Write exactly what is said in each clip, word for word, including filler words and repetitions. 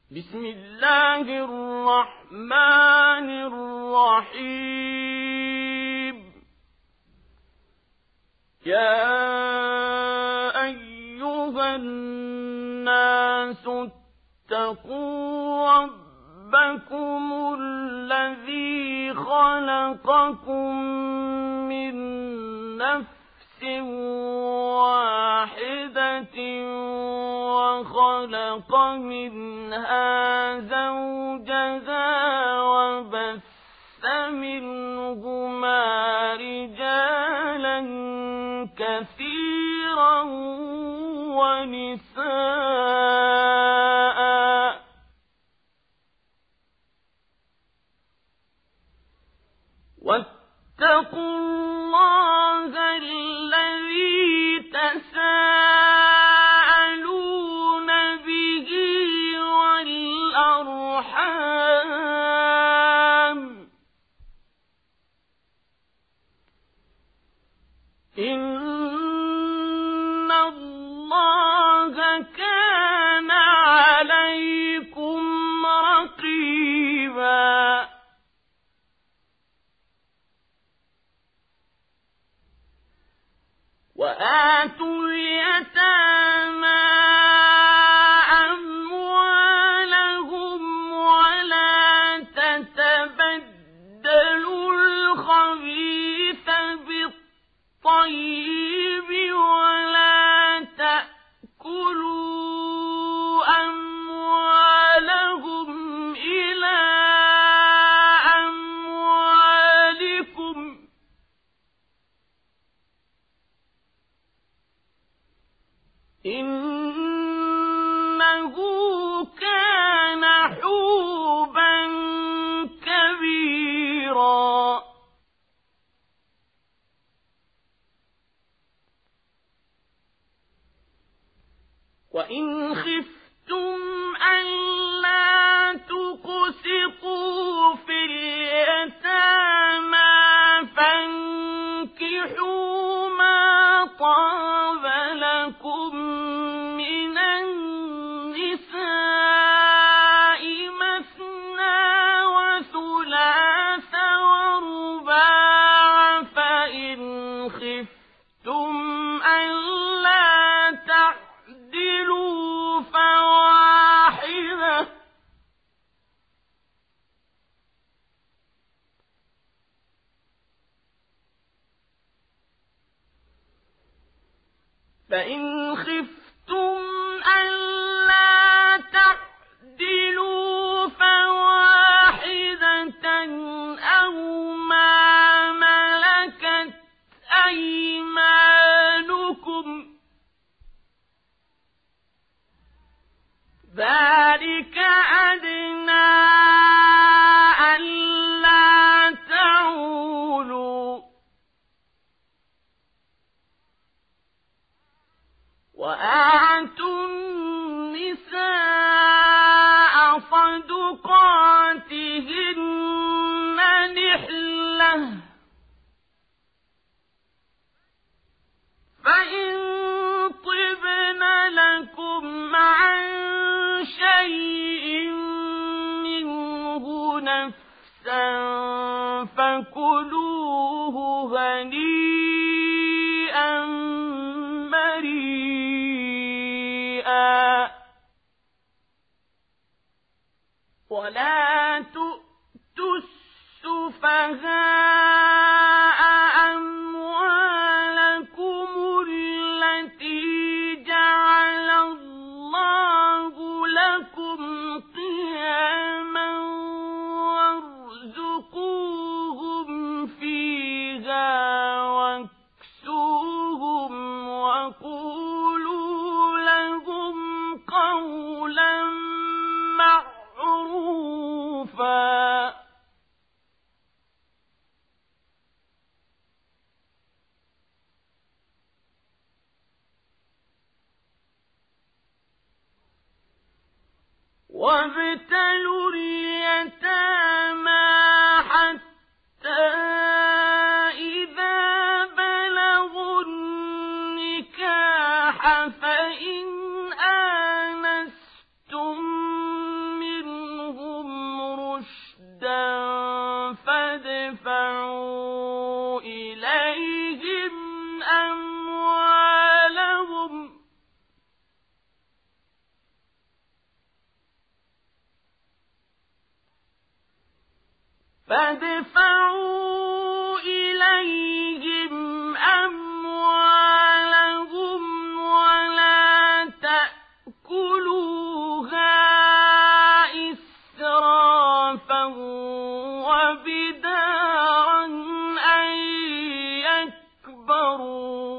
بسم الله الرحمن الرحيم. يا أيها الناس اتقوا ربكم الذي خلقكم من نفس واحدة وخلق منها زوجها وبث منهما رجالا كثيرا ونساء واتقوا الله الذي تساءلون به والأرحام إن الله كان عليكم رقيبا. وآتوا اليتامى أموالهم ولا تتبدلوا الخبيث بالطيب ولا تأكلوا أموالهم إلى أموالكم إنه كان حوبا كبيرا. وإن خفتم ألا تقسطوا في اليتامى فانكحوا ما طاب لكم من النساء مثنى وثلاث ورباع فإن خفتم ألا تعدلوا فواحدة فإن خفتم ألا تعدلوا فواحدة أو ما ملكت أيمانكم ذلك أدنى ألا تعولوا. وآتوا النساء صدقاتهن نحلة فإن طبن لكم عن شيء منه نفسا فكلوه هنيئا مريئا. ولا تؤتوا السفهاء أموالكم التي جعل الله لكم قياما وارزقوهم فيها واكسوهم وقولوا لهم قولا معروفا. وابتلوا اليتامى حتى إذا بلغوا النكاح فإن آنستم فادفعوا إليهم أموالهم ولا تأكلوها إسرافا وبدارا أن يكبروا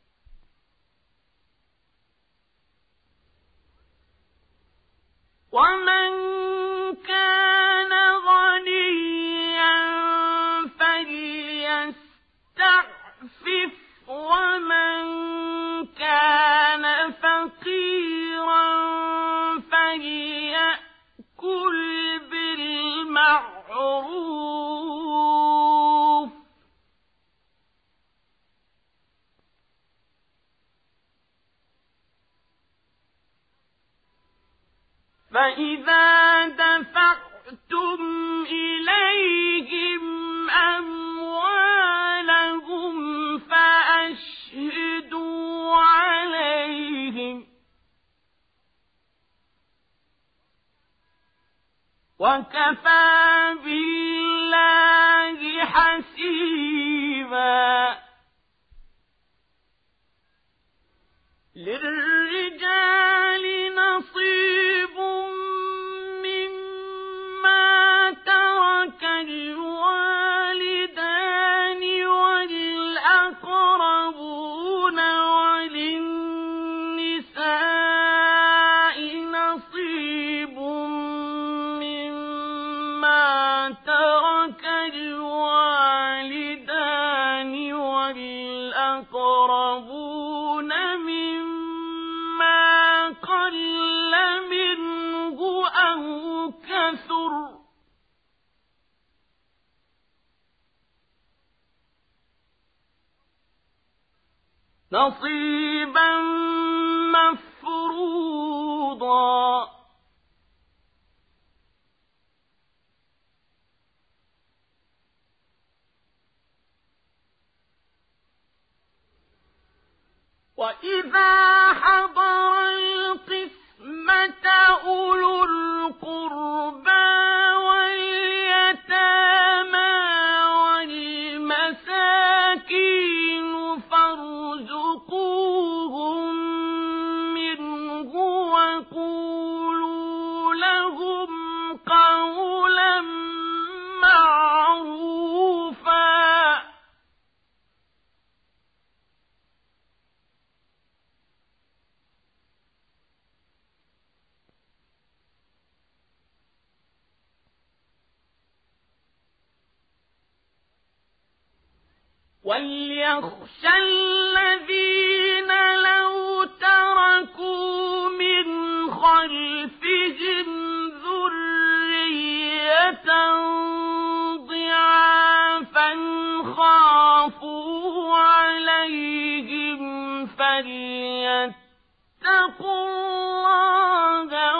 ومن كان غنيا فليستعفف ومن كان فقيرا فليأكل بالمعروف فإذا دفعتم إليهم أموالهم فأشهدوا عليهم وكفى بالله حسيبا للرجال نصيب مما ترك الوالدان والأقربون وللنساء نصيب مما ترك الوالدان والأقربون مما قل منه أو كثر نصيبا مفروضا وإذا حضر القسمة أولو القربى واليتامى والمساكين فارزقوهم منه وقولوا لهم قولا معروفا وليخشى الذين لو تركوا من خلفهم ذرية ضعافا خافوا عليهم فليتقوا الله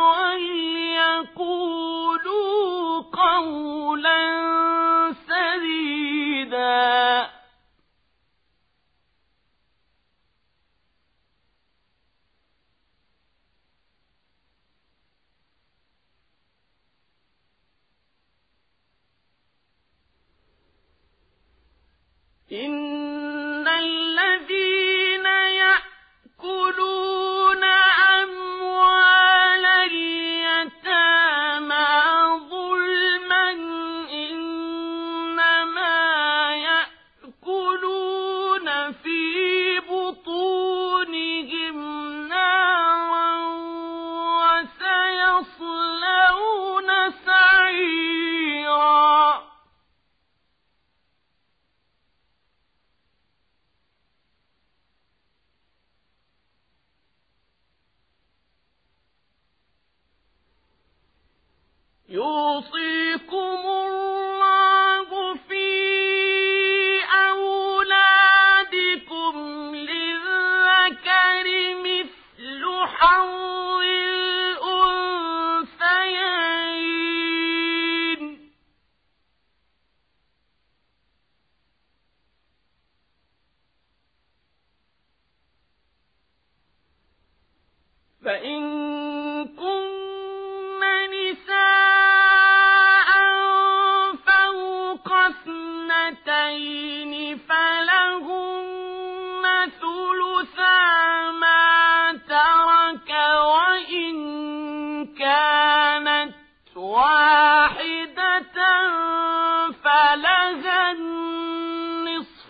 وليقولوا قولا سديدا إن الذين يأكلون أموال اليتامى ظلما إنما يأكلون في بطونهم نارا وسيصلون سعيرا يوصيكم الله في أولادكم للذكر مثل حظ الأنثيين فإن كن نساء واحدة فلها النصف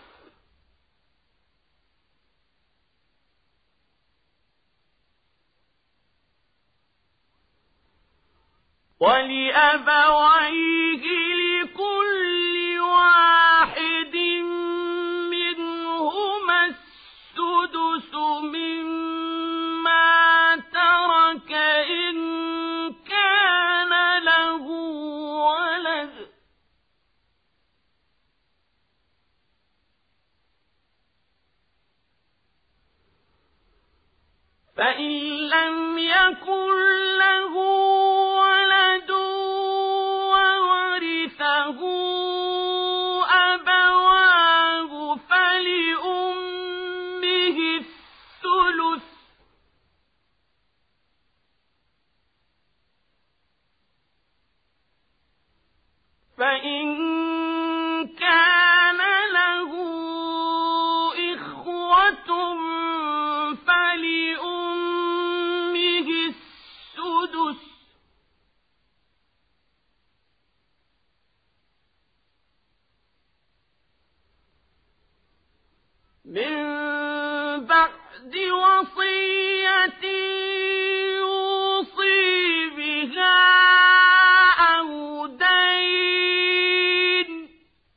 ولأبويه لكل واحد منهما السدس مما ترك إن كان له ولد فإن لم يكن له ولد وورثه أبواه فلأمه الثلث فإن كان له إخوة فلأمه السدس من بعد وصية يوصي بها أو دين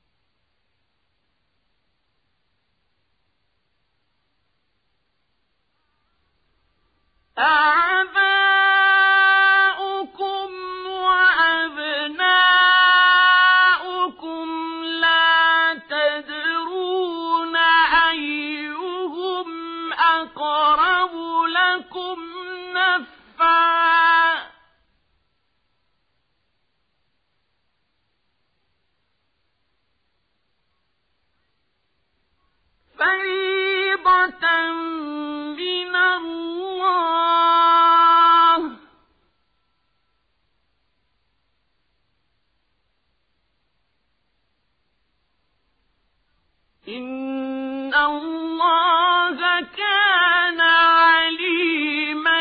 آباؤكم وأبناؤكم لا تدرون أيهم أقرب لكم نفعا فريضة من الله إن الله كان عليما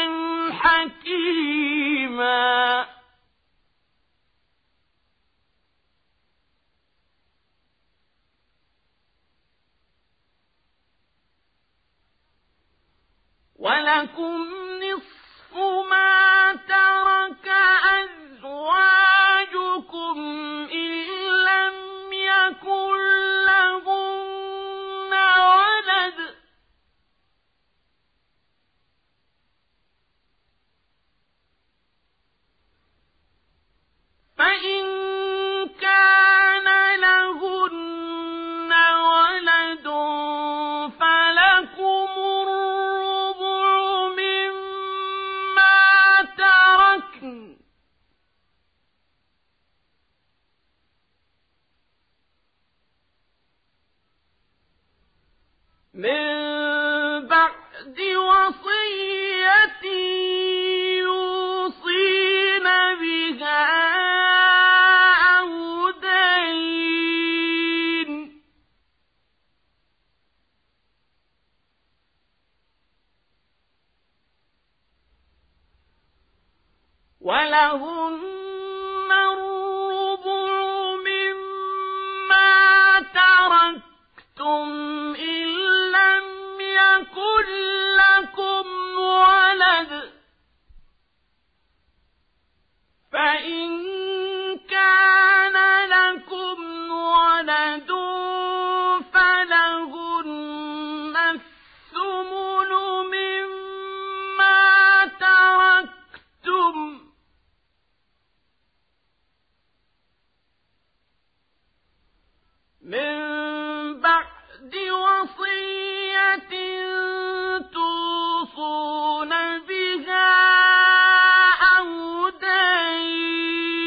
حكيما ولكم نصف ما ترك أزواجكم إن لم يكن لهن ولد فإن كان لهن ولد فلكم الربع مما تركن من بعد وصية يوصين بها أو دين ولهن الربع مما تركتم إن لم يكن لكم ولد فإن كان لكم ولد فلهن الثمن مما تركتم من بعد وصية توصون بها أو دين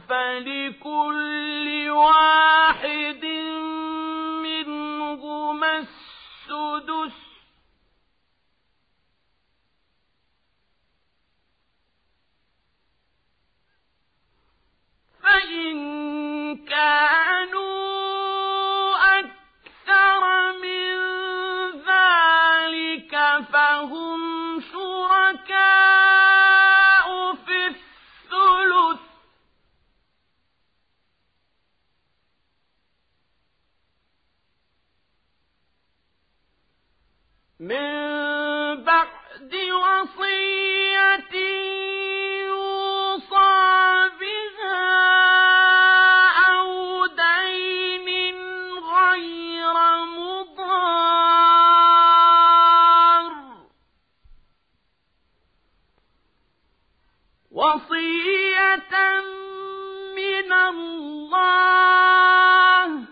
فلكل واحد منهما السدس فإن كانوا أكثر من ذلك فهم شركاء في الثلث من بعد وصية يوصى بها أو دين غير مضار وصية من الله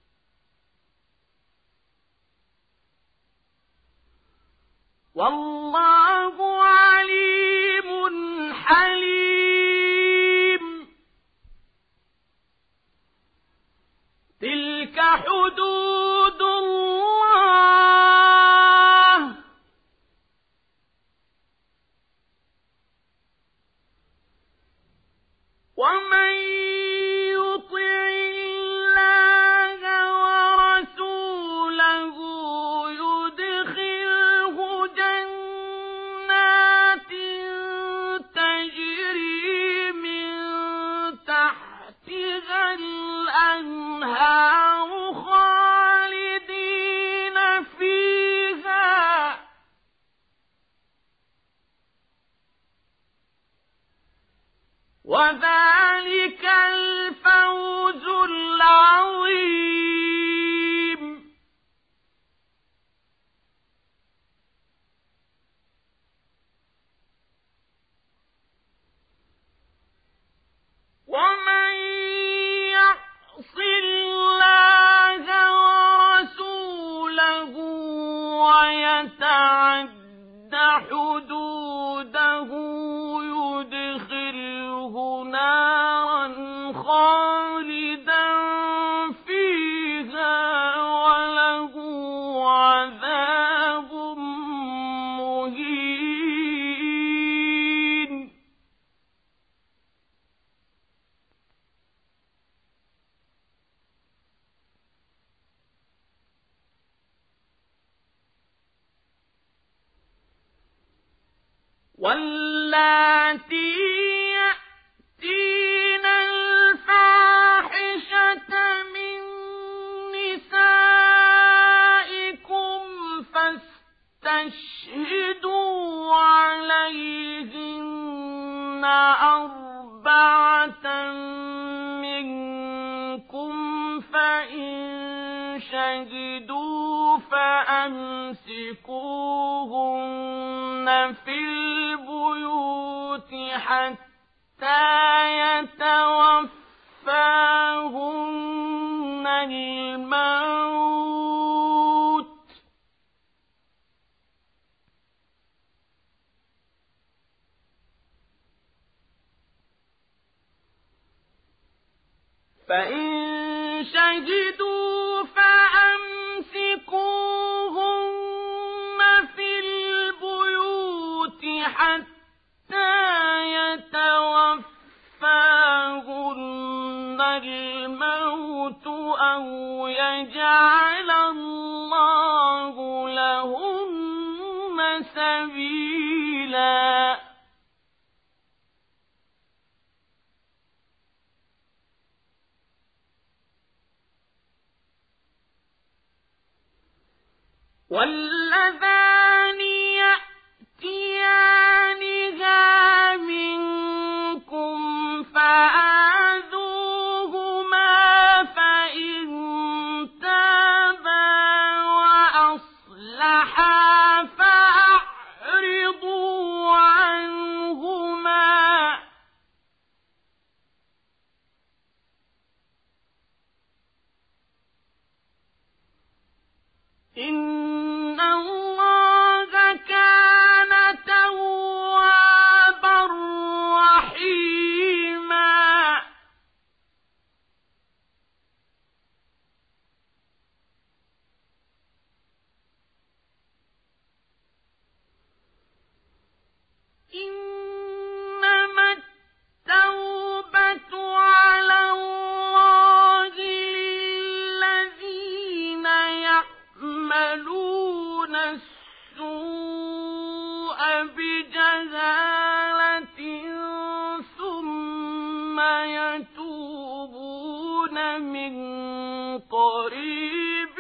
والله عليم حليم. تلك حدود الله ومن يطع الله ورسوله يدخله جنات تجري من تحتها الأنهار خالدين فيها وذلك الفوز العظيم. ومن يعص الله ورسوله ويتعد حدوده يدخله نارا خالدا فيها وله عذاب مهين. واللاتي يأتين الفاحشة من نسائكم فاستشهدوا عليهن أربعة منكم فإن شهدوا فأمسكوهن في البيوت حتى يتوفاهن الموت فإن شهدوا فأمسكوهن في البيوت حتى يتوفاهن الموت أو يجعل الله لهن سبيلا. واللذان يأتيانها منكم فآذوهما فإن تابا وأصلحا فأعرضوا عنهما إن الله كان توابا رحيما. يتوبون من قريب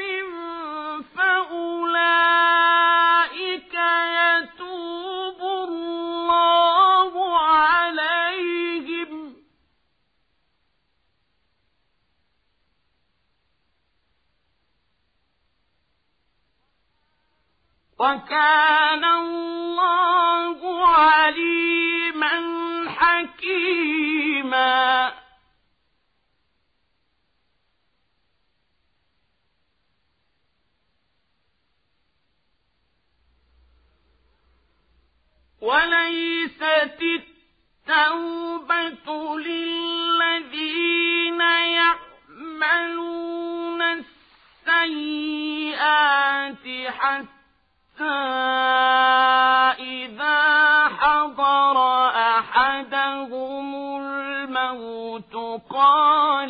فأولئك يتوب الله عليهم وكان الله عليما حكيما. وليست التوبة للذين يعملون السيئات حتى إذا حضر أحدهم الموت قال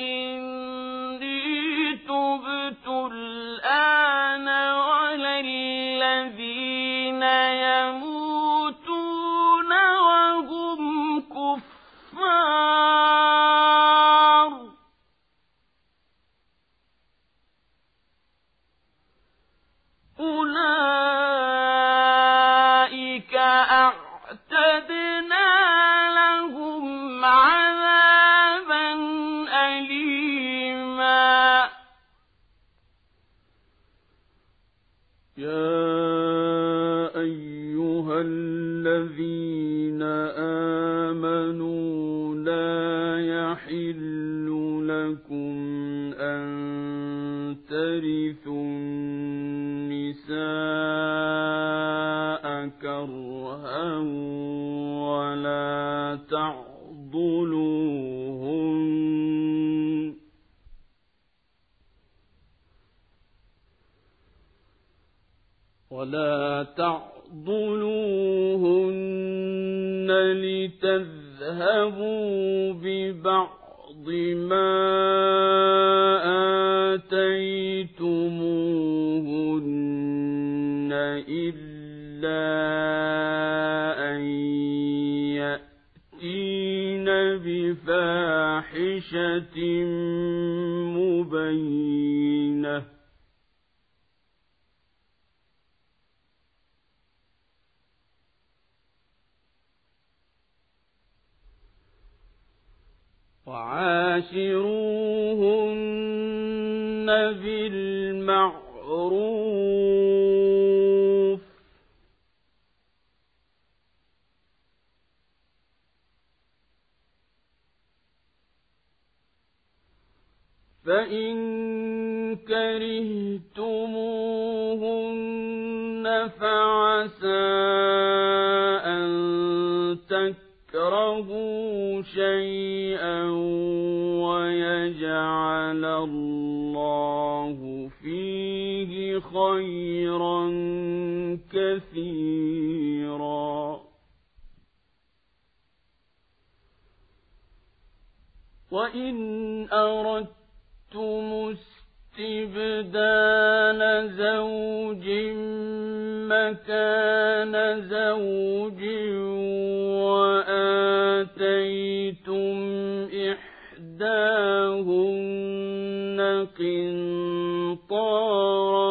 إني تبت الآن ولا الذين يموتون وهم كفار أولئك أعتدنا لهم عذابا أليما. يا أيها الذين آمنوا لا يحل لكم أن ترثوا النساء كرها ولا تعضلوهن ولا تعضلوهن لتذهبوا ببعض ما آتيتموهن إلا أن يأتين بفاحشة مبينة وعاشروهن بالمعروف فإن كرهتموهن فعسى أن تكرهوا شيئا ويجعل الله فيه خيرا كثيرا. وإن أردتم استبدال زوج مكان زوج وآتيتم إحداهن قنطارا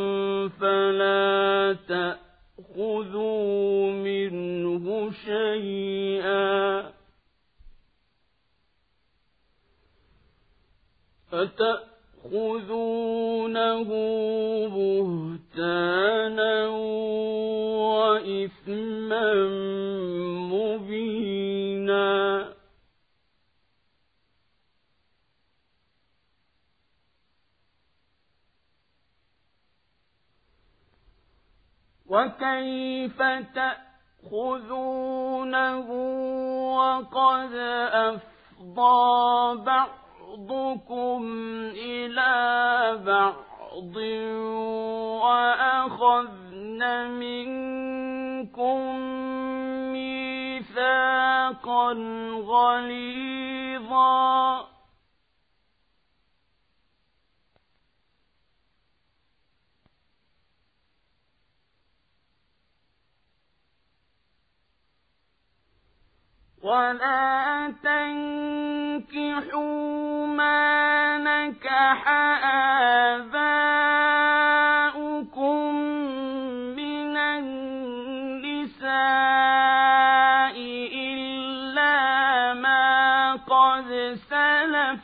فلا تأخذوا منه شيئا أتأخذونه بهتانا وإثما مبينا. وكيف تأخذونه وقد أفضى بعضكم إلى بعض وأخذن منكم ميثاقا غليظا. ولا تنكحوا فانكحوا ما نكح آباؤكم من النساء إلا ما قد سلف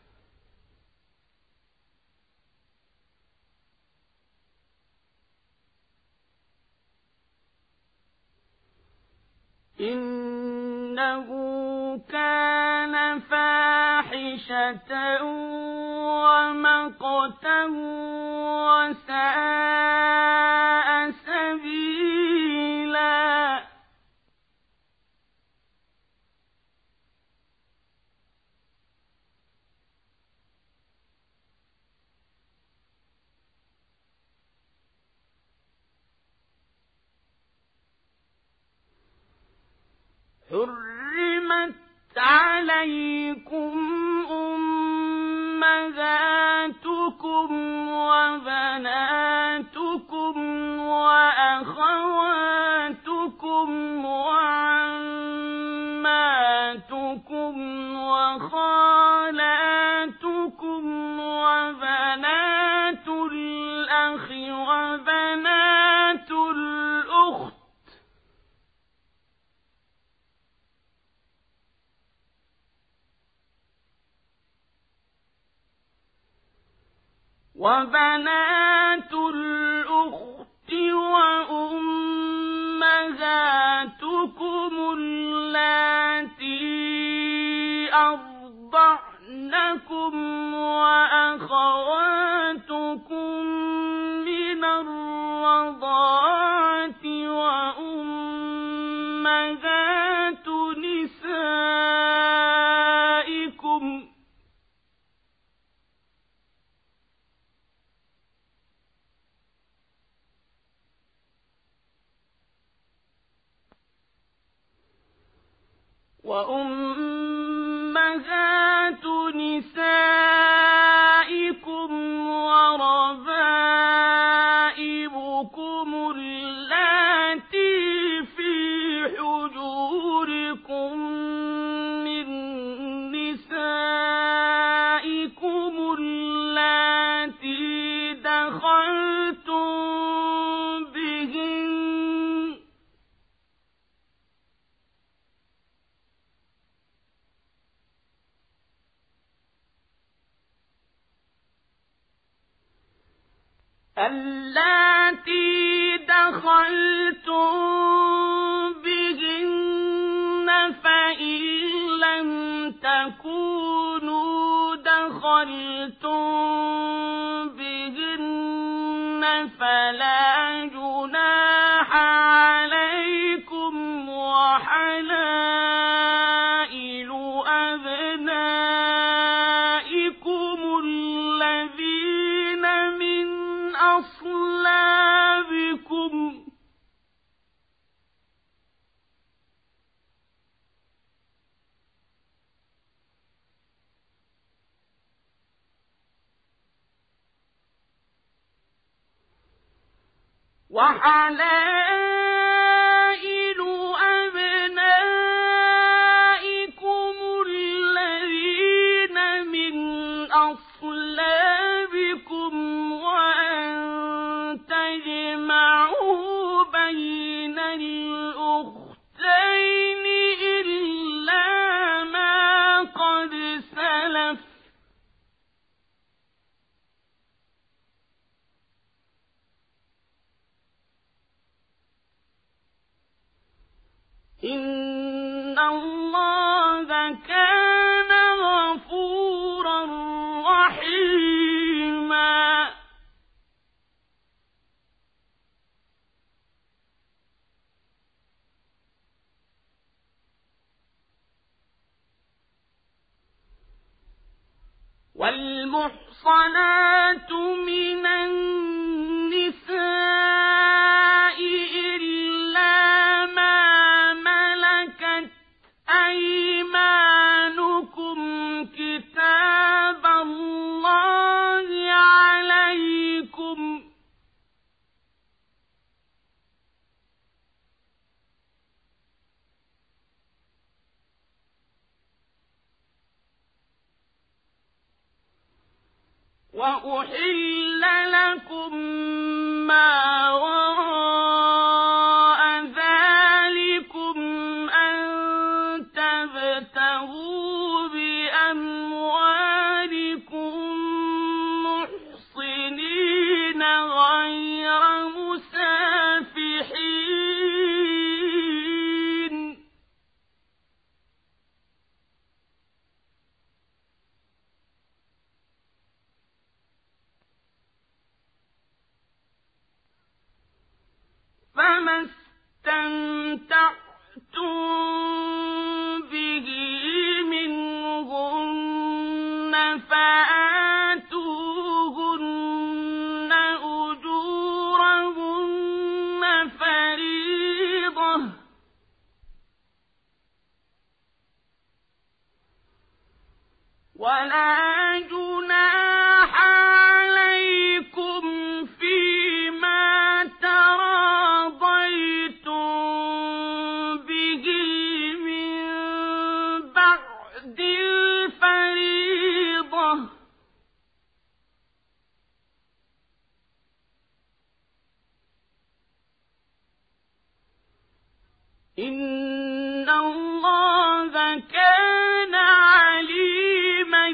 إنه كان فاحشة ومقتا وساء سبيلا حرمت عليكم أمهاتكم وبناتكم وأخواتكم وعماتكم وخالاتكم وبنات الأخ وبنات الأخت وبنات الأخت وأمهاتكم اللاتي أرضعنكم وأخواتكم من الرضاعة وأمهات نسائكم وأمهات نسائكم وربائبكم اللاتي في حجوركم من نسائكم اللاتي دخلتم بهن اللاتي دخلتم بهن فإن لم تكونوا دخلتم بهن فلا جناح عليكم وحلائل أبنائكم الذين من أصلابكم وحلائل أبنائكم الذين من أصلابكم وأن تجمعوا بين الأختين إلا ما قد سلف إن الله كان غفورا رحيما والمحصنات من النساء إلا ما ملكت أيمانكم كتاب الله عليكم وأحل لكم ما وراء ذلكم أن تبتغوا بأموالكم محصنين غير مسافحين فما استمتعتم به منهن فآتوهن أجورهن فريضة ولا جناح عليكم فيما تراضيتم به من بعد الفريضة إن الله كان عليما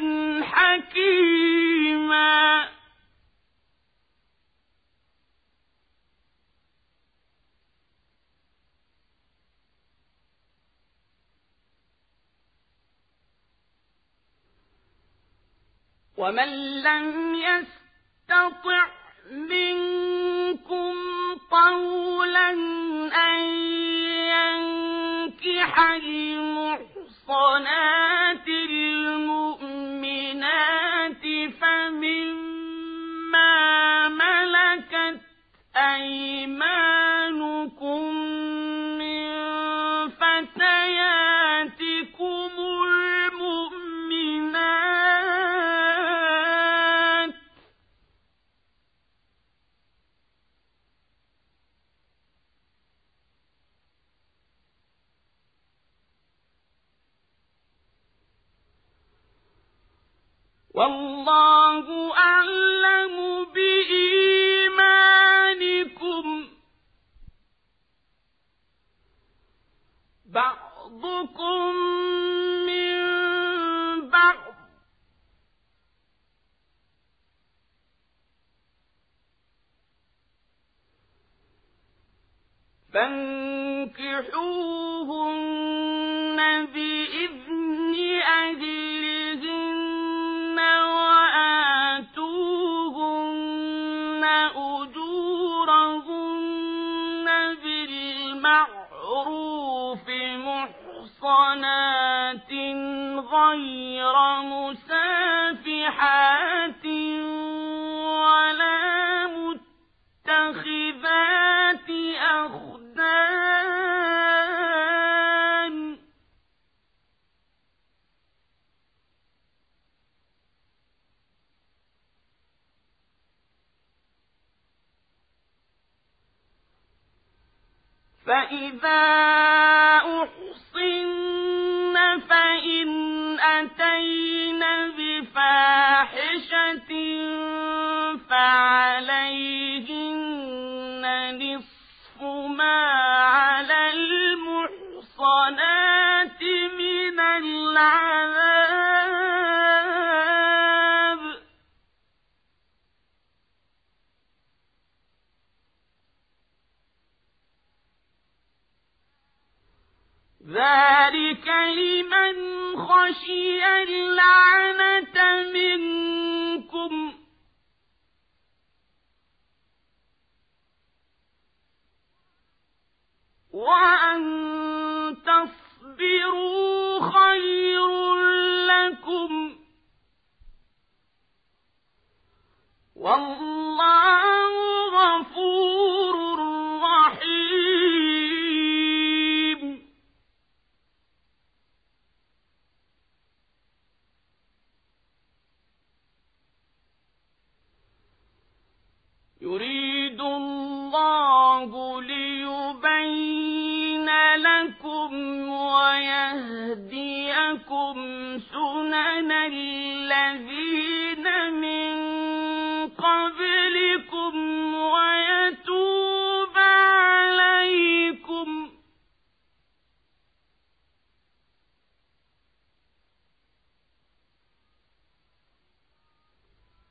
حكيما ومن لم يستطع منكم طولا أن ينكح المحصنات المؤمنات فمما ملكت أيمانكم من فتياتكم المؤمنات والله أعلم بإيمانكم بعضكم من بعض فانكحوهن بإذن أهلهن وآتوهن أجورهن بالمعروف محصنات غير مسافحات ولا متخذات أخدان فإذا أحصن فإن أتين بفاحشة فعليهن نصف ما على المحصنات من العذاب ذلك لمن خشي اللعنة منكم وأن تصبروا خير لكم والله غفور رحيم يريد الله ليبين لكم ويهديكم سنن الذين من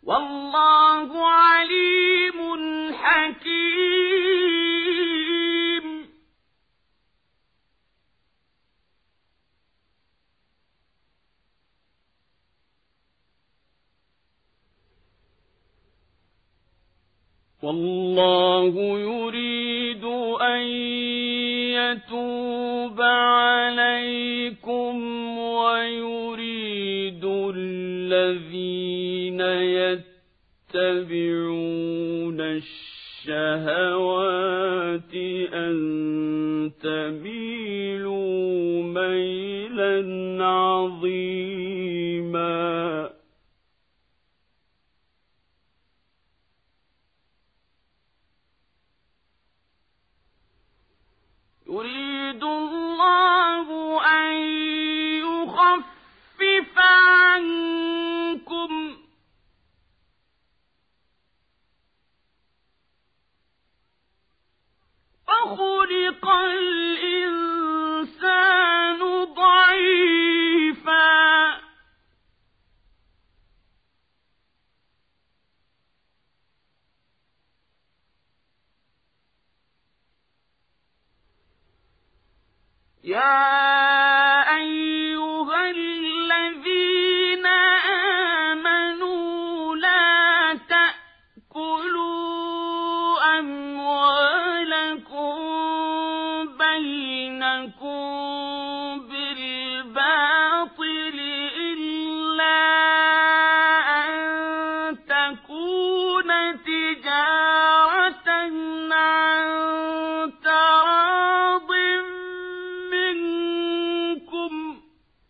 والله عليم حكيم والله يريد أن يتوب عليكم ويريد الذين يتبعون الشهوات أن تميلوا ميلا عظيما يريد الله أن يخفف عنكم وخلق الإنسان ضعيفا يا أيها الذين آمنوا لا تأكلوا أموالكم بينكم بالباطل إلا أن تكون تجارة عن تراض منكم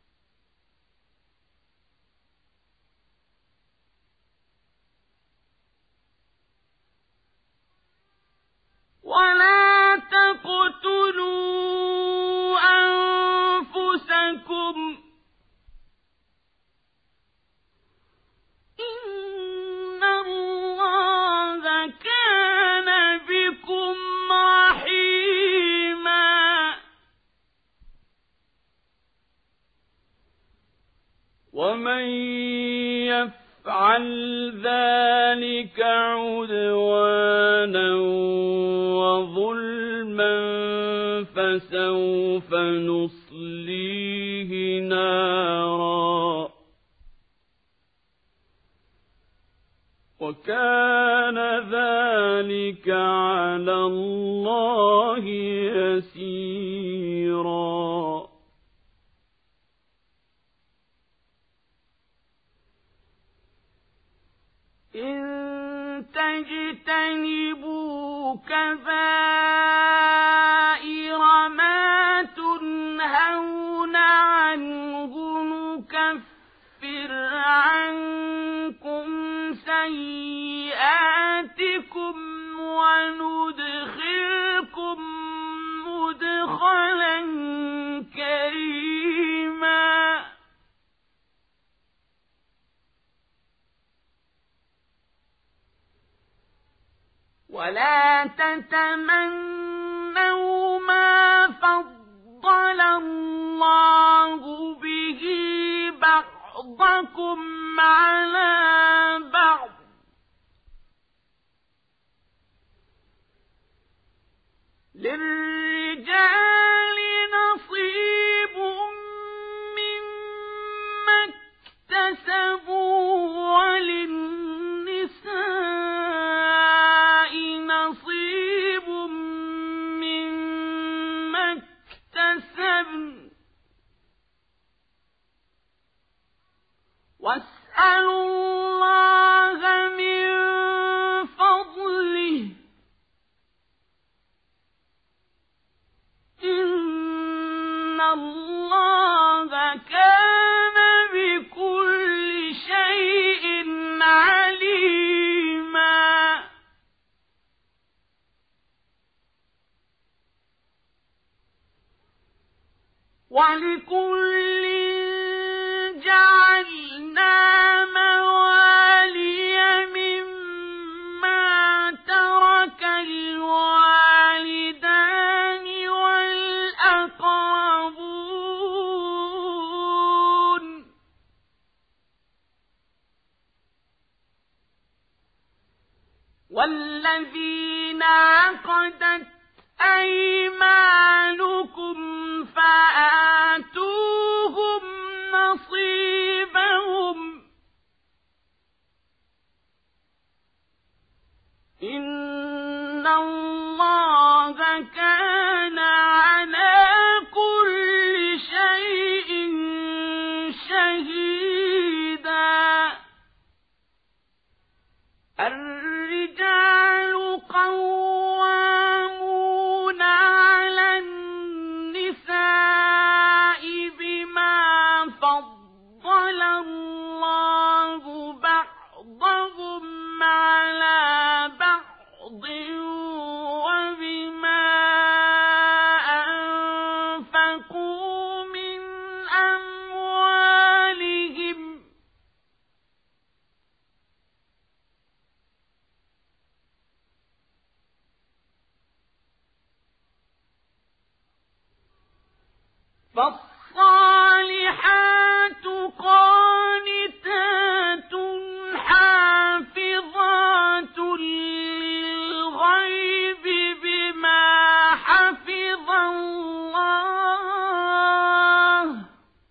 ولا تقتلوا أنفسكم إن الله كان بكم رحيما ومن يفعل ذلك عدوانا وظلما فسوف نصليه نارا وكان ذلك على الله يسيرا إن تجتنبوا كبائر ما تنهون عنه نكفر عنكم سيئاتكم وندخلكم مدخلا كريما ولا تتمنوا ما فضل الله به بعضكم على بعض للرجال نصيب مما اكتسبوا وللنساء نصيب مما اكتسبن واسألوا الله من فضله إن الله كان بكل شيء عليما ولكل جعلنا موالي مما ترك الوالدان والأقربون والذين عقدت أيمانكم فآتوهم نصيبهم إن الله كان على كل شيء شهيدا الرجال قوامون على النساء بما فضل الله بعضهم على بعض وبما أنفقوا من أموالهم فالصالحات قانتات حافظات للغيب بما حفظ الله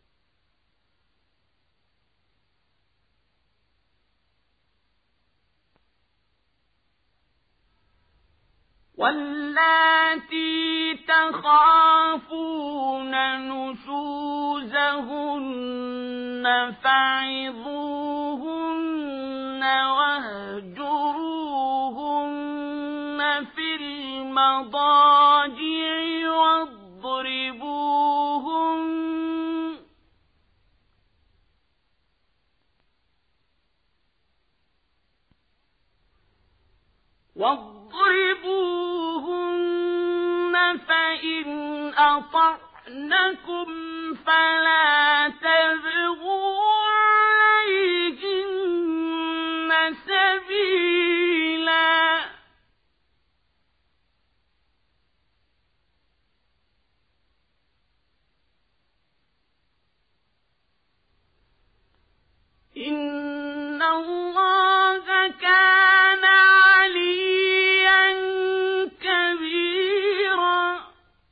واللاتي تخافون نشوزهن فعظوهن واهجروهن في المضاجع واضربوهن واضربوهن فإن أطعنكم فلا تبغوا عليهن سبيلا إن الله كان عليا كبيرا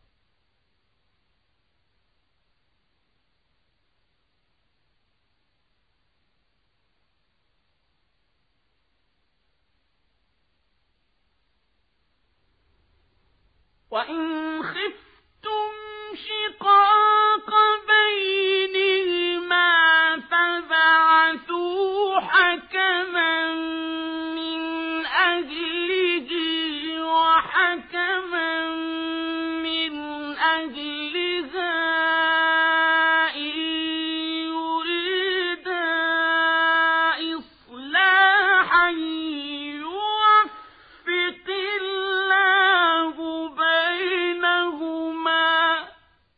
وإن خفتم شقاق بينهما فبعثوا حكما من أهله وحكما من أهلها إن يريدا إصلاحا يوفق الله بينهما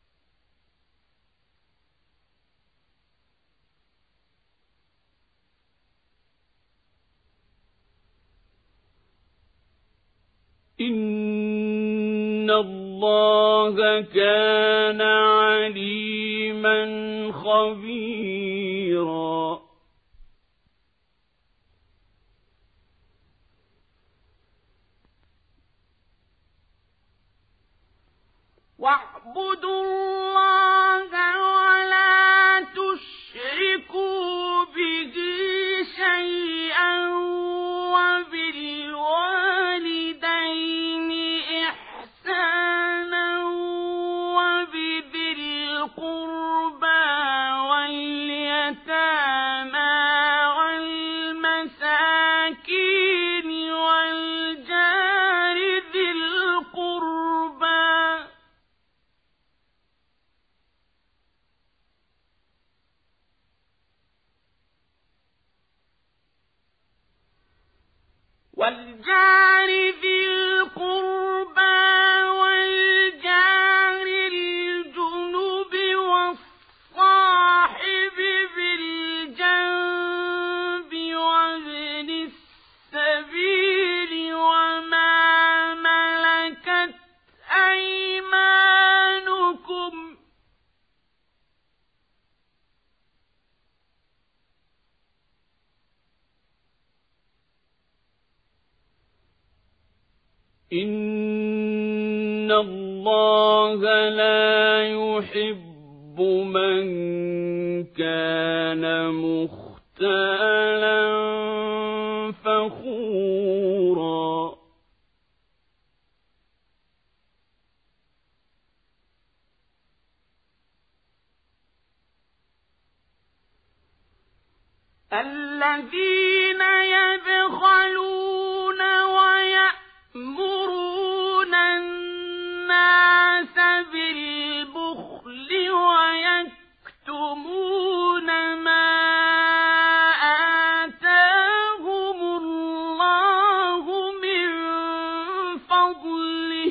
إن الله كان عليما خبيرا واعبدوا الله ولا تشركوا به شيئا وبالوالدين إحسانا وبذي القربى واليتامى والمساكين والجار ذي القربى والجار ذي القربى والجار الجنب والصاحب بالجنب وابن السبيل وما ملكت أيمانكم إن الله لا يحب من كان مختالا فخورا الذين يبخلون ويأمرون الناس بالبخل ويكتمون ما آتاهم الله من فضله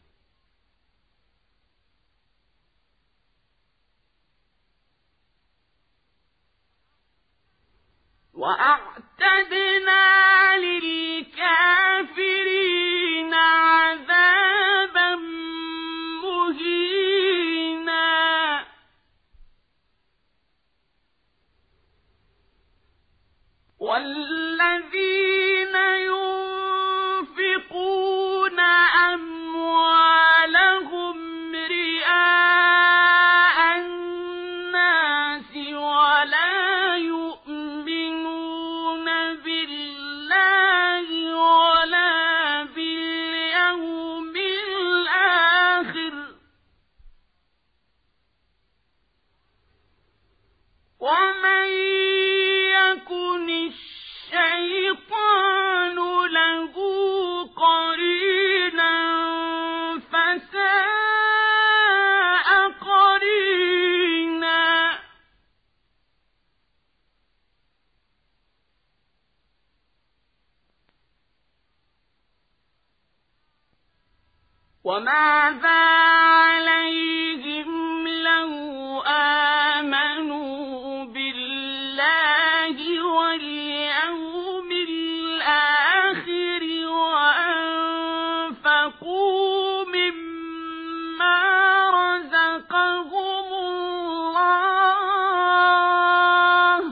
وأعتدنا للكافرين عذابا مهينا والذين ينفقون أموالهم رئاء الناس ولا يؤمنون بالله ولا باليوم الآخر ومن يكن الشيطان له قرينا فساء قرينا وماذا عليهم لو آمنوا بالله واليوم الآخر وأنفقوا مما رزقهم الله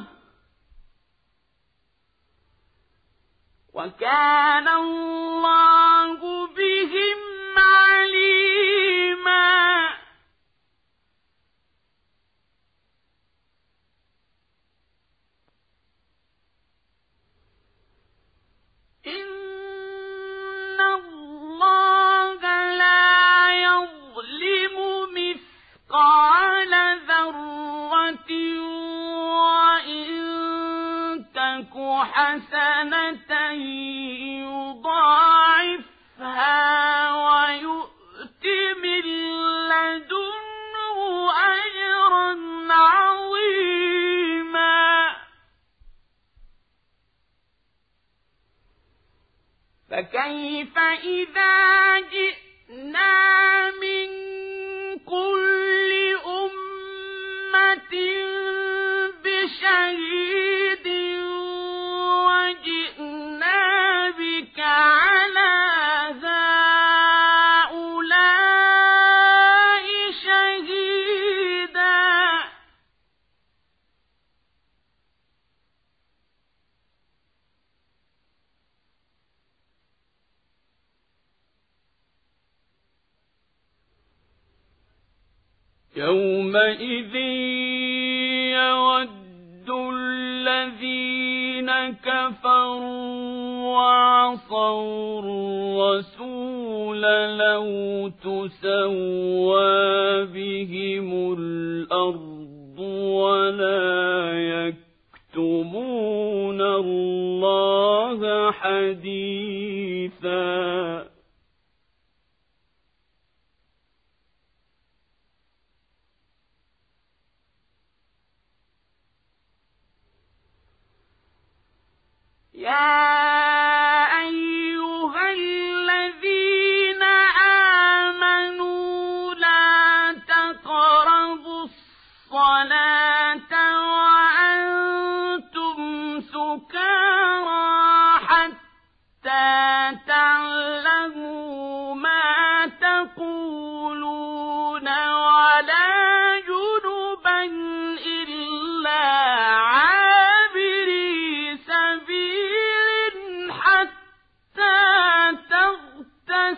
وكان الله بهم عليما إن الله لا يظلم مثقال ذرة وإن تك حسنة يضاعفها ويؤت من لدنه أجرا عظيما فكيف إذا جئنا من كل أمة بشهيد وجئنا بك على هؤلاء شهيدا يومئذ يود الذين كفروا وعصوا الرسول لو تسوى بهم الأرض ولا يكتمون الله حديثا يا أيها الذين آمنوا لا تقربوا الصلاة وأنتم سكارى حتى تعلموا ما تقولون ولا جنبا إلا عابري سبيل حتى تغتسلوا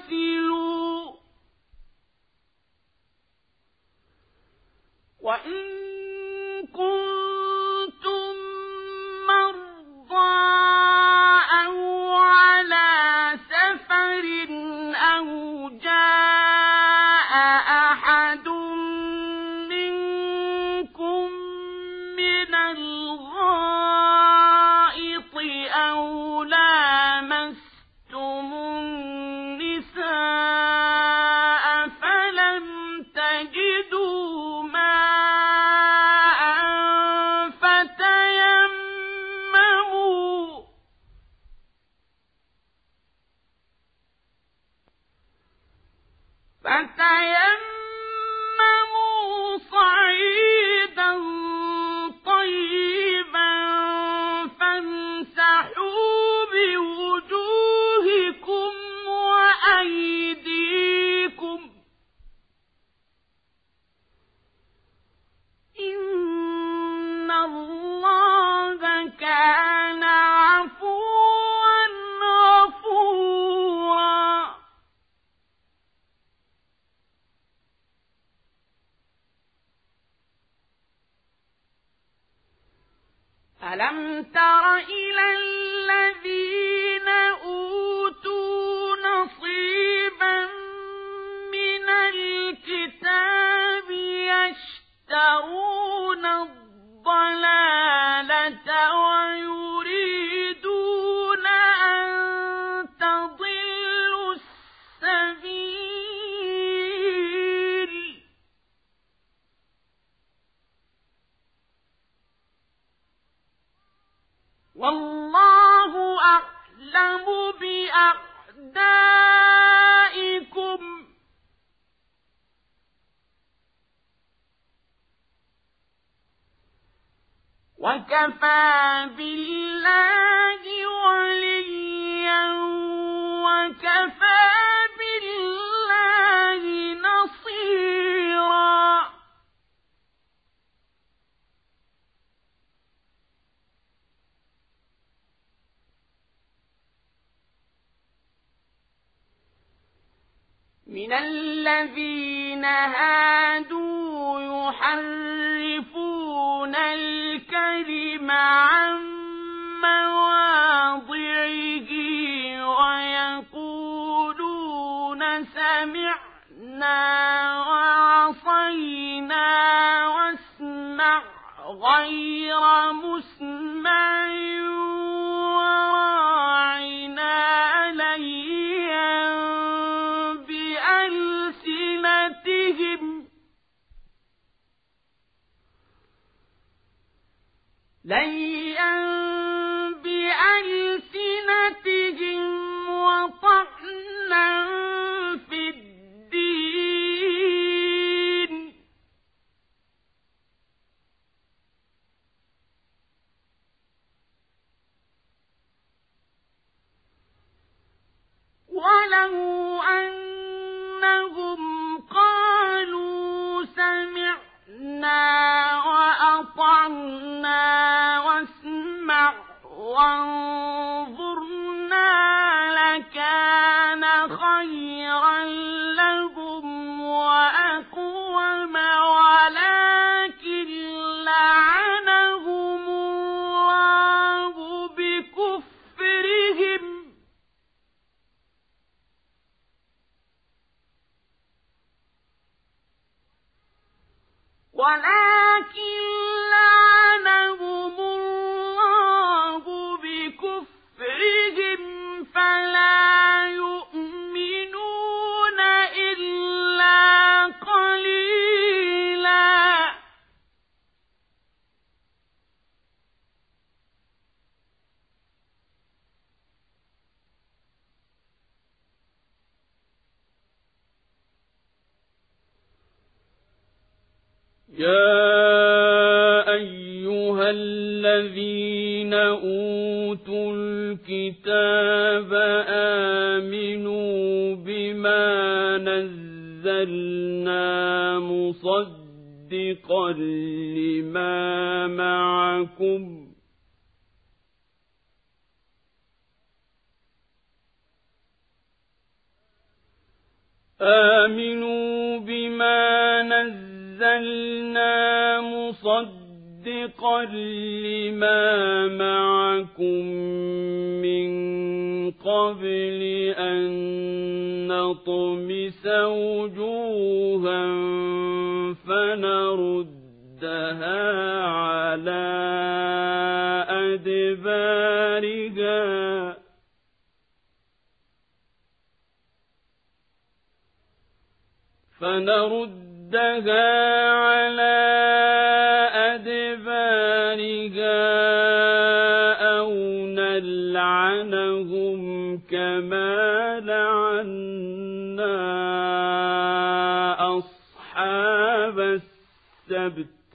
ألم تر إلى الذين أوتوا نصيبا من الكتاب يشترون الضلالة ويريدون أن تضلوا السبيل والله أعلم بأعدائكم وكفى بالله وليا وكفى بالله نصيرا من الذين هادوا يحرفون الكلم عن مواضعه ويقولون سمعنا وعصينا واسمع غير مسمع وراعنا ليا بألسنتهم ليئا بألسنتهم وطعنا في الدين ولو أنهم قالوا سمعنا وأطعنا واسمع وانظرنا لكان خيرا لهم وأقوم ولكن لعنهم الله بكفرهم ولكن لعنهم الله بكفرهم فلا يؤمنون إلا قليلا يا أيها الذين أوتوا الكتاب آمنوا بما نزلنا مصدقا لما معكم آمنوا بما نزلنا نزلنا مصدقا لما معكم من قبل أن نطمس وجوها فنردها على أدبارها فنرد دها على أدبارها أو نلعنهم كما لعنا أصحاب السبت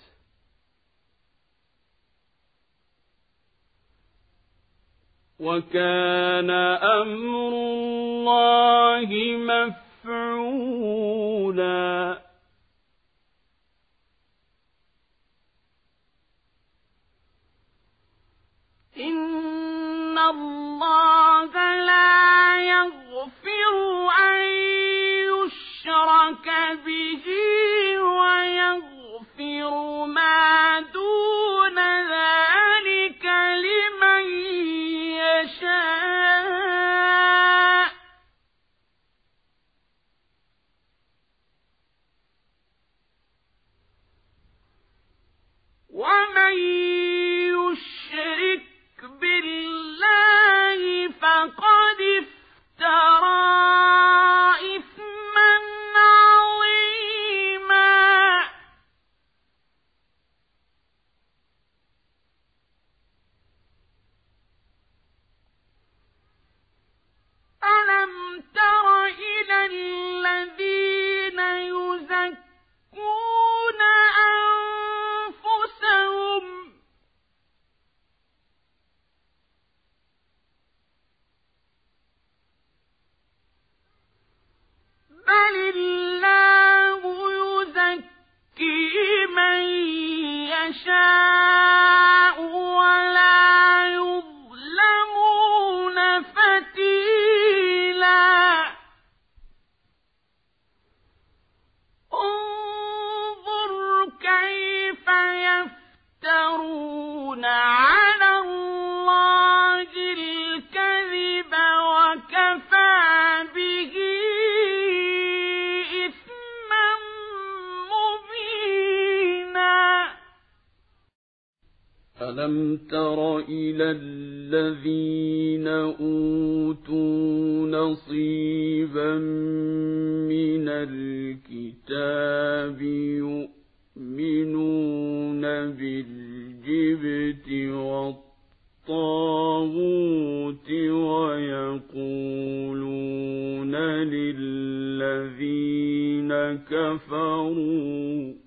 وكان أمر الله مفعولا إن الله لا يغفر أن يشرك به ويغفر ما دون ذلك تر إلى الذين أوتوا نصيبا من الكتاب يؤمنون بالجبت والطاغوت ويقولون للذين كفروا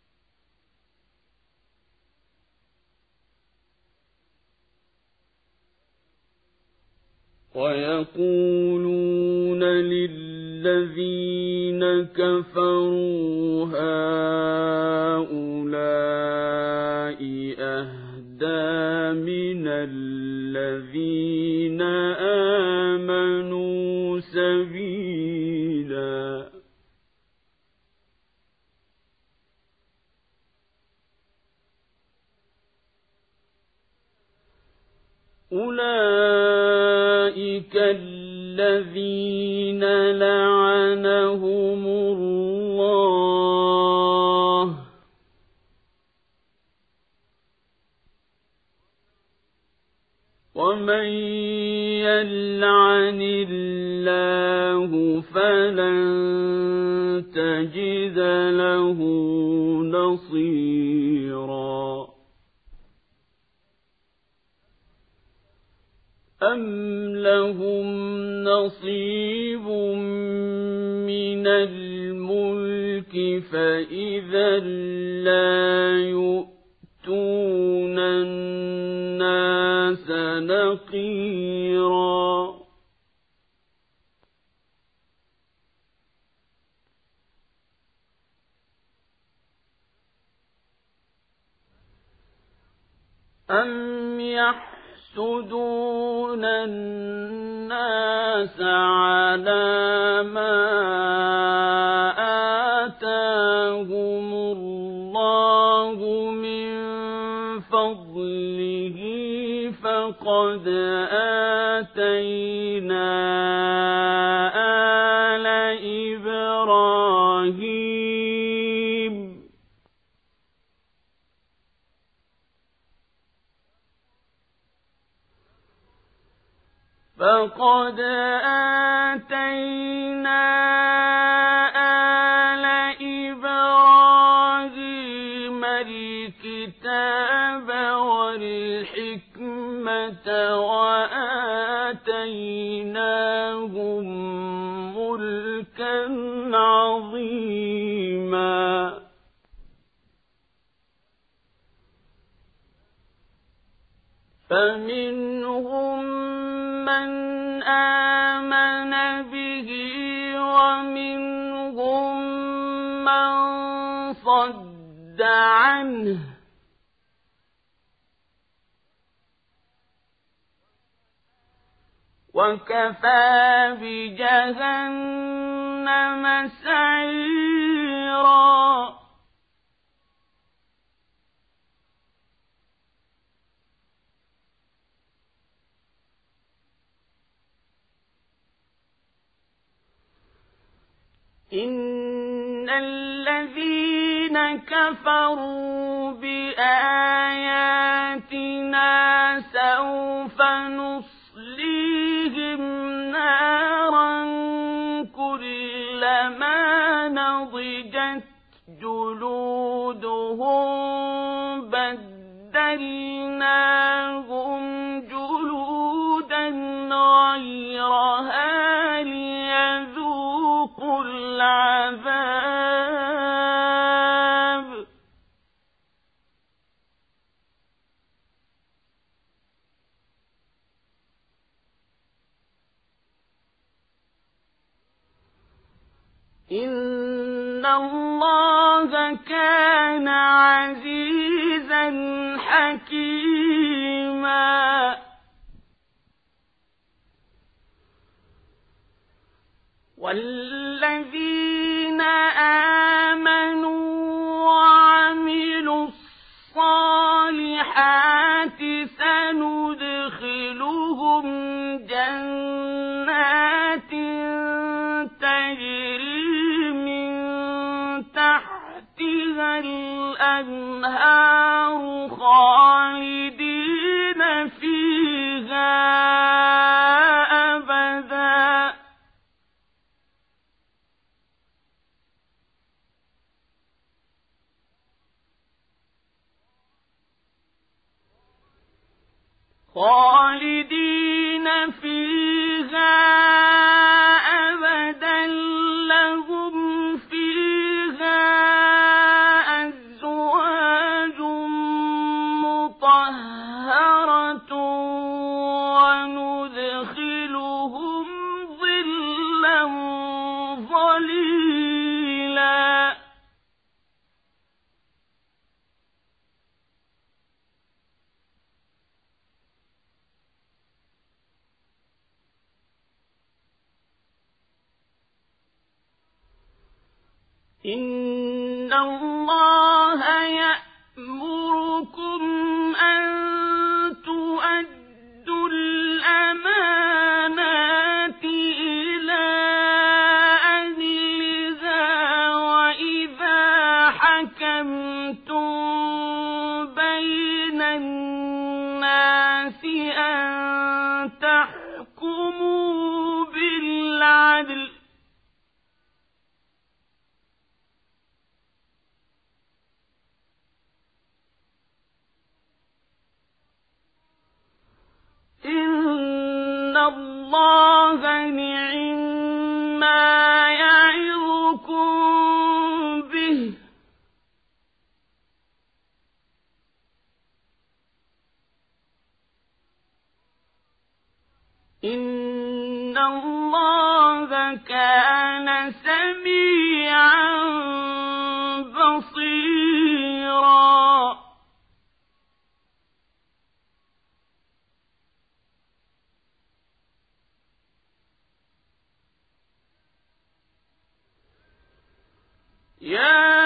ويقولون للذين كفروا هؤلاء أهدى من الذين آمنوا سبيلا أولئك الذين لعنهم الله ومن يلعن الله فلن تجد له نصيرا أم لهم نصيب من الملك فإذا لا يؤتون الناس نقيرا أم يحسنون يحسدون الناس على ما آتاهم الله من فضله فقد آتينا آل إبراهيم فقد آتينا آل إبراهيم الكتاب والحكمة وآتيناهم ملكا عظيما فمنهم من آمن به ومنهم من صد عنه وكفى بجهنم سعيرا إن الذين كفروا بآياتنا سوف نصليهم نارا كلما نضجت جلودهم بدلناهم جلودا غيرها ليذوقوا العذاب إن الله كان عزيزا حكيما والذين آمنوا وعملوا الصالحات سندخلهم جنات تجري من تحتها الأنهار خالدين خالدين فيها أبدا لهم فيها أزواج مطهرة وندخلهم ظلا ظليلا إن الله يأمركم أن تؤدوا الأمانات إلى أهلها وإذا حكمتم بين الناس أن تحكموا بالعدل إن الله نعما يعظكم به إن الله كان سميعا بصيرا يا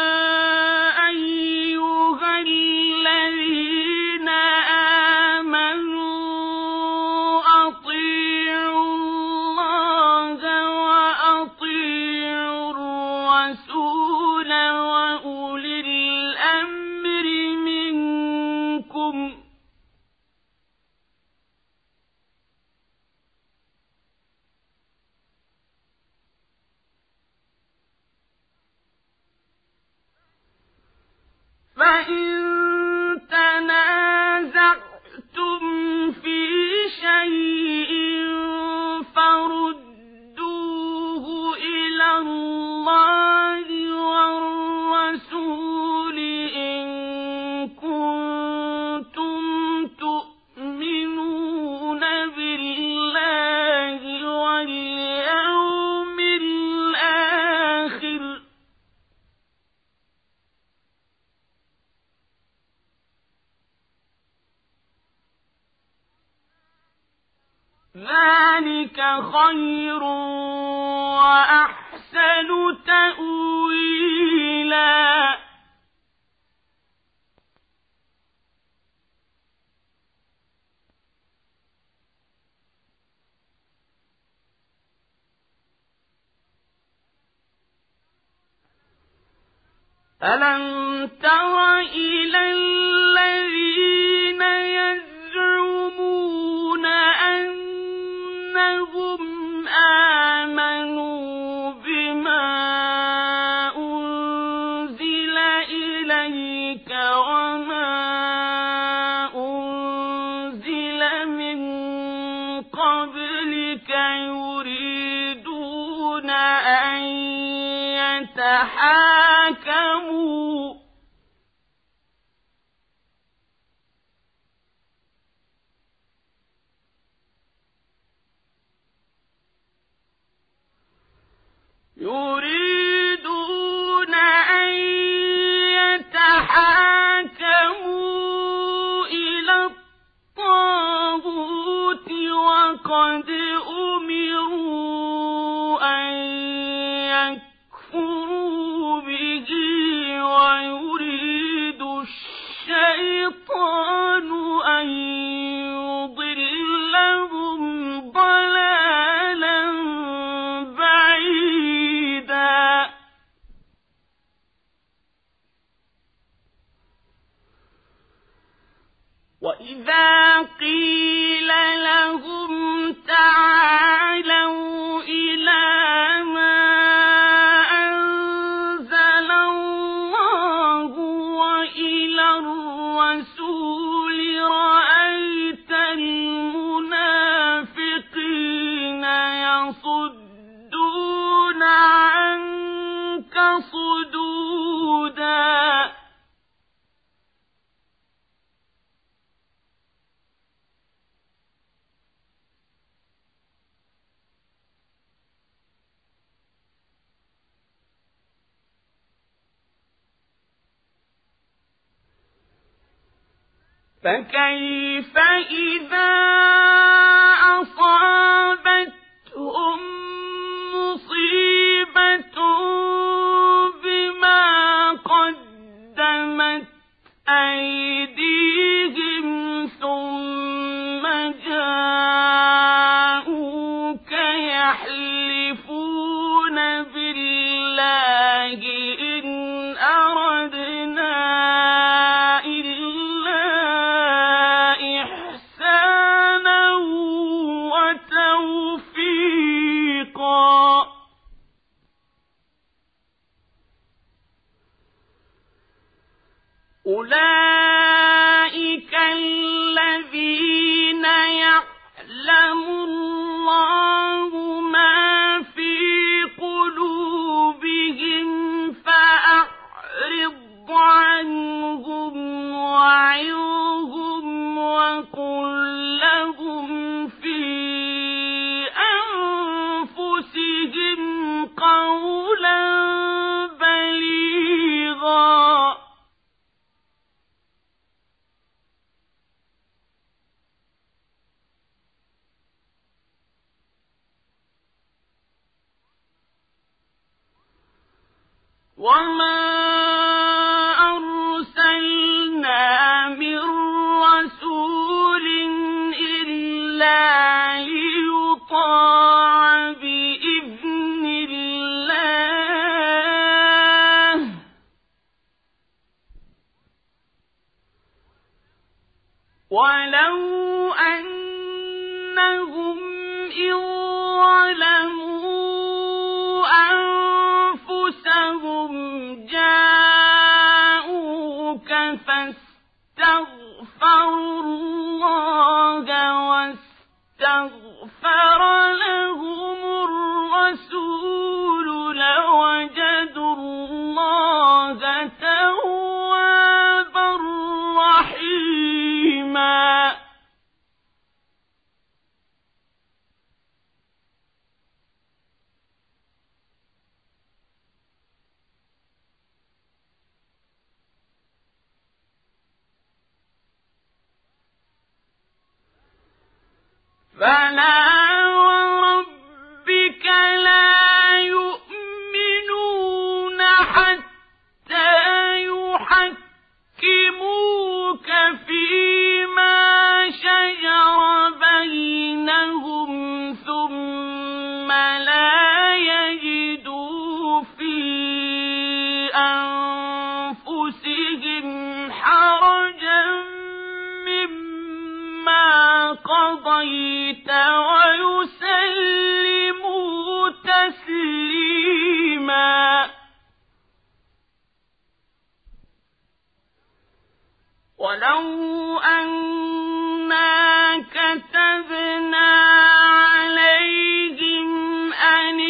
أيها الذين آمنوا أطيعوا الله وأطيعوا الرسول وأولي الأمر منكم فإن تنازعتم في شيء فردوه إلى الله والرسول إن كنتم تؤمنون بالله واليوم الآخر ذلك خير وأحسن تأويلا ألم تر إلى الذين يزعمون أنهم آمنوا بما أنزل إليك وما أنزل من قبلك يريدون أن يتحاكموا يريدون أن يتحاكموا إلى الطاغوت وقد أمروا أن يكفروا به ويؤمنوا فكيف إذا أصابتهم مصيبة بما قدمت أيديهم ثم جاءوك يحلفون بالله إن أردنا إلا إحسانا وتوفيقا أولئك الذين يعلم الله ما في قلوبهم فأعرض عنهم وعظهم وقل لهم في أنفسهم قولا بليغا وما أرسلنا من رسول إلا ليطاع بإذن الله ولو أنهم إذ ظلموا أنفسهم جاءوك فاستغفروا الله واستغفر لهم الرسول لوجدوا الله توابا رحيما فلا وربك لا يؤمنون حتى يحكموك فيما شجر بينهم ثم لا يجدوا في أنفسهم حرجا مما قضيت ويسلموا تسليما ولو أنا كتبنا عليهم أن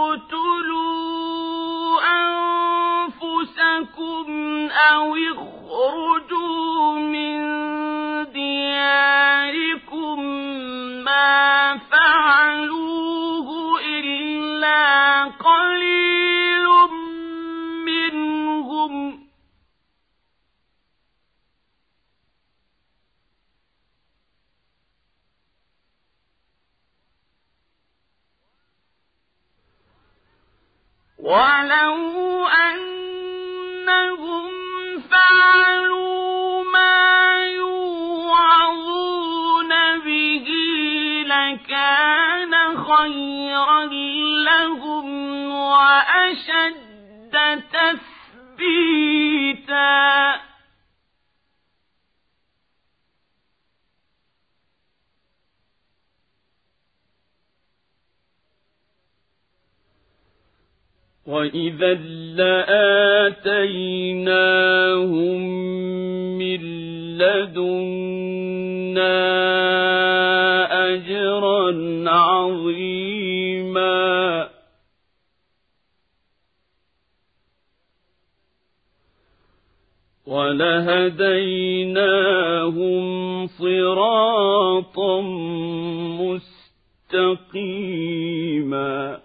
اقتلوا أنفسكم أو اخرجوا من دياركم ما فعلوه إلا قليل منهم ولو أنهم فعلوا ما يوعظون به لكان خيرا لهم وأشد تثبيتا وإذا لآتيناهم من لدنا أجرا عظيما ولهديناهم صراطا مستقيما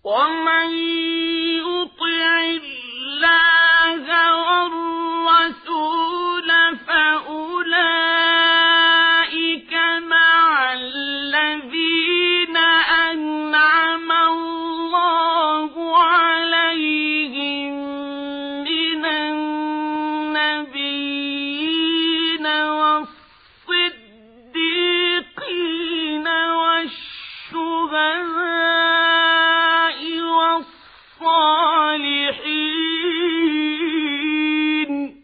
ومن يطع الله والرسول فأولئك مع الذين أنعم الله عليهم من النبيين والصديقين والشهداء والصالحين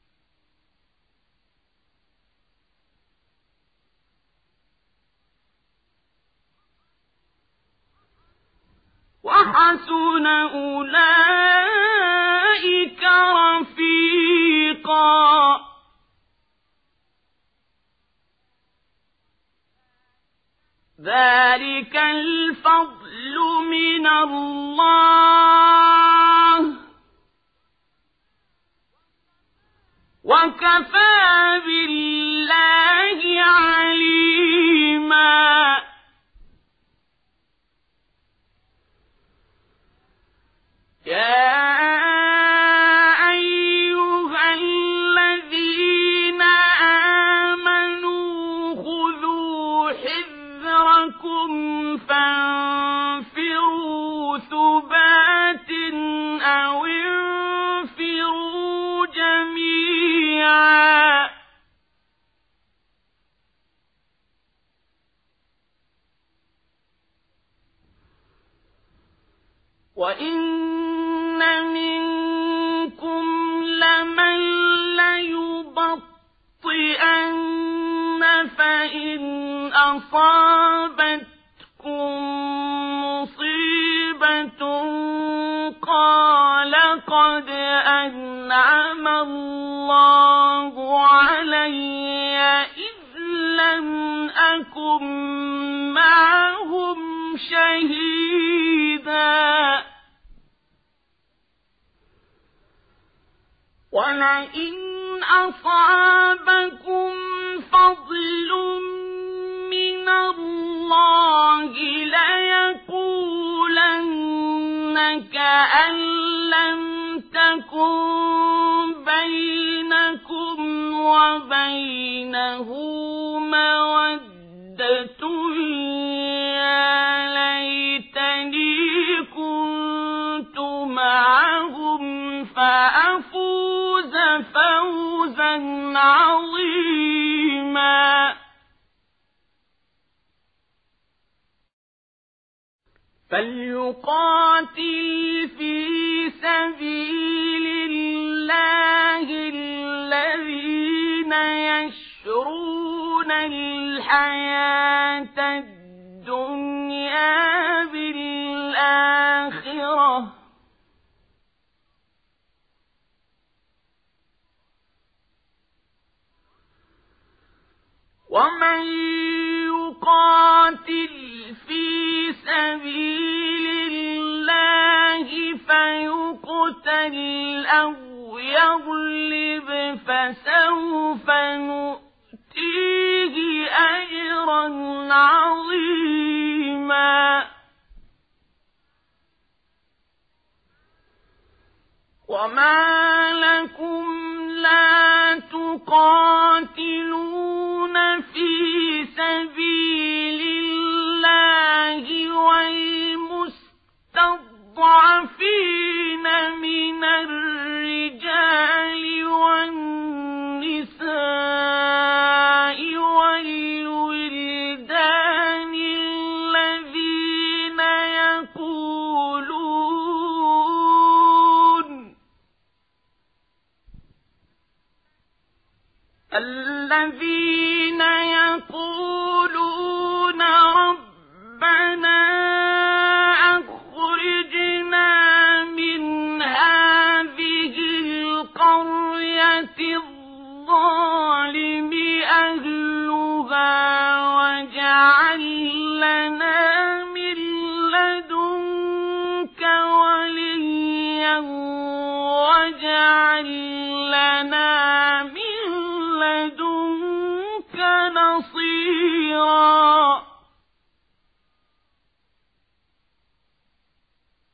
وحسن أولئك رفيقا ذلك الفضل من الله وكفى بالله عليما يا أيها الذين آمنوا خذوا حذركم فانفروا ثبات أو انفروا جميعا وإن منكم لمن ليبطئن فإن أصابتكم مصيبة قال قد أنعم الله علي إذ لم أكن معهم شهيدا ولئن أصابكم فضل من الله ليقولن كأن لم تكن بينكم وبينه مودة يا ليتني كنت معهم فأفوز فوزا عظيما فليقاتل في سبيل الله الذين يشرون الحياة الدنيا بالآخرة ومن يقاتل في سبيل الله فيقتل أو يغلب فسوف نؤتيه أجرا عظيما وما لكم لا تقاتلون في سبيل الله والمستضعفين من الرجال والنساء والولدان الذين يقولون الذين يقولون ربنا أخرجنا من هذه القرية الظالم أهلها واجعل لنا من لدنك وليا واجعل لنا من لدنك نصيرا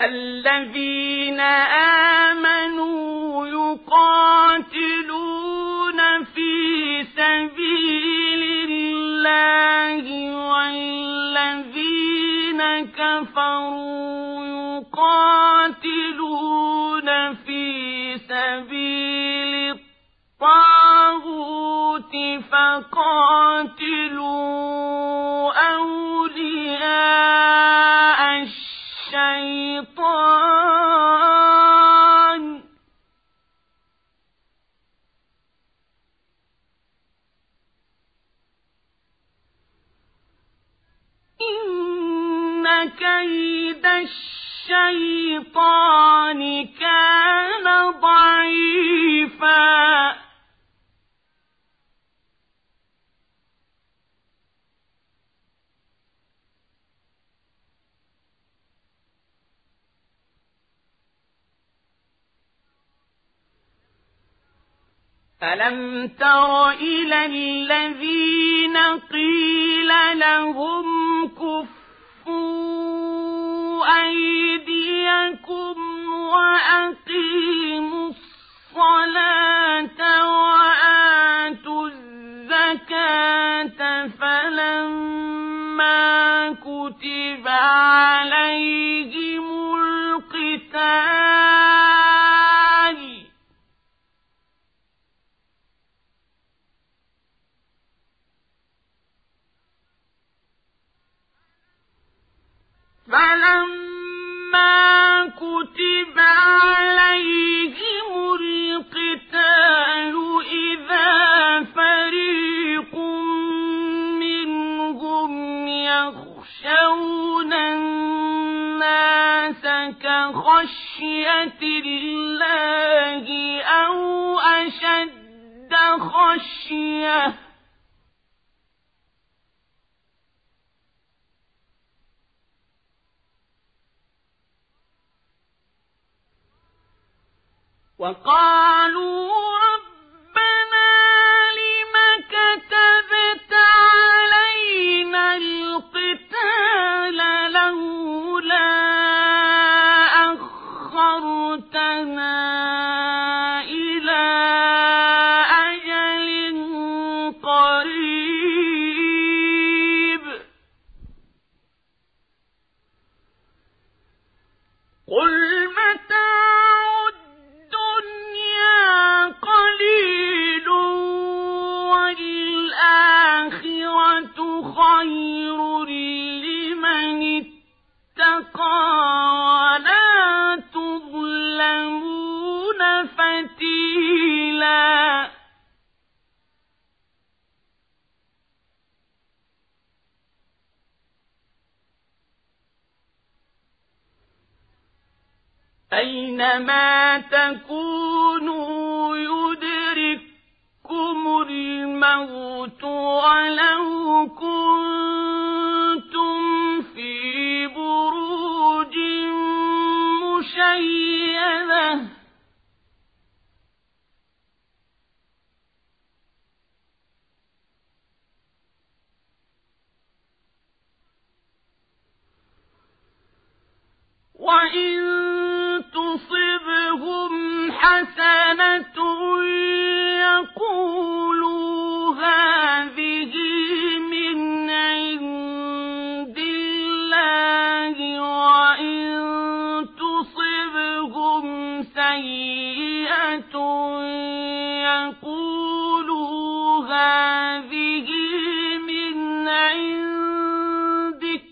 الذين آمنوا يقاتلون في سبيل الله والذين كفروا يقاتلون في سبيل الطاغوت فقاتلوا أولياء الشيطان إن كيد الشيطان كان ضعيفا ألم تر إلى الذين قيل لهم كفوا أيديكم وأقيموا الصلاة وآتوا الزكاة فلما كتب عليهم القتال فلما كتب عليهم القتال إذا فريق منهم يخشون الناس كخشية الله أو أشد خشية وقالوا ربنا لم كتبت علينا القتال لولا أخرتنا إلى أجل قريب قل متاع قليل والآخرة خير لمن اتقى ولا تظلمون فتيلا أينما تكونوا يدرككم الموت ولو كنتم في بروج مشيدة وإن تصبهم حسنة يقولوا هذه من عند الله وإن تصبهم سيئة يقولوا هذه من عندك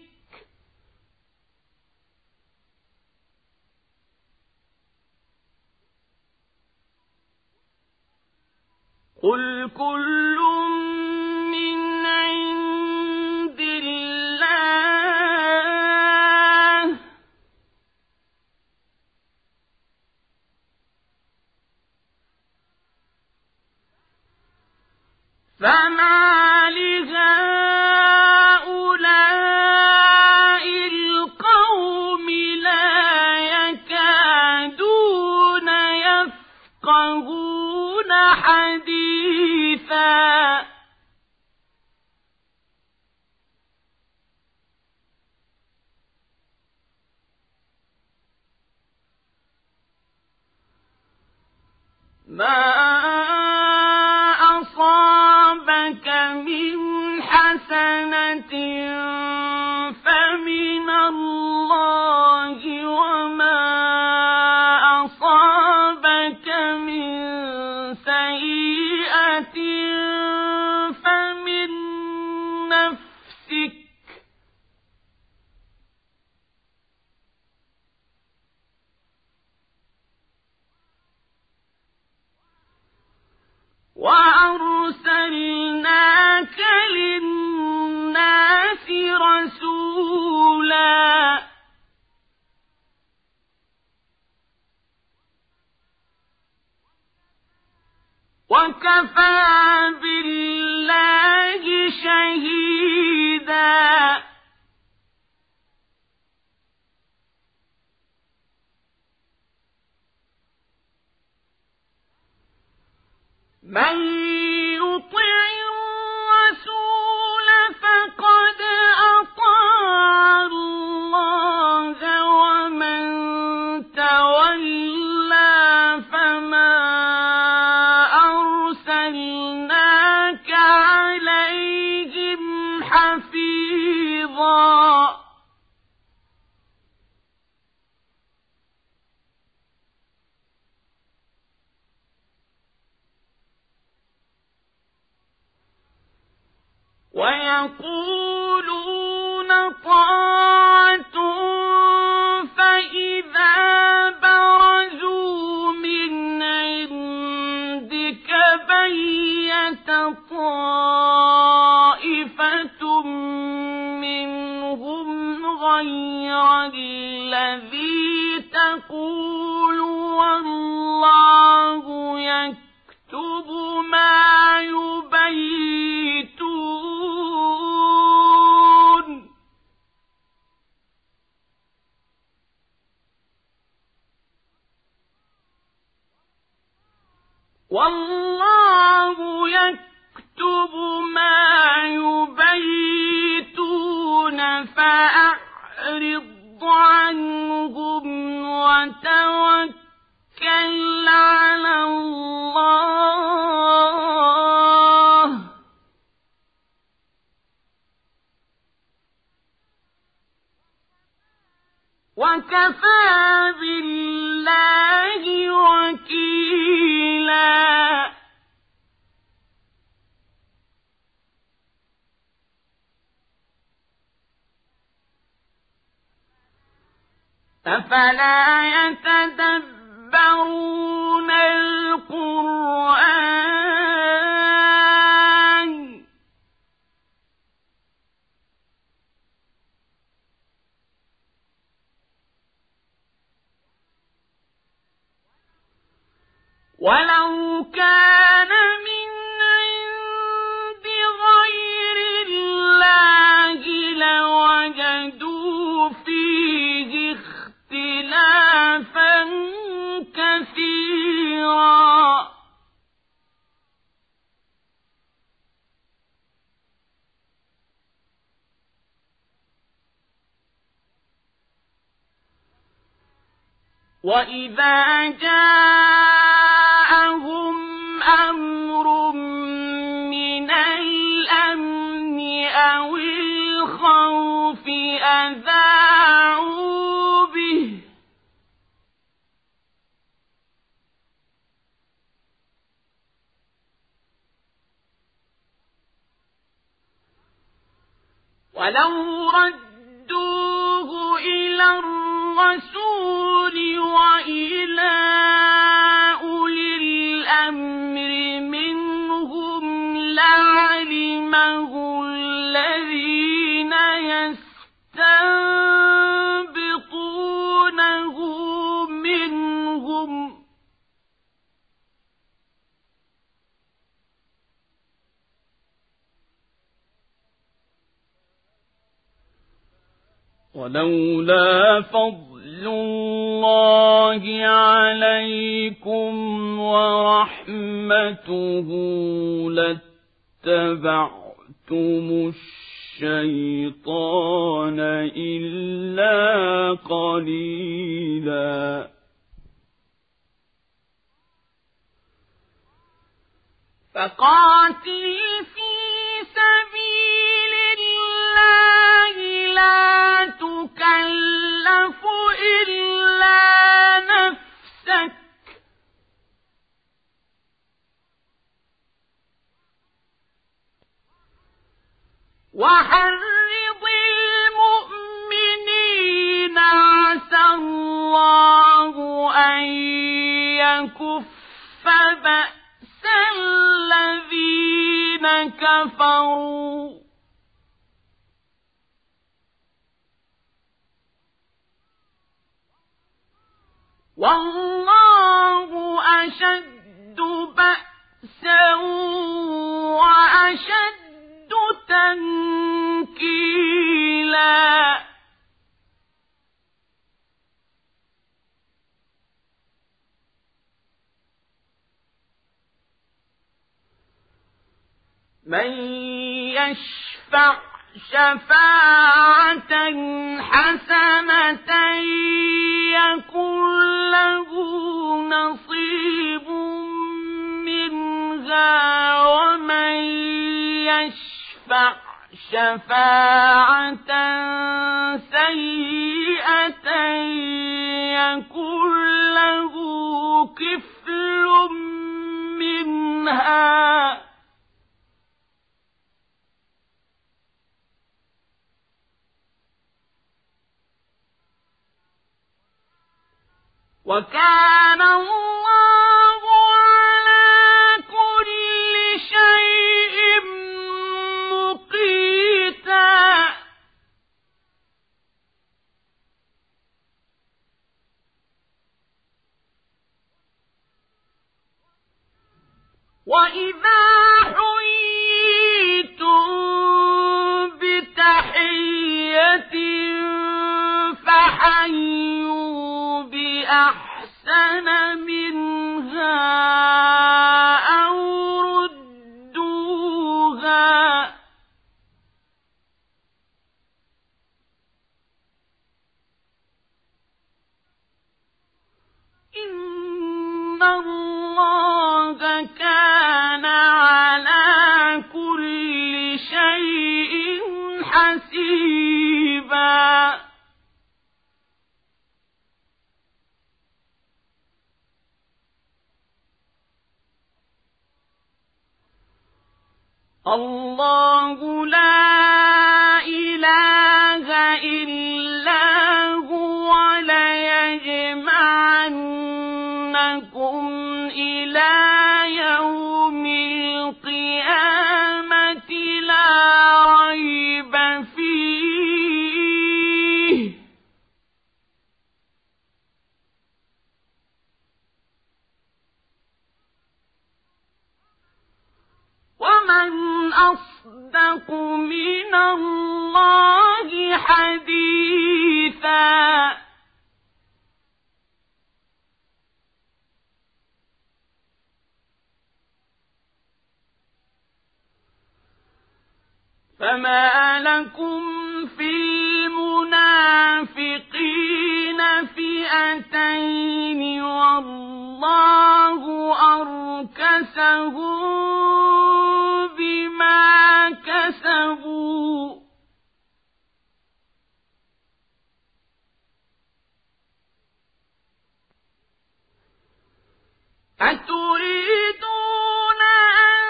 قل كل من عند الله فما لهؤلاء القوم لا يكادون يفقهون حديثا ما أصابك من حسنة فمن الله وما أصابك من سيئة فمن نفسك وأرسلناك للناس رسولا وكفى بالله شهيدا من يطع الرسول فقد أطاع الله ومن تولى فما أرسلناك عليهم حفيظا ويقولون طاعة فإذا برزوا من عندك بيت طائفة منهم غير الذي تقول والله يكتب ما يبيتون والله يكتب ما يبيتون فأعرض عنهم وتوكل على الله وكفى بالله وكيلا أفلا يتدبرون القرآن ولو كان من عند غير الله لوجدوا فيه اختلافا كثيرا وإذا جاءهم أمر من الأمن أو الخوف أذاعوا به ولو ردوه إلى الرسول وإلى أولي الأمر منهم لعلمه الذين يستنبطونه منهم ولولا فضل الله عليكم ورحمته لاتبعتم الشيطان إلا قليلا فقاتل في سبيل الله لا تكلف إلا نفسك وحرض المؤمنين عسى الله أن يكف بأس الذين كفروا والله أشد بأسا وأشد تنكيلا من يشفع شفاعة حسنة يكن له نصيب منها ومن يشفع شفاعة سيئة يكن له كفل منها وكان الله على كل شيء مقيتا وإذا حييتم بتحية فحيوا بأحسن منها أو ردوها إن الله كان على كل شيء حسيبا الله لا إله إلا هو ليجمعنكم إلى يوم القيامة لا ريب فيه ومن أصدق من الله حديثا فما لكم في المنافقين فئتين والله أركسهم بما كسبوا أتريدون أن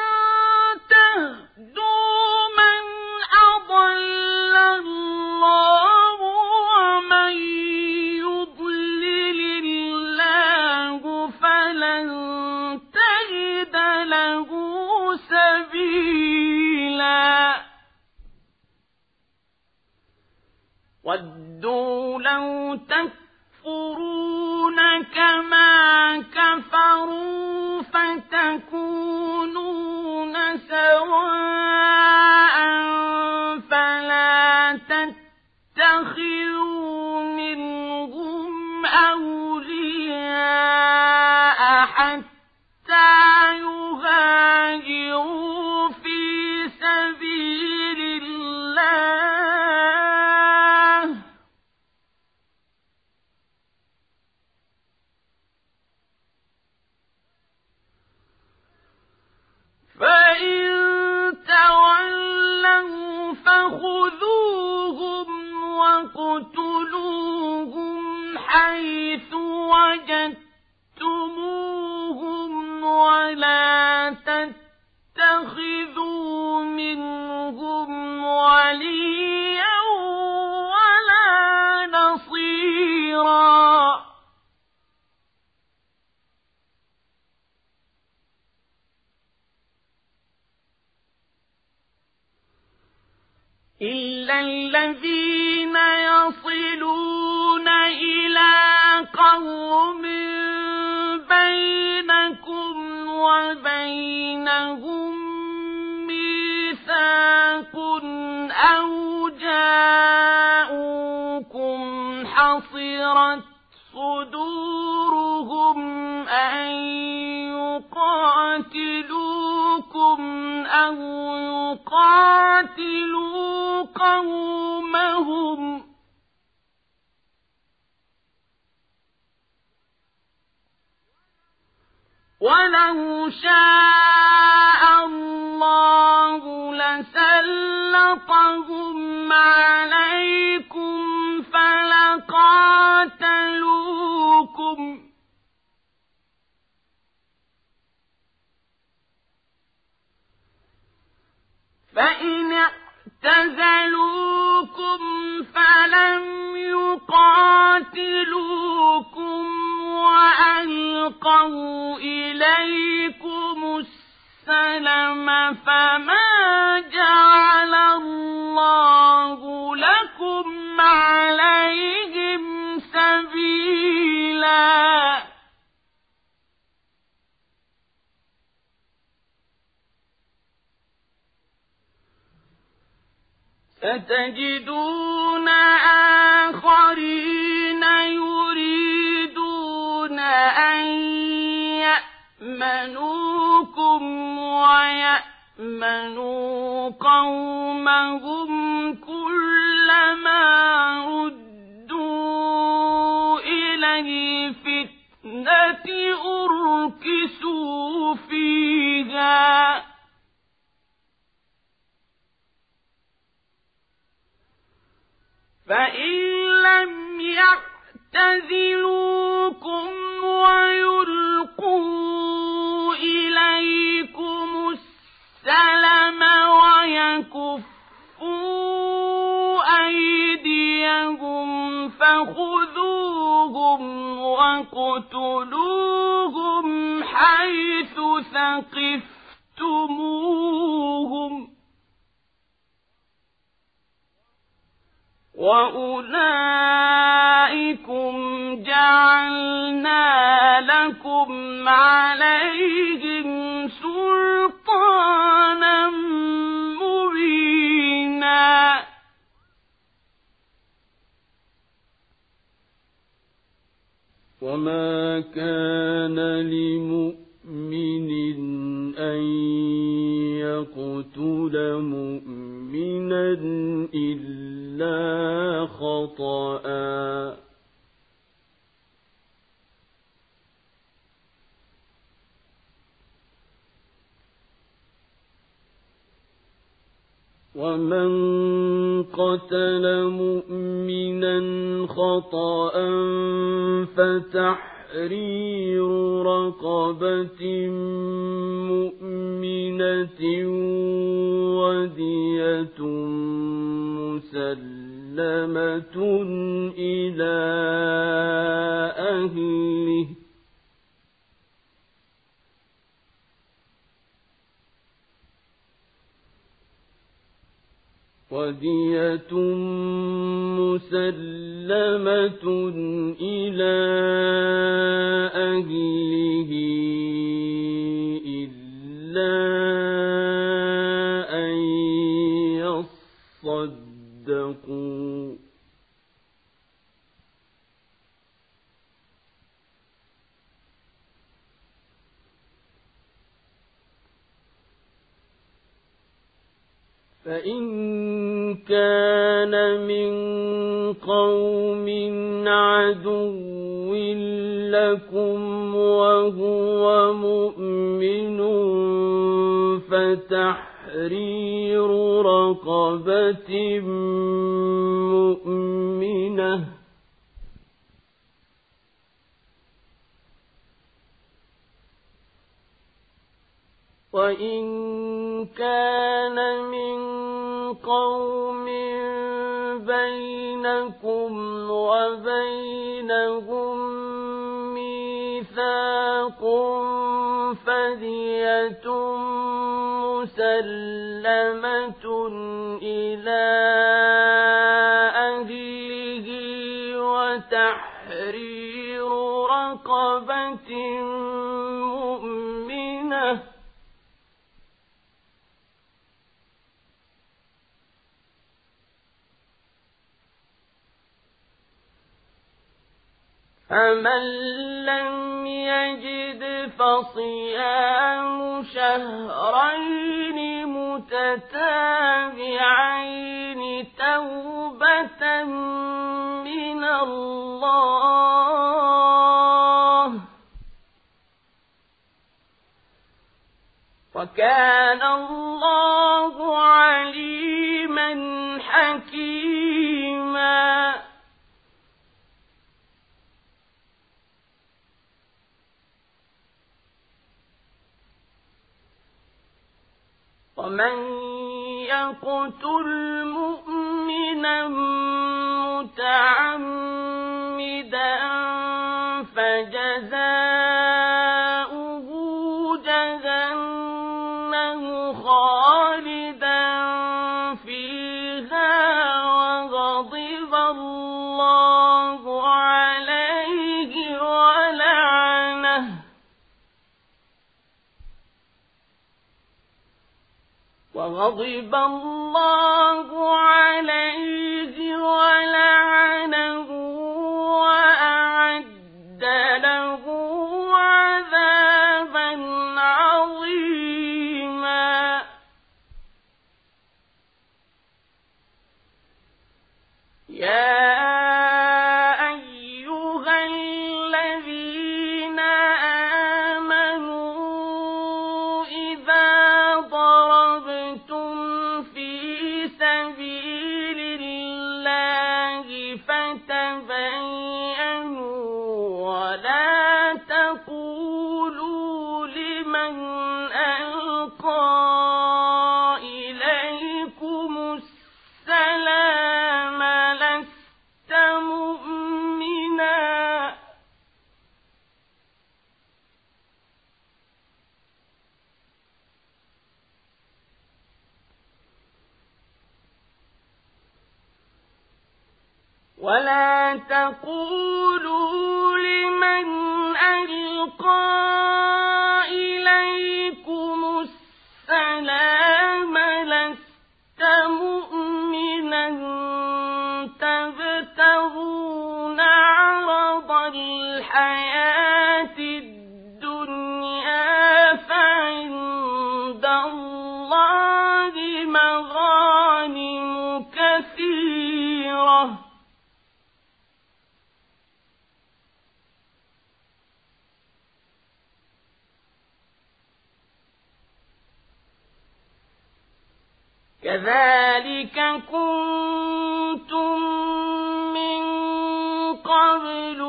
تهدوا من أضل الله ومن يضلل الله فلن تجد له سبيلا ودوا لو تكفرون كما كفروا فتكونون سواء فلا تتخذوا منهم أولياء حتى يهاجروا في سبيل الله إلا الذين يصلون إلى قوم بينكم وبينهم ميثاق أو جاءوكم حصرت صدورهم أن يقاتلوكم أو يقاتلوا قومهم ولو شاء الله لسلطهم عليكم فلقاتلوكم فإن اعتزلوكم فلم يقاتلوكم وألقوا إليكم السلم فما جعل الله لكم عليهم سبيلا ستجدون آخرين يريدون أن يأمنوكم ويأمنوا قومهم كلما ردوا إلى الفتنة أركسوا فيها فإن لم يعتزلوكم ويلقوا إليكم السلم ويكفوا أيديهم فخذوهم واقتلوهم حيث ثقفتموهم وأولئكم جعلنا لكم عليهم سلطانا مبينا وما كان لمؤمن أن يقتل مؤمنا إلا خطأ ومن قتل مؤمنا خطأ فتحرير رقبة مؤمنة ودية مسلمة إلى أهله ودية مسلمة إلى أهله إلا أن يصدقوا فإن كان من قوم عدو لكم وهو مؤمن فتحرير رقبة مؤمنة وإن كان من قوم بينكم وبينهم ميثاق فدية مسلمة مسلمة إلى أهله وتحرير رقبة مؤمنة فمن لم يجد فصيام شهرين متتابعين توبة من الله وكان الله عليما حكيما. ومن يقتل مؤمنا متعمدا فجزاؤه جهنم خالدا فيها وغضب الله عليه ولعنه وغضب الله عليه ولعنه وأعد له عذابا عظيما. يا أيها الذين آمنوا إذا ضربتم في سبيل الله فتبينوا ولا تقولوا لمن ألقى إليكم السلام لست مؤمنا ولا تقولوا لمن ألقى إليكم السلام لست مؤمنا تبتغون عرض الحياة الدنيا فعند الله مغانم كثيرة كذلك كنتم من قبل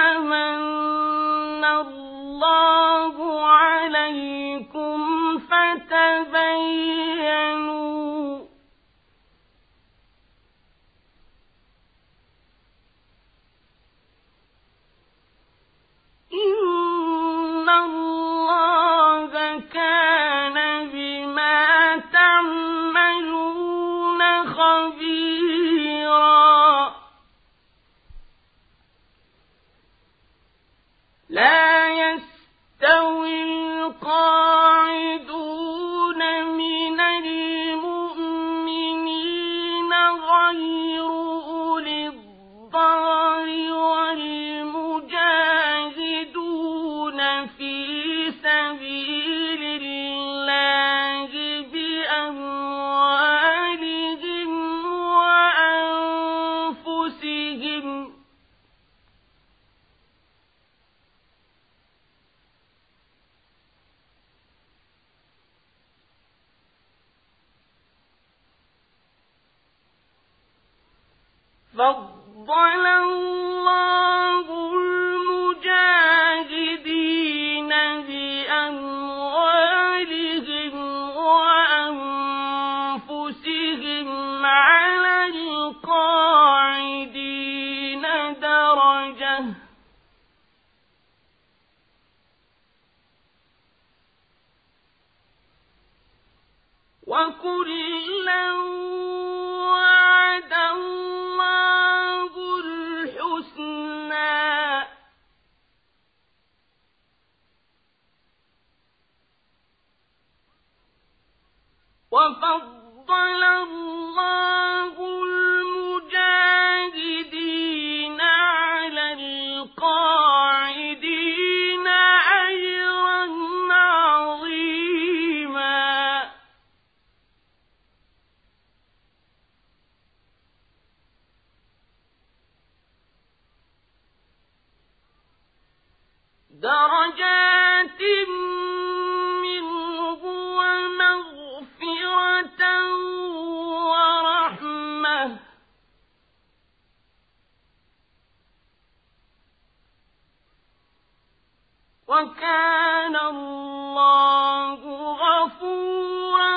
فمن الله عليكم فتبينوا إن الله كان بما تعملون خبيرا. لا يستوي القاعدون من المؤمنين غير أولي الضرر والمجاهدون في سبيل الله بأموالهم وأنفسهم فضل الله المجاهدين بأموالهم وأنفسهم على القاعدين درجة وكل كلا وعد الله الحسنى وفضل الله المجاهدين على القاعدين أجرا عظيما درجات منه ومغفرة ورحمة وكان الله غفورا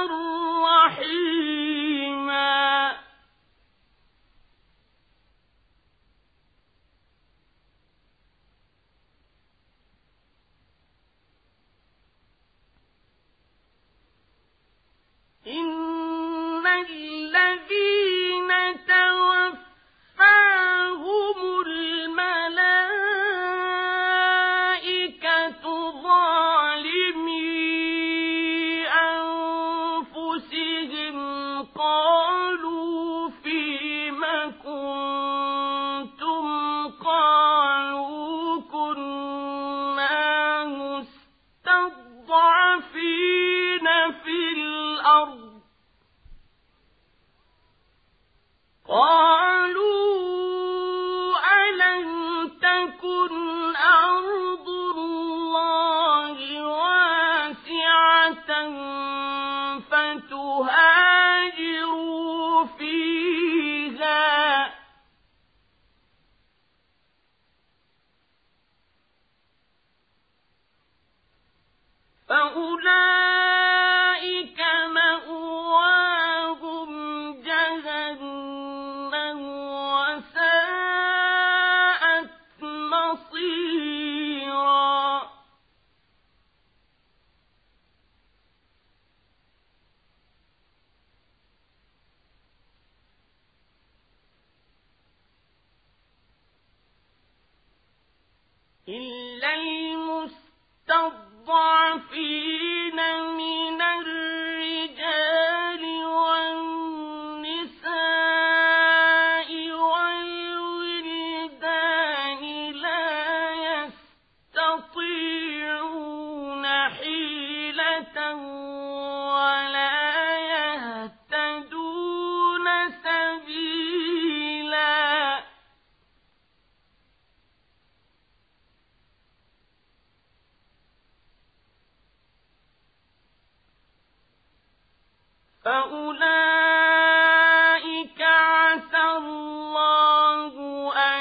رحيما إن الذين توفاهم الملائكة ظالمي أنفسهم قالوا فيم كنتم قالوا كنا مستضعفين في الأرض قالوا ألم تكن أرض الله واسعة فتهاجروا فيها فأولئك مأواهم جهنم وساءت مصيرا إلا المستضعفين من الرجال والنساء والولدان لا يستطيعون حيلة ولا يهتدون سبيلا فأولئك عسى الله أن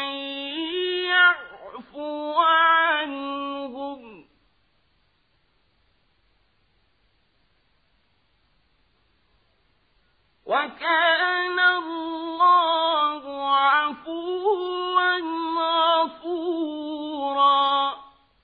يعفو عنهم وكان الله عفوا غفورا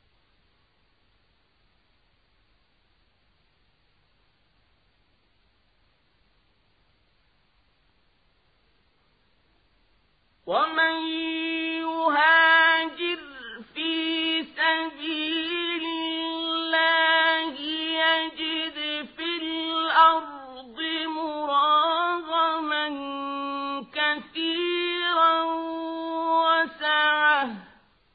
ومن يهاجر في سبيل الله يجد في الأرض مراغما كثيرا وسعة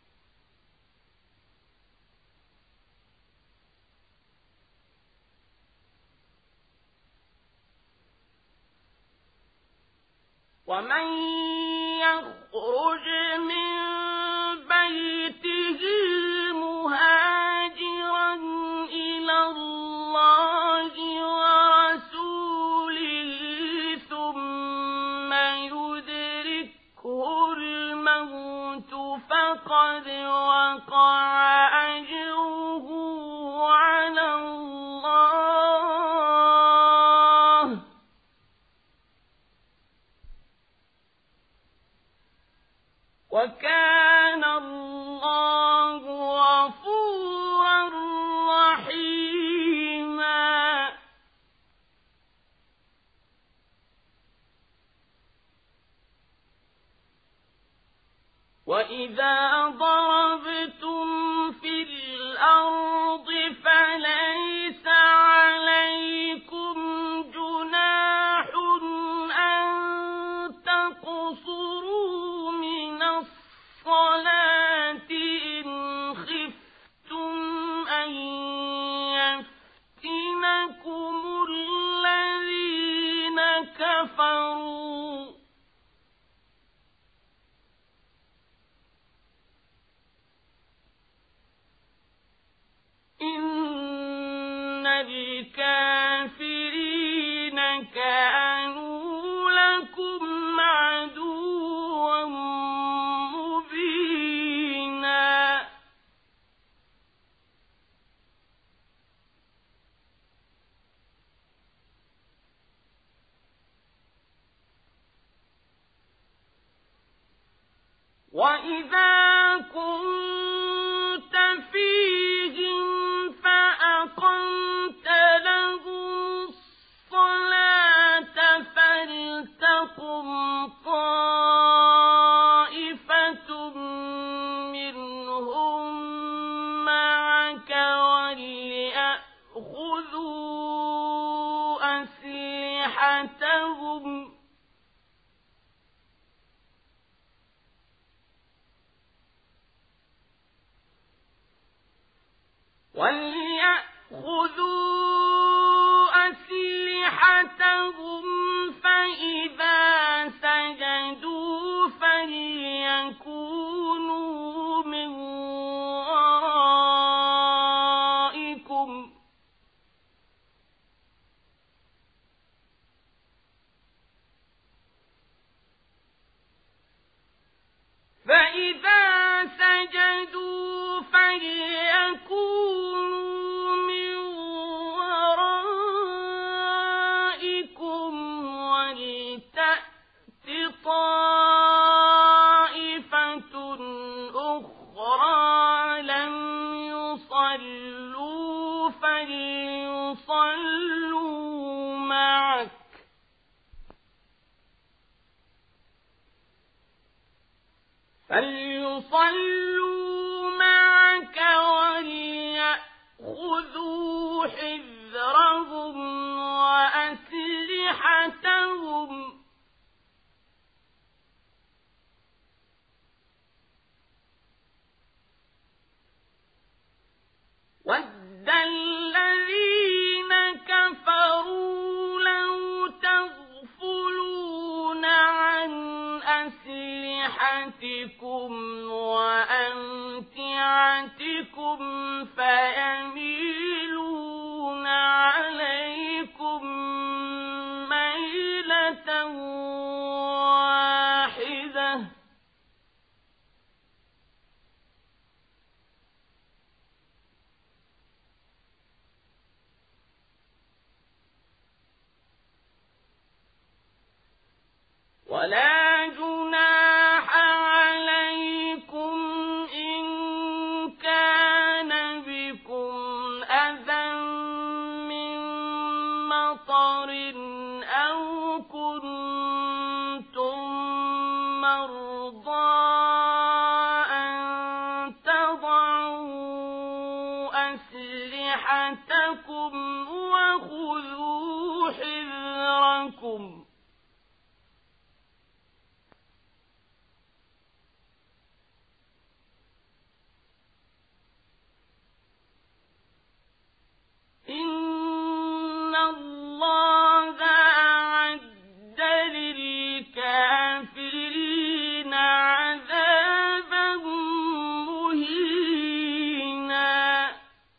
ومن يخرج من بيته مهاجرا إلى الله ورسوله ثم يدركه الموت فقد وقع أجره على الله وكان الله غفورا رحيما وإذا ضربتم في الأرض فليس عليكم جناح أن تقصروا من الصلاة إن خفتم أن يفتنكم الذين كفروا إن الكافرين كانوا لكم عدوا مبينا وإذا كنت فيهم فأقمت لهم الصلاة فلتقم طائفة منهم معك وليأخذوا أسلحتهم وليأخذوا أسلحتهم فإذا سجدوا فليكونوا من ورائكم فإذا سجدوا فليكونوا من ورائكم ولتأت طائفة أخرى لم يصلوا فليصلوا معك فليصلوا معك وليأخذوا حذرهم وأسلحتهم وَدَّ الَّذِينَ كَفَرُوا لَوْ تَغْفُلُونَ عَنْ أَسْلِحَتِكُمْ وَأَمْتِعَتِكُمْ فَيَمِيلُونَ عَلَيْكُمْ مَيْلَةً وَاحِدَةً ولا جناح عليكم إن كان بكم أذى من مطر أو كنتم مرضى أن تضعوا أسلحتكم وخذوا حذركم إن الله أعد للكافرين عذابا مهينا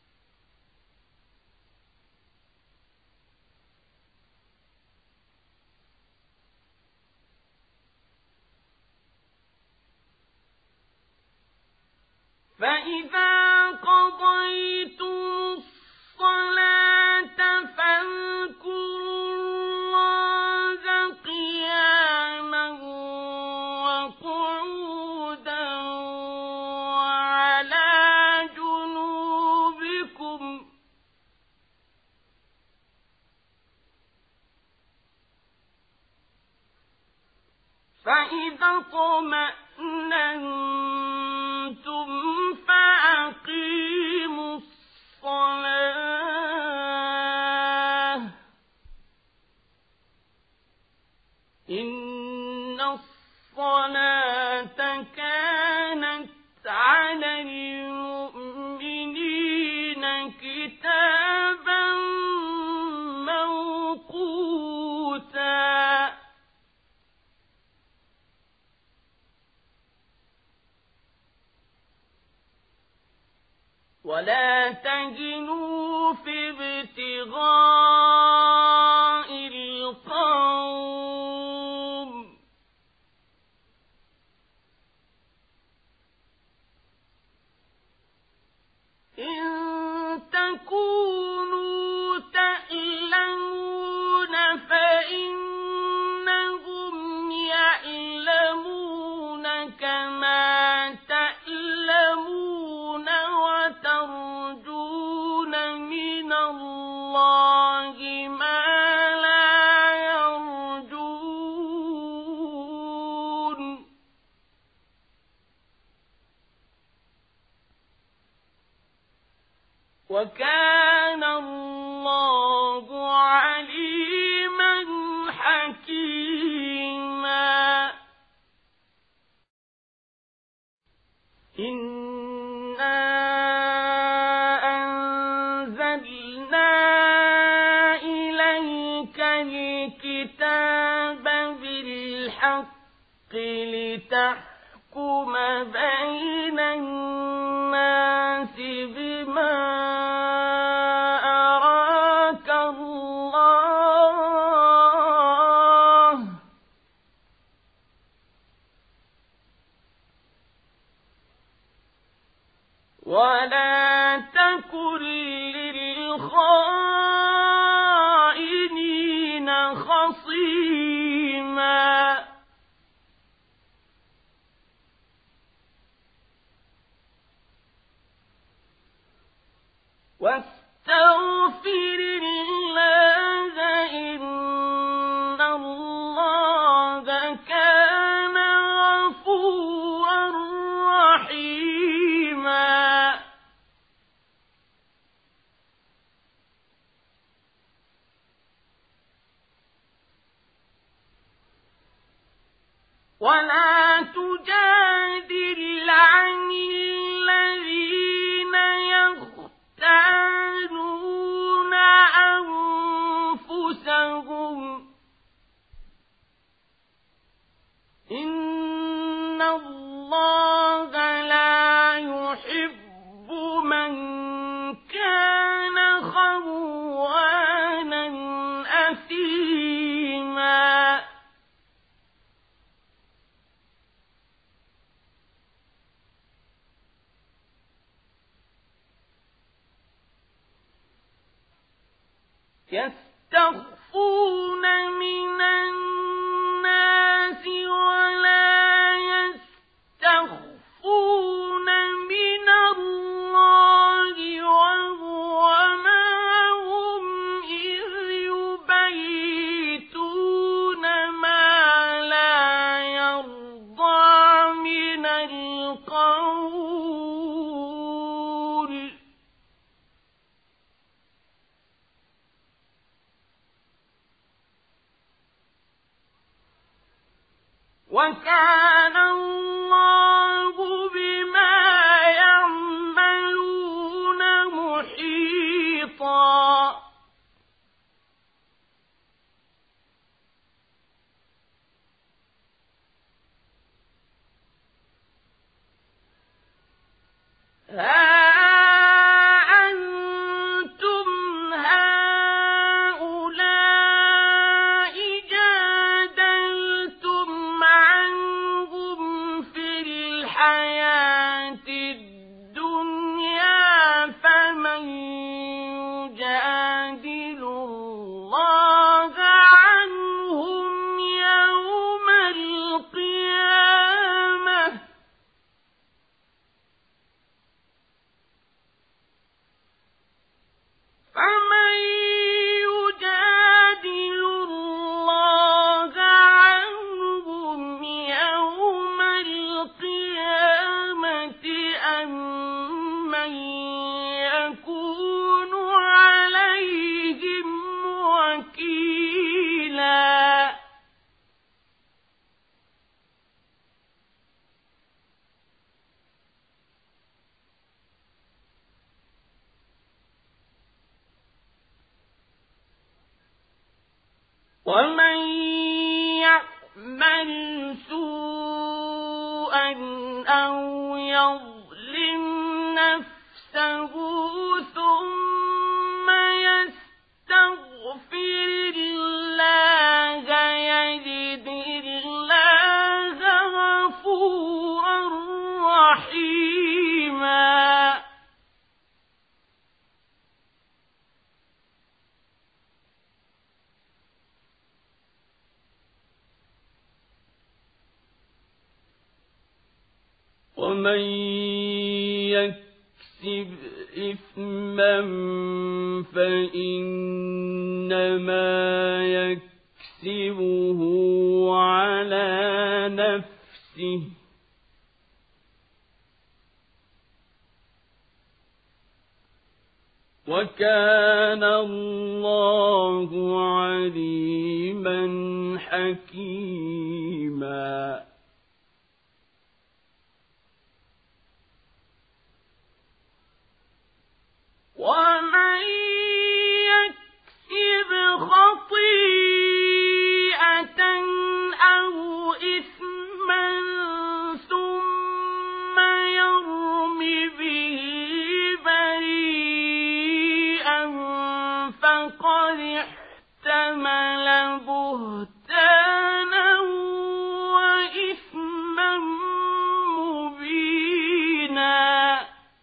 فإذا قضيتم الصلاة فاذكروا الله قياما وقعودا وعلى جنوبكم فإذا اطمأنتم اطمأننتم فأقيموا الصلاة إن الصلاة كانت على المؤمنين كتابا موقوتا ولا تهنوا في ابتغاء القوم إن تكونوا تألمون فإنهم يألمون كما تألمون وترجون من الله ما لا يرجون وكان الله عليما حكيما إنا أنزلنا إليك الكتاب بالحق لتحكم بين الناس بما أراك الله ولا تكن للخائنين خصيما واستغفر الله إن الله كان غفورا رحيما ولا تجادل عن الذين يختانون أنفسهم إن الله لا يحب من كان خوانا أثيما يستخفون من الناس ولا يستخفون من الله وهو معهم إذ يبيتون ما لا يرضى من القول وكان الله بما يعملون محيطا ها أنتم هؤلاء جادلتم عنهم ومن يعمل سوءا أو يظلم نفسه ثم يستغفر الله يجد الله غفورا رحيما. ومن يكسب إثما فإنما يكسبه على نفسه وكان الله عليما حكيما. ومن يكسب خطيئة أو إثما ثم يرم به بريئا فقد احتمل بهتانا وإثما مبينا.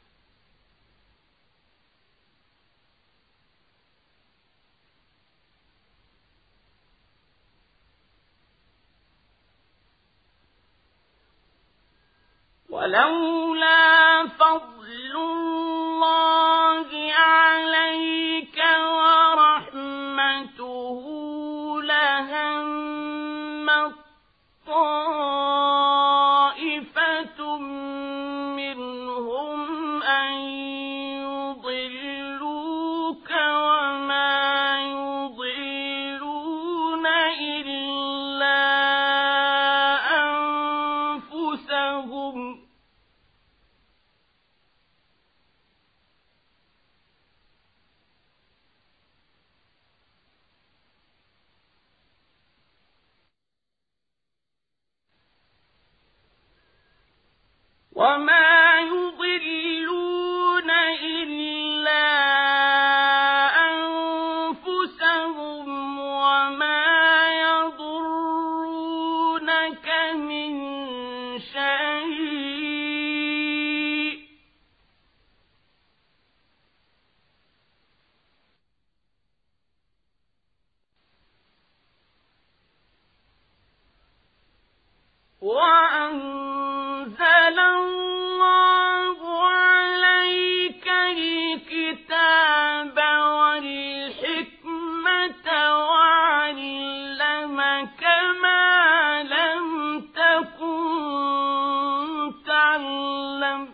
ولولا فضل الله عليك ورحمته لهمت طائفة منهم أن يضلوك وما يضلون إلا أنفسهم وما يضلون إلا أنفسهم وما يضرونك من شيء وأنزل الله عليك الكتاب والحكمة وعلمك ما لم تكن تعلم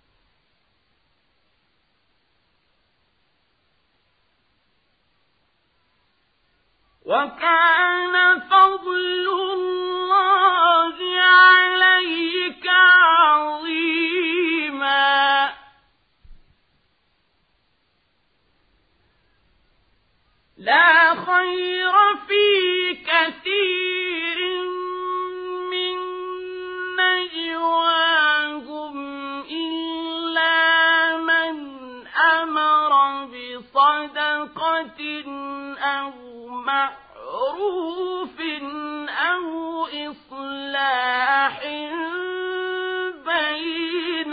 وكان فضل الله عليك عظيما. لا خير في كثير من نجواهم إلا من أمر بصدقة أو معروف أو إصلاح بين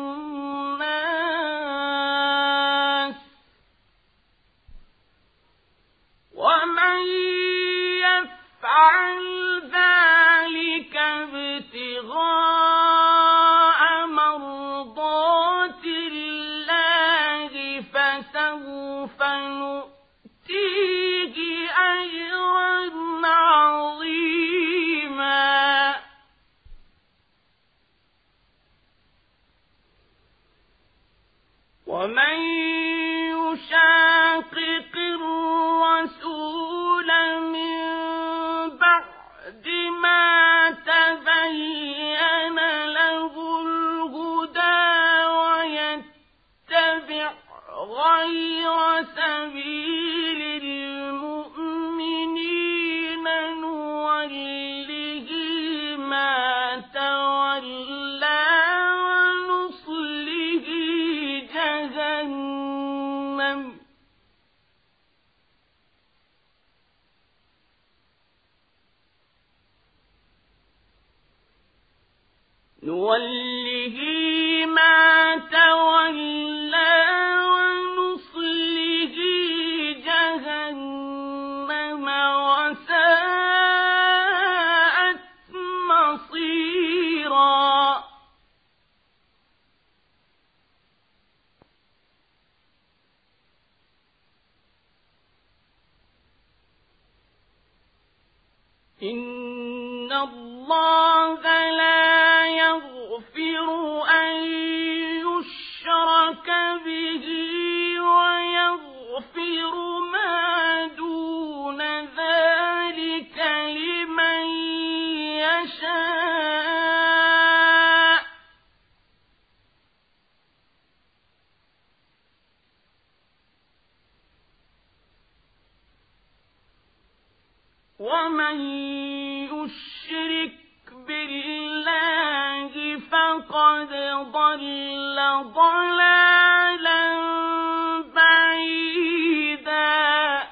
الناس ومن يفعل ذلك ابتغاء مرضات الله فسوف نؤتيه أجرا عظيما. ومن يشاقق الرسول من بعد ما تبين له الهدى ويتبع غير سبيل المؤمنين نوله ما تولى ونصله جهنم وساءت مصيرا إن الله لا يغفر أن يشرك به ويغفر ما دون ذلك لمن يشاء ومن يشرك بالله فقد ضل ضلالا بعيدا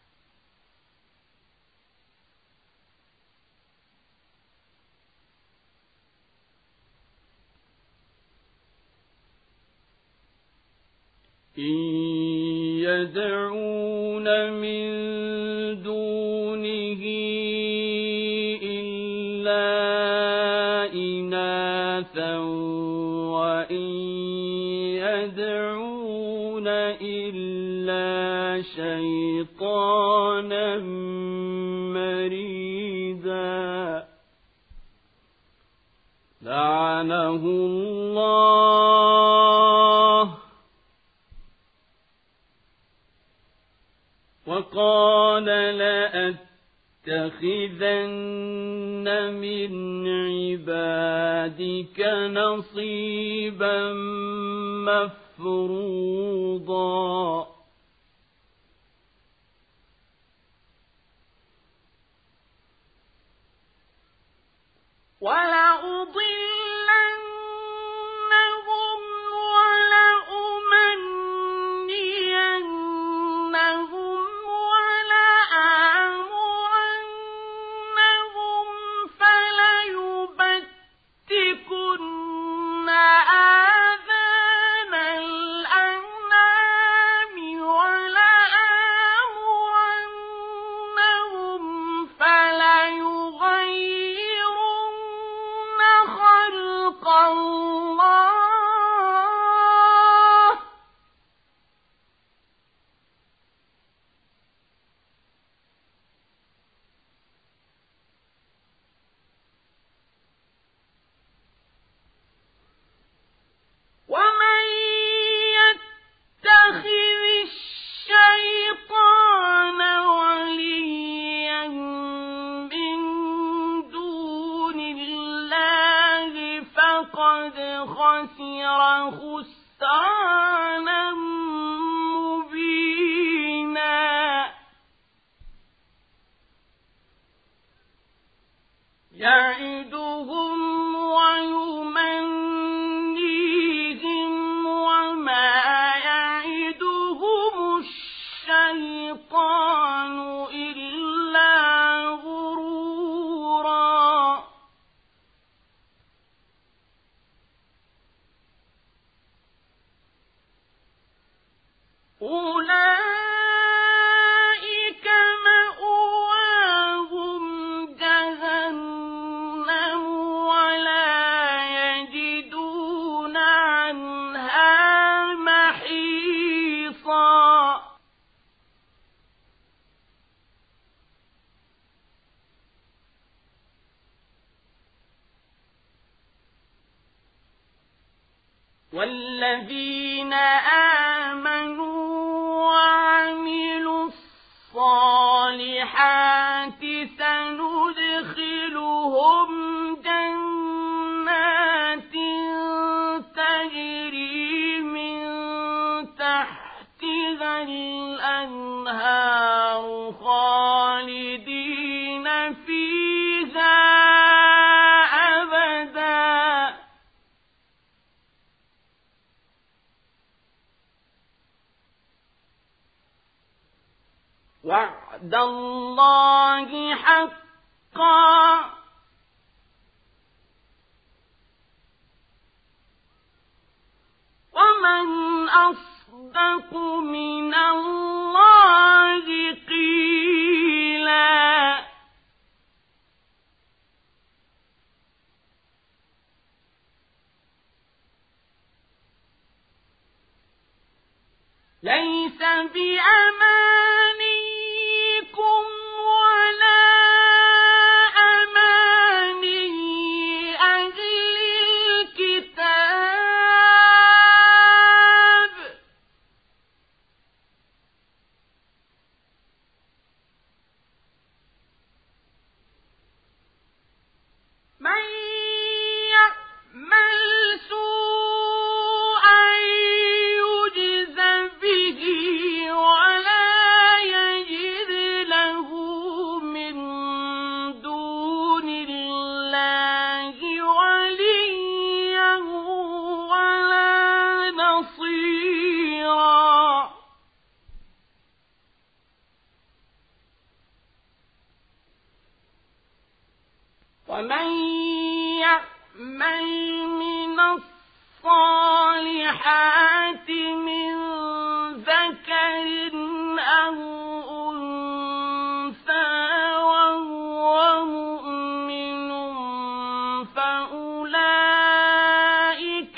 إن يدعون من دونه إلا إناثا وإن يدعون إلا شيطانا مريدا لعنه الله وقال لأتخذن من عبادك نصيبا مفروضا ولأضلنهم ولأمنينهم ولآمرنهم فليبتكن آذان الأنعام ولآمرنهم فليغيرن خلق الله ومن يتخذ الشيطان وليا من دون الله فقد خسر خسرانا مبينا يعدهم ويمنيهم وما يعدهم الشيطان إلا غرورا أولئك مأواهم جهنم ولا يجدون عنها محيصا والذين آمنوا وعملوا الصالحات سندخلهم جنات تجري من تحتها الأنهار خالدين فيها أبدا وعد الله حقا أصدق من الله قيلا ليس بأمانيكم ولا أماني أهل الكتاب من يعمل سوءا يجز به ولا يجد له من دون الله وليا ولا نصيرا ومن يعمل من الصالحات من ذكر أو أنثى وهو مؤمن فأولئك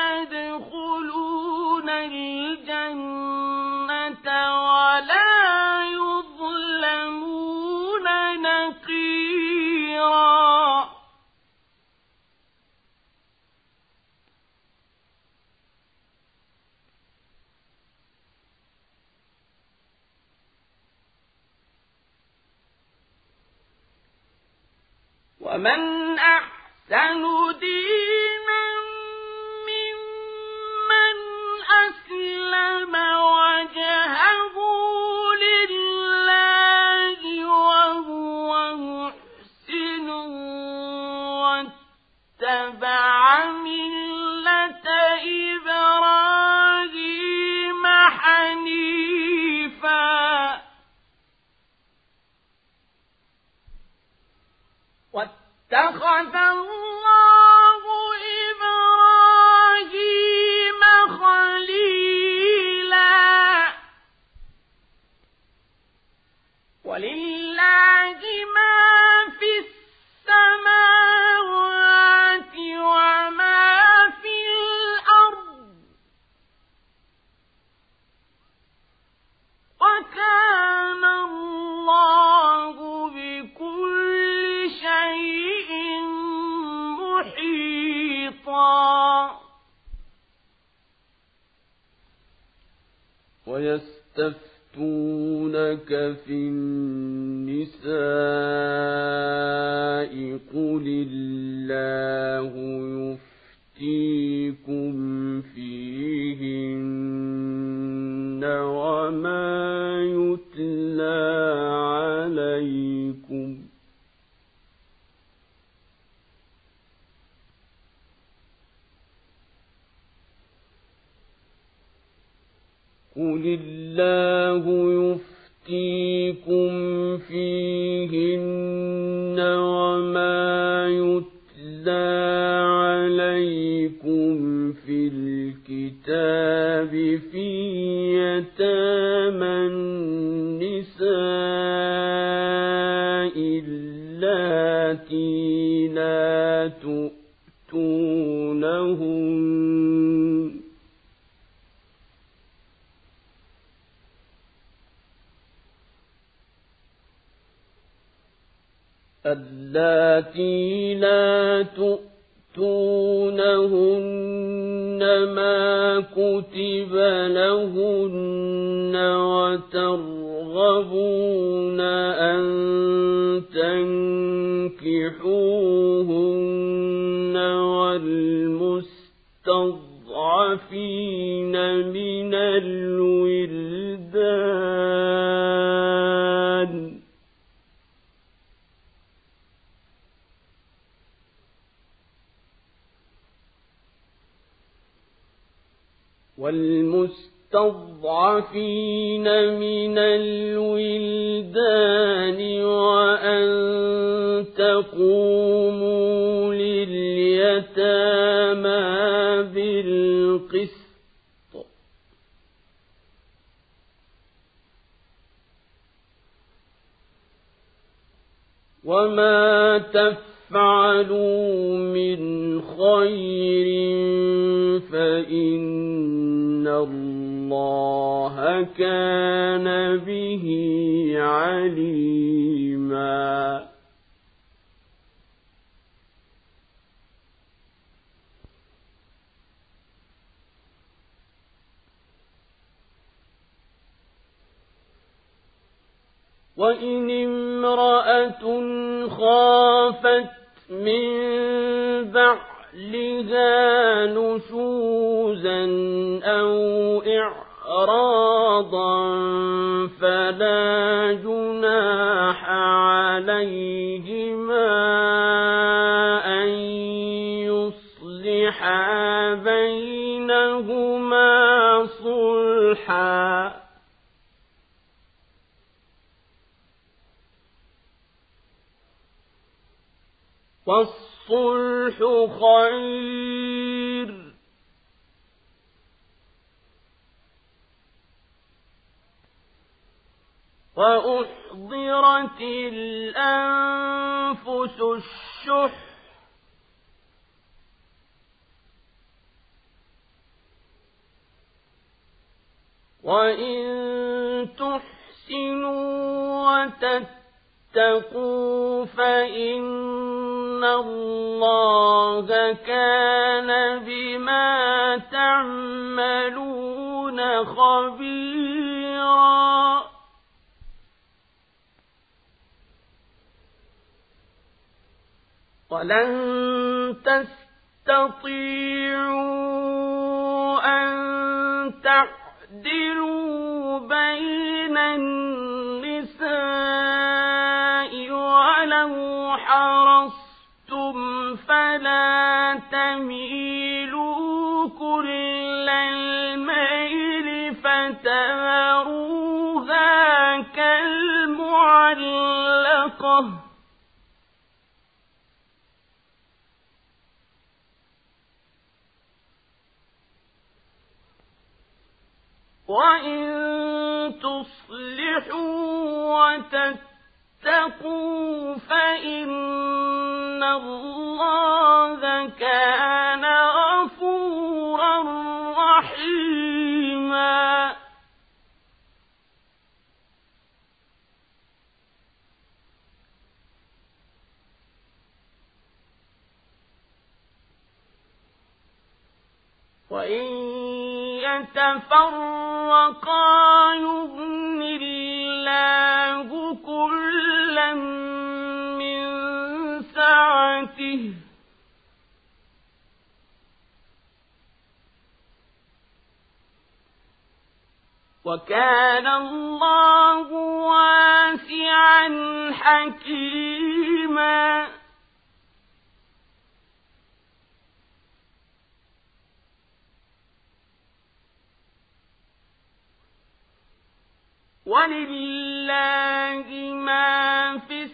يدخلون الجنة ولا يظلمون نقيرا ومن أحسن دينا ممن أسلم وجهه لله وهو محسن واتبع ملة إبراهيم حنيفا واتخذ الله إبراهيم خليلا ولله ما في السماوات وما في الأرض وكان الله بكل شيء محيطا ويستفتونك في النساء قل الله يفتيكم فيهن وما يتلى عليكم قل الله يفتيكم فيهن وما يتلى عليكم في الكتاب في يتامى النساء اللاتي لا تؤتونهن اللاتي لا تؤتونهن ما كتب لهن وترغبون أن تنكحوهن والمستضعفين من الولدان والمستضعفين من الولدان وأن تقوموا لليتامى بالقسط وما تفعلوا من خير فإن الله كان به عليما. وإن امرأة خافت من بعلها نشوزا أو إعراضا فلا جناح عليهما أن يصلحا بينهما صلحا والصلح خير. وأحضرت الأنفس الشح وإن تحسنوا وتتقوا فإن الله كان بما تعملون خبيرا. ولن تستطيعوا أن تعدلوا بين النساء ولو حرصتم فلا تميلوا كل الميل فتذروها كالمعلقة وإن تصلحوا وتتقوا فإن الله كان غفورا رحيما. وإن يتفرقا يغن الله كلا من سعته وكان الله واسعا حكيما. ولله ما في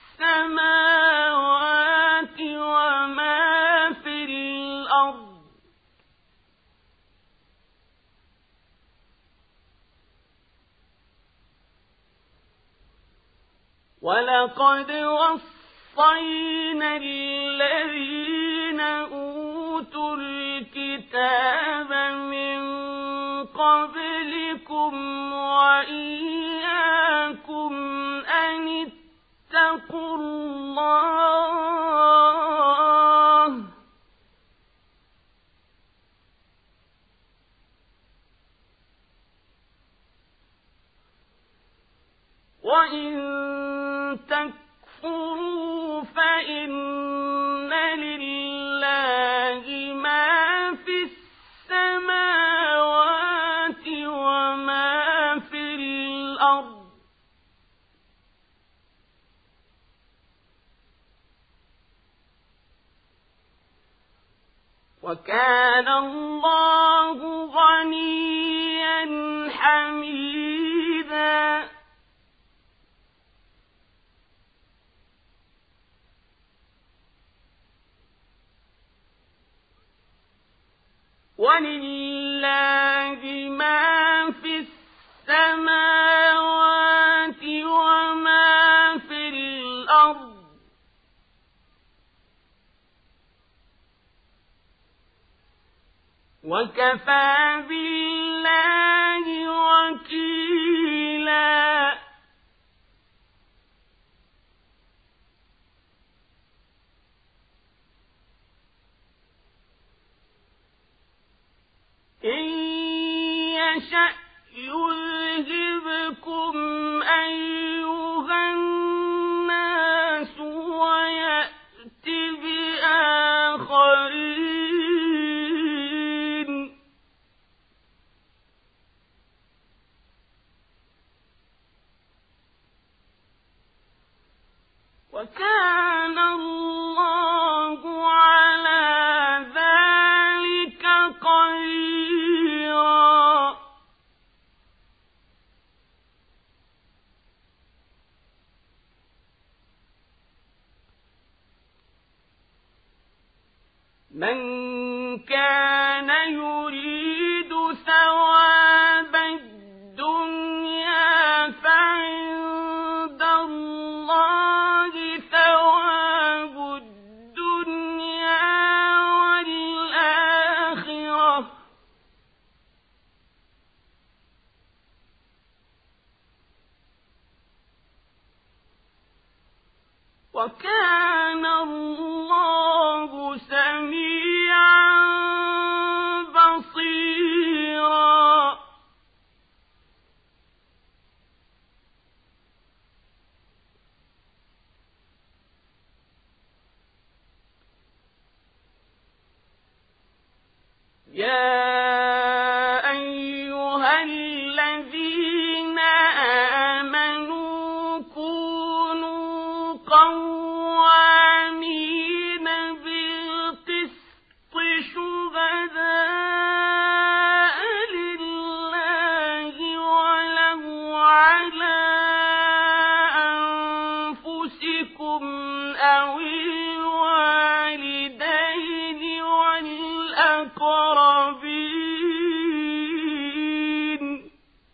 السماوات وما في الأرض ولقد وصينا الذين أوتوا الكتاب من قبلكم وإياكم أن اتقوا الله وإن تكفروا فإن لله ما في السماوات وما في الأرض وكان الله غنيا حميدا. ولله ما في السماوات وما في الأرض وكفى بالله وكيلا إن يشأ يذهبكم أيها الناس ويأت بآخرين وكان الله على ذلك قديرا من كان يريد ثواب الدنيا فعند الله ثواب الدنيا والآخرة وكان الله سميعا بصيرا يا أيها الذين آمنوا كونوا قوامين بالقسط شهداء لله ولو على أنفسكم أو الوالدين والأقربين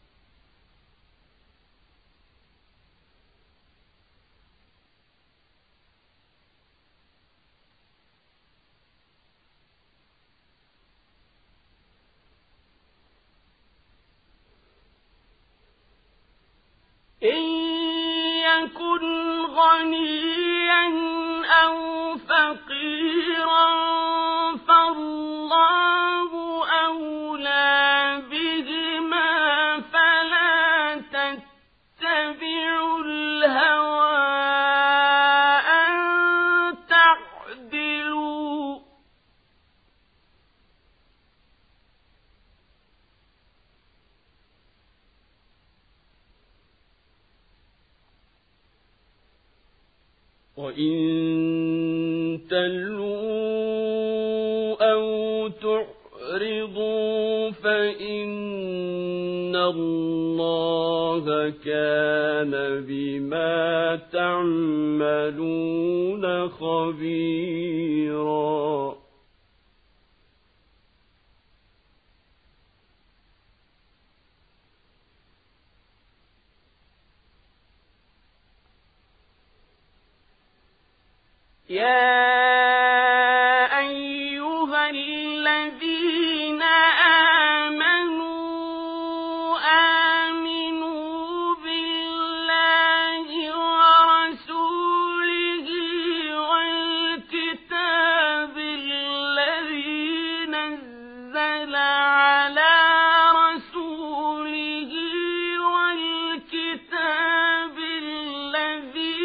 إن يكن غنيا أو فقيرا فالله أولى بهما فلا تتبعوا الهوى أن تعدلوا وإن تلووا أو تعرضوا فإن الله كان بما تعملون خبيرا يا أيها الذين آمنوا آمنوا بالله ورسوله والكتاب الذي نزل على رسوله والكتاب الذي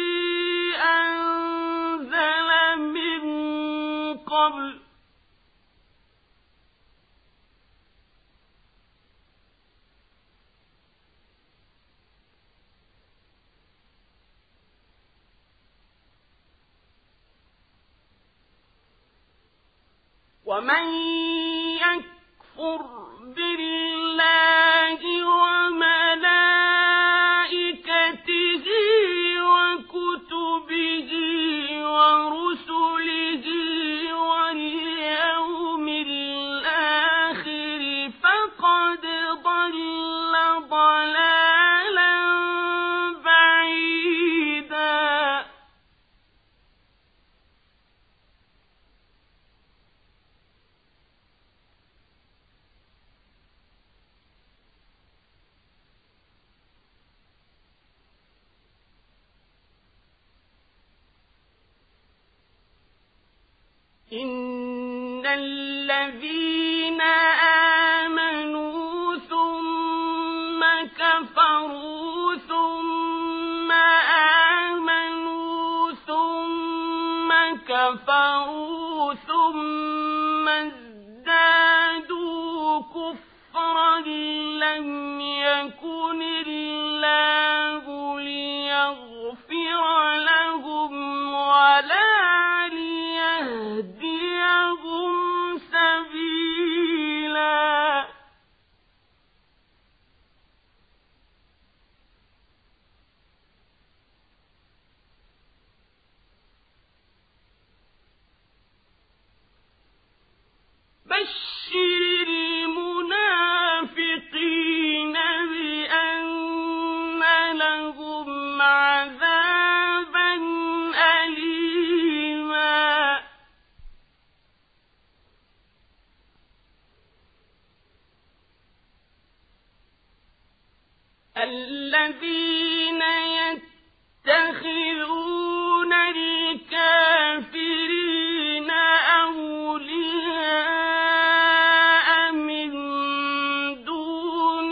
ومن يكفر بالله وملائكته وكتبه ورسله واليوم الآخر فقد ضل ضلالا بعيدا إن الذين آمنوا ثم كفروا ثم آمنوا ثم كفروا ثم ازدادوا كفرا لم يكن الله ليغفر لهم ولا ليهديهم سبيلا بشر المنافقين بأن لهم عذابا أليما الذين يتخذون الكافرين أولياء من دون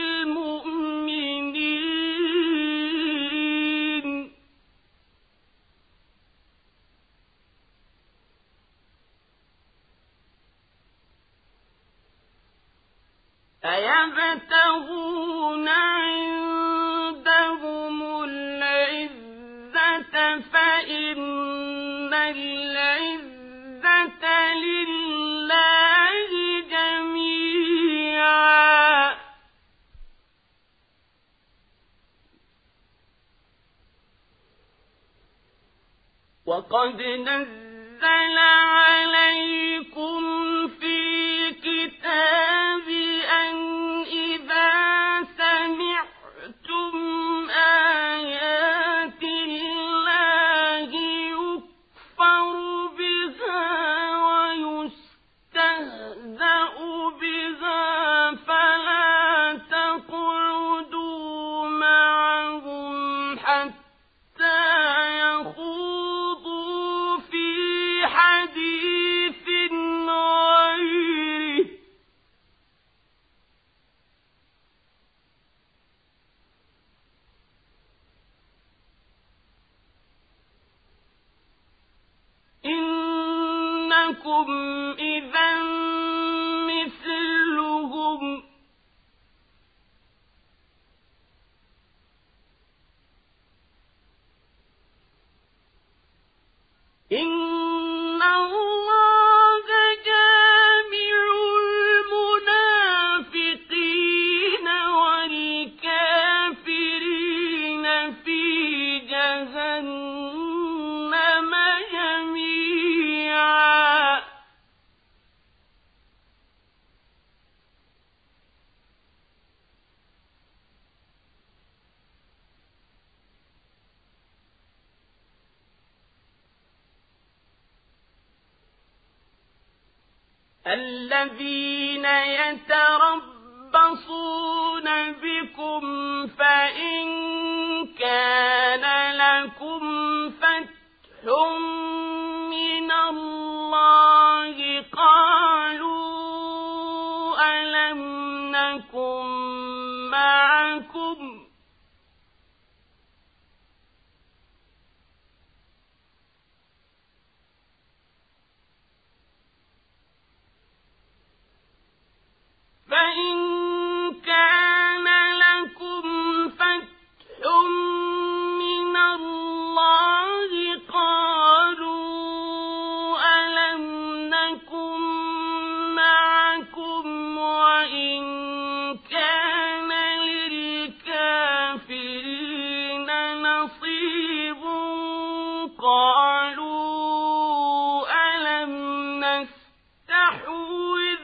المؤمنين أيبتغون عندهم العزة فإن العزة لله جميعا وقد نزل عليكم في الكتاب أن إذا سمعتم آيات الله يكفر بها ويستهزأ بها فلا تقعدوا معهم حتى يخوضوا في حديث غيره إنكم إذا مثلهم إن الله جامع المنافقين والكافرين في جهنم جميعا الذين يتربصون بكم فإن كان لكم فتح من الله قالوا ألم نكن معكم فإن كان لكم فتح من الله قالوا ألم نكن معكم وإن كان للكافرين نصيب قالوا ألم نستحوذ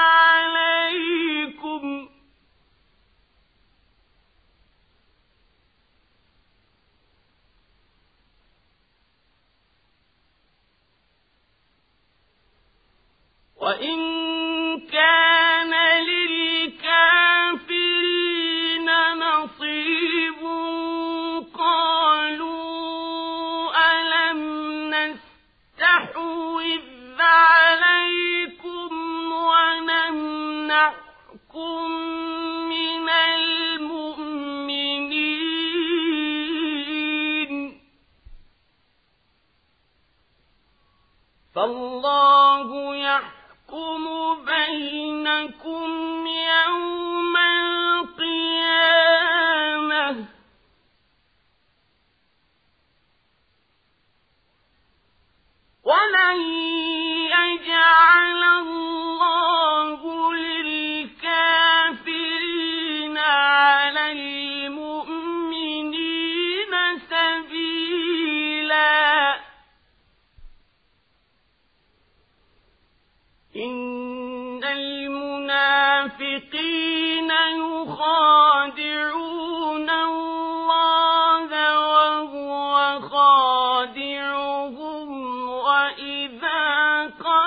عليكم وإن كان للكافرين نصيب قالوا ألم نستحوذ عليكم ونمنعكم من المؤمنين فالله يحكم بينكم يوم القيامة ولن يجعل الله للكافرين على المؤمنين سبيلا إن المنافقين يخادعون الله وهو خادعهم وإذا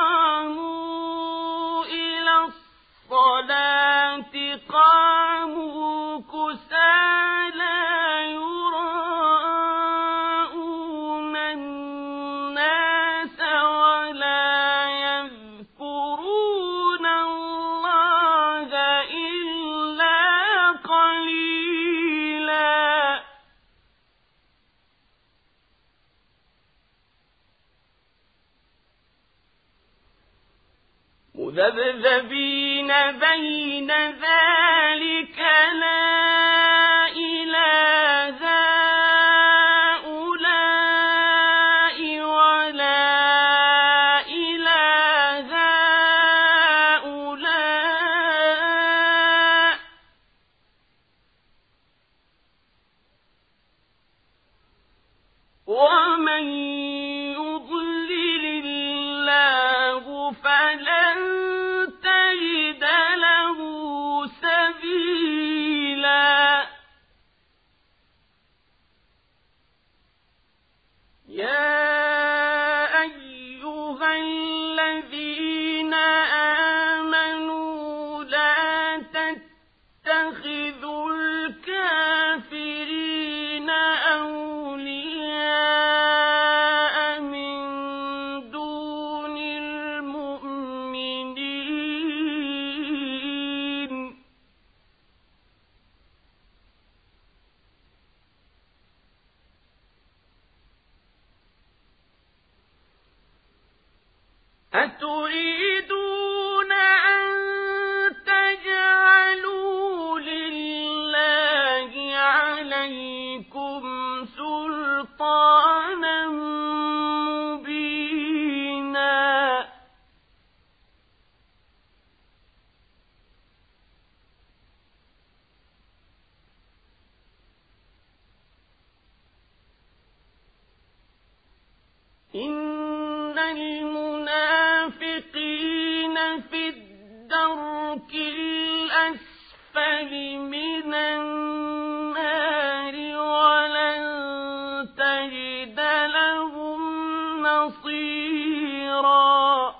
قاموا إلى الصلاة قاموا كسالى يراءون الناس ولا يذكرون الله إلا قليلا مذبذبين بين ذلك لا إلى هؤلاء ولا إلى هؤلاء ومن يضلل الله فلن تجد له سبيلا يا أيها الذين آمنوا لا تتخذوا الكافرين أولياء من دون المؤمنين أتريدون أن تجعلوا لله عليكم سلطانا مبينا إن المنافقين في الدرك الأسفل من النار ولن تجد لهم نصيرا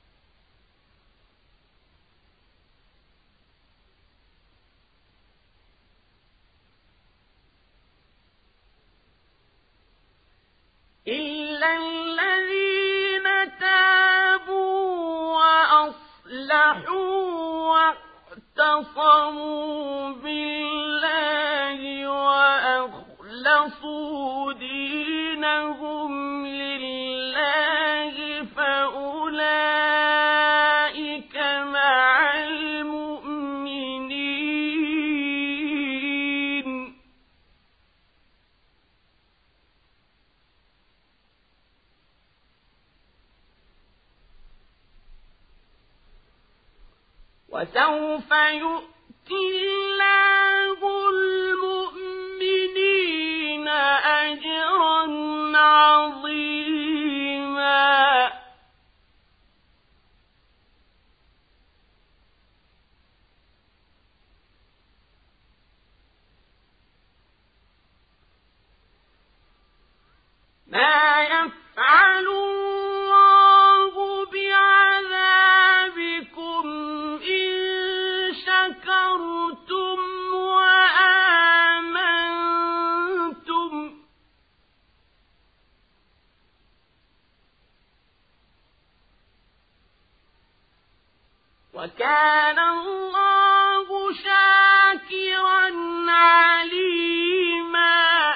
إلا الذين تابوا وأصلحوا واعتصموا بالله وأخلصوا دينهم لله فأولئك مع المؤمنين وسوف يؤتي الله المؤمنين أجرا عظيما ما يفعل الله بعذابكم إن شكرتم وكان الله شاكرا عليما.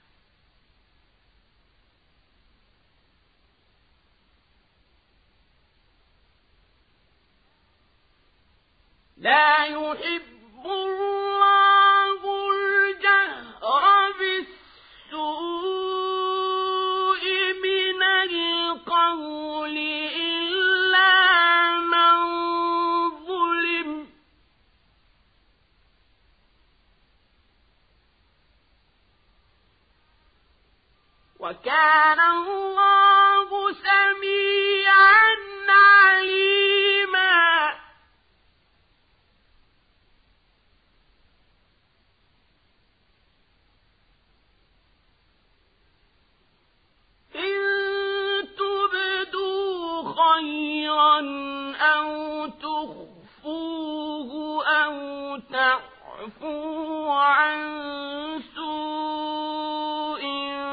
لا يحب الله الجهر بالسوء من القول إلا من ظلم. وكان الله سميعا عليما. إن تبدوا خيرا أو تخفوه أو تعفوا عن سوء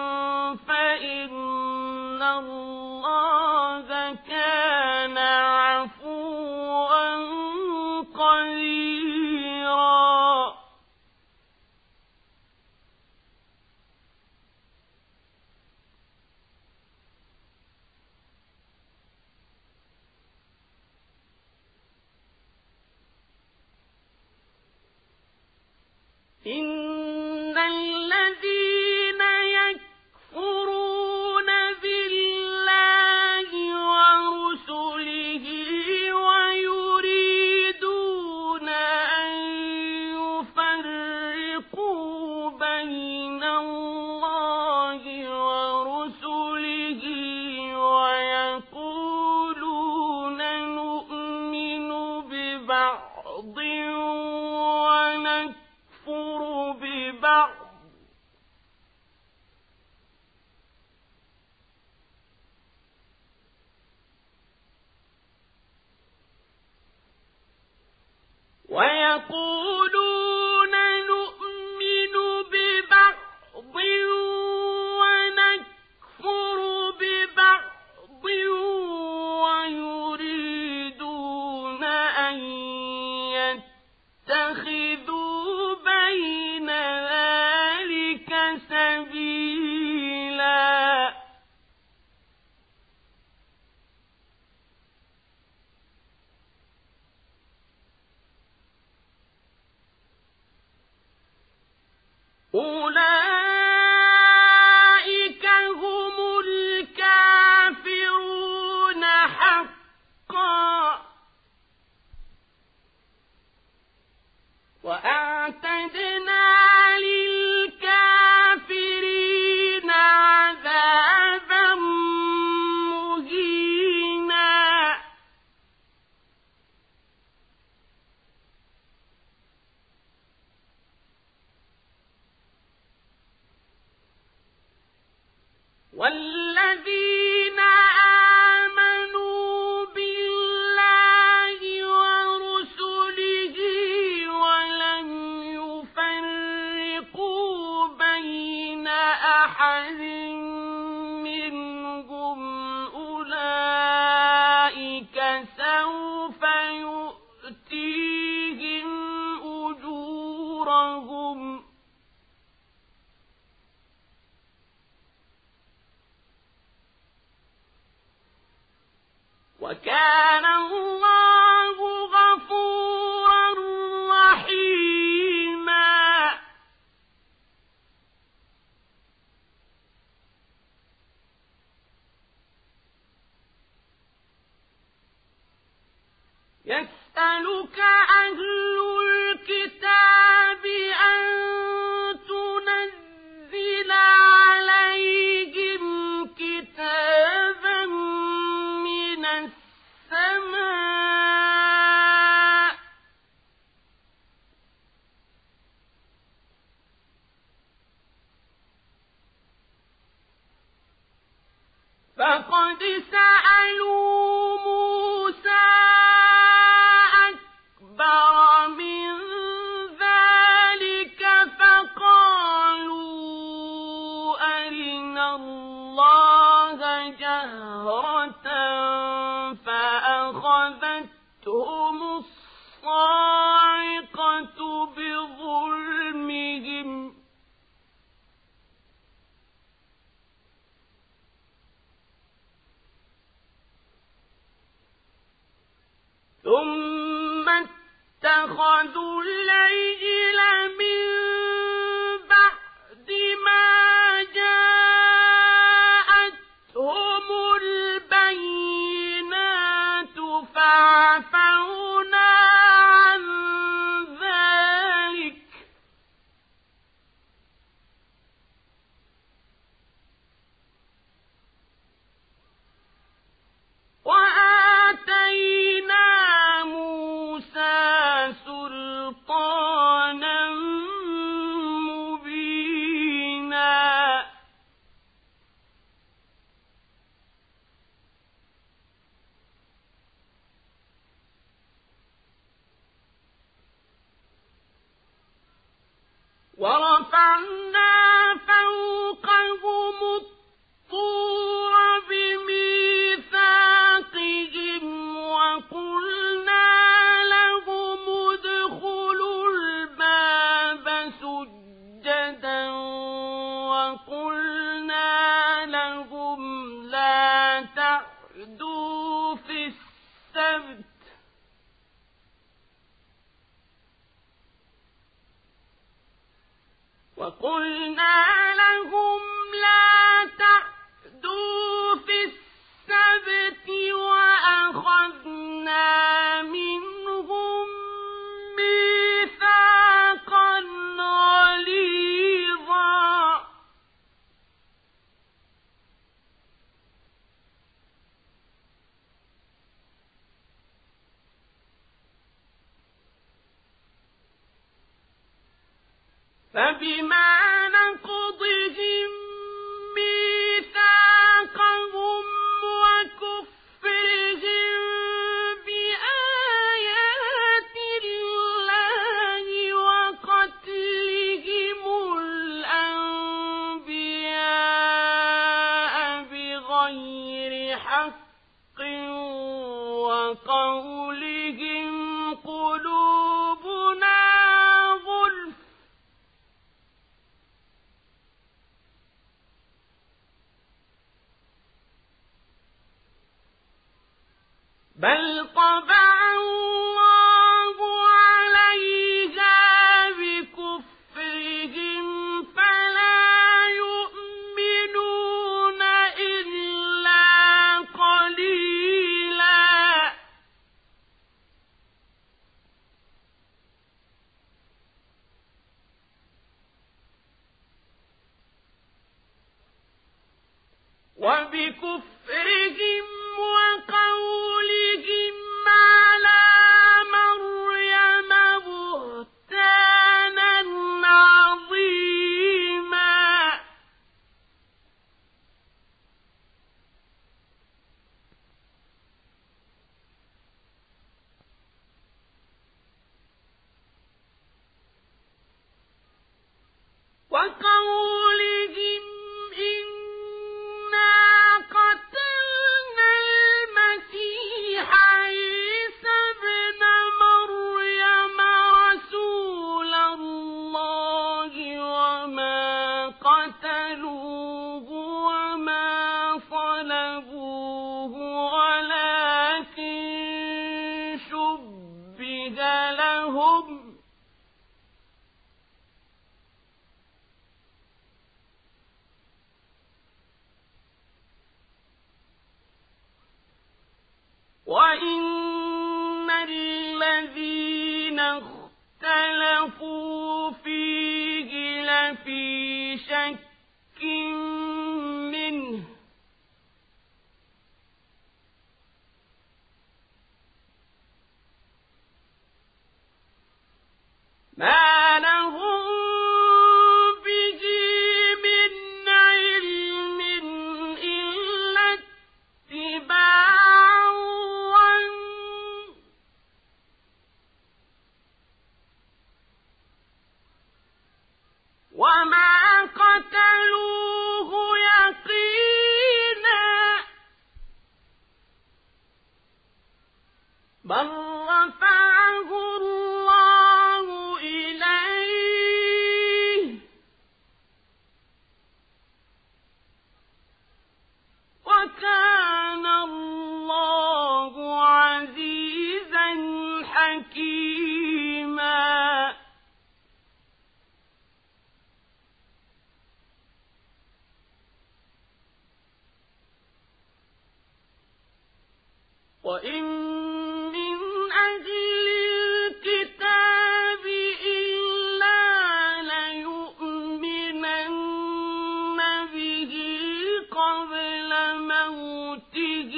فإن الله كان عفوا قديرا. إن الذين يكفرون بالله ورسله ويريدون أن يفرقوا بين الله ورسله ويقولون نؤمن ببعض ونكفر ببعض ويقولون نؤمن ببعض ونكفر ببعض ويريدون أن يتخذوا بين ذلك سبيلا. أولئك هم الكافرون حقا. وأعتدنا للكافرين عذابا مهينا. والذين آمنوا بالله ورسله ولم يفرقوا بين أحد منهم أولئك سوف يؤتيهم أجورهم. وكان الله غفورا رحيما. يسألك أهل الكتاب أن تنزل عليهم كتابا من السماء فقد سألوا موسى أكبر ثم اتخذوا العجل من بعد ما جاءتهم البينات فعفونا عن ذلك وآتينا موسى سلطانا مبينا ورفعنا فوقهم الطور بميثاقهم وقلنا لهم ادخلوا الباب سجدا وقلنا لهم لا تعدوا في السبت وقلنا لهم لا تعدوا في السبت وأخذنا منهم ميثاقا غليظا فبما نقضهم ميثاقهم وكفرهم بآيات الله وقتلهم الأنبياء بغير حق وقولهم قلوبنا غلف بل طبع الله عليها بكفرهم فلا يؤمنون إلا قليلا وبكفرهم وقولهم على مريم بهتانا عظيما وقولهم إنا قتلنا المسيح عيسى ابن مريم رسول الله وما قتلوه وما صلبوه ولكن شبه لهم وإن الذين اختلفوا فيه لفي شك منه ما لهم به من علم إلا اتباع وما قتلوه يقينا بل رفعه الله إليه وكان الله عزيزا وإن من أهل الكتاب إلا ليؤمنن به قبل موته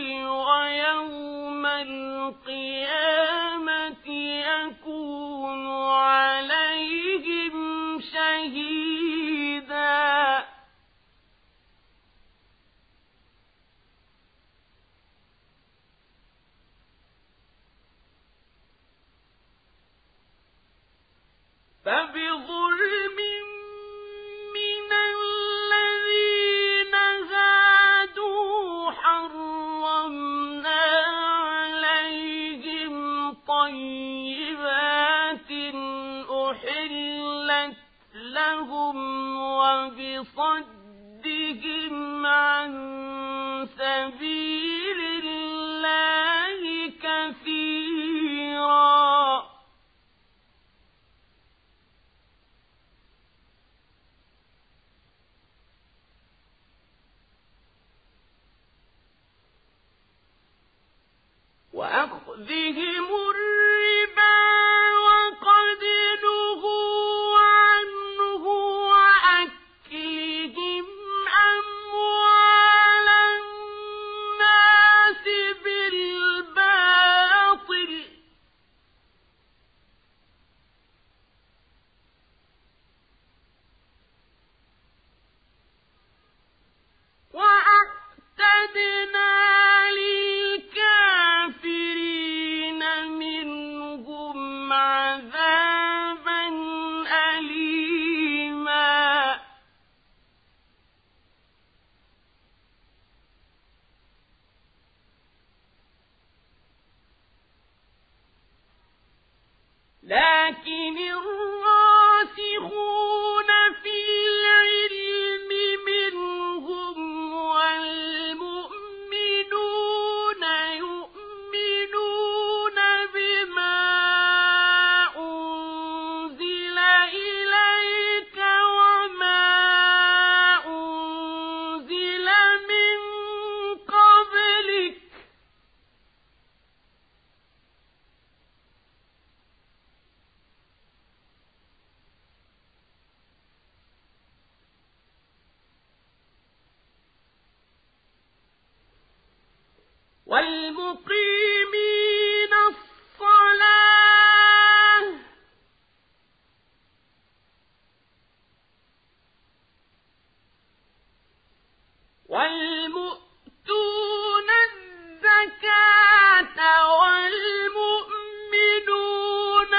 ويوم القيامة يكون عليهم شهيدا فبظلم من الذين هادوا حرمنا عليهم طيبات أحلت لهم وبصدهم عن سبيل الله كثيرا وأخذهم الربا وقد نهوا عنه وأكلهم أموال الناس بالباطل وأعتدنا للكافرين منهم عذابا أليما لكن الراسخون في العلم منهم والمؤمنون يؤمنون بما أنزل إليك وما أنزل من قبلك والمقيمين الصلاة والمؤتون الزكاة والمؤمنون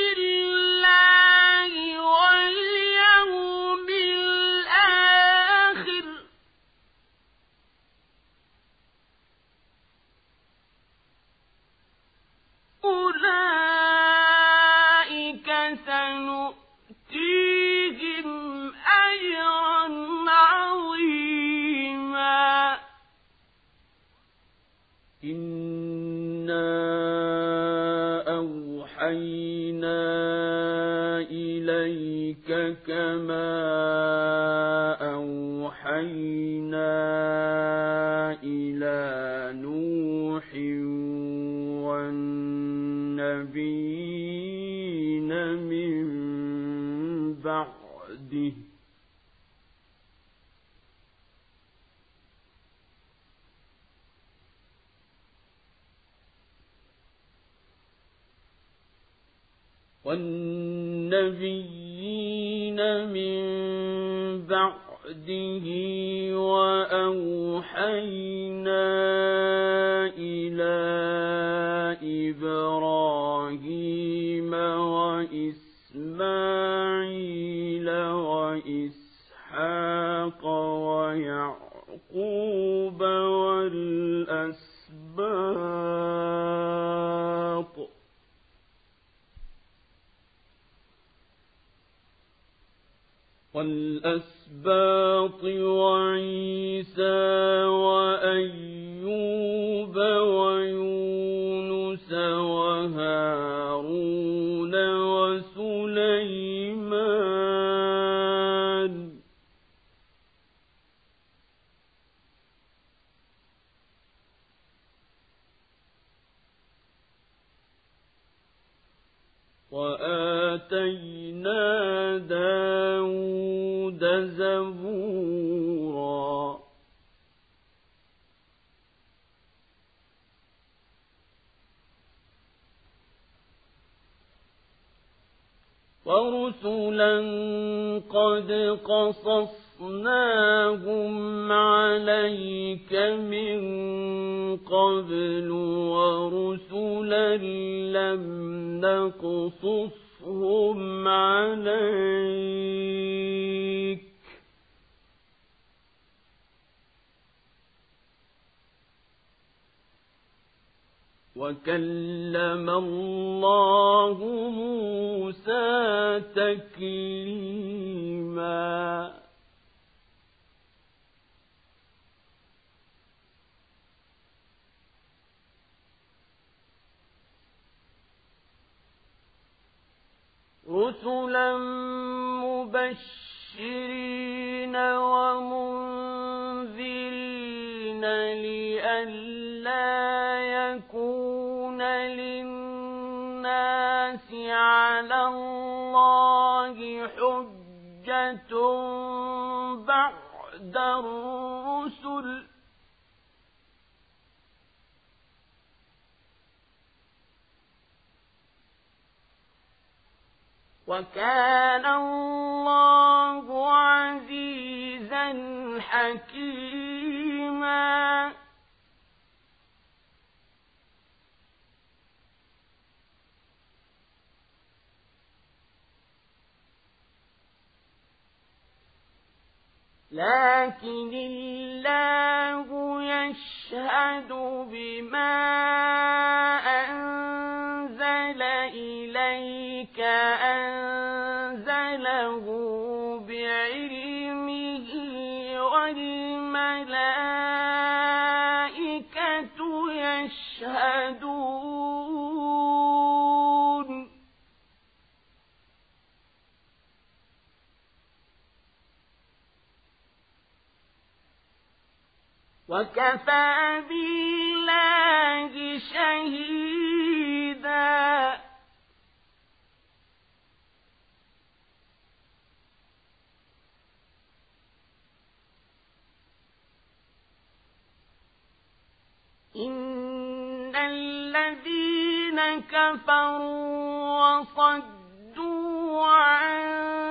بالله واليوم الآخر أولئك سنؤتيهم أجرا عظيما إنا أوحينا إليك كما أوحينا إلى نوح والنبيين من بعده والنبيين من بعده وأوحينا إلى إبراهيم وإسماعيل وإسحاق ويعقوب والأسباط والأسباط وعيسى وأيوب ويونس وهارون وسليمان وآتينا داود زبورا ورسلا قد قصصناهم عليك من قبل ورسلا لم نقصصهم عليك وكلم الله موسى تكليما رسلا مبشرين ومنذرين لئلا يكون للناس على الله حجة بعد الرسل وكان الله عزيزا حكيما لكن الله يشهد بما أنزل إليك أنزله بعلمه والملائكة يشهدون وكفى بالله شهيدا إن الذين كفروا وصدوا عن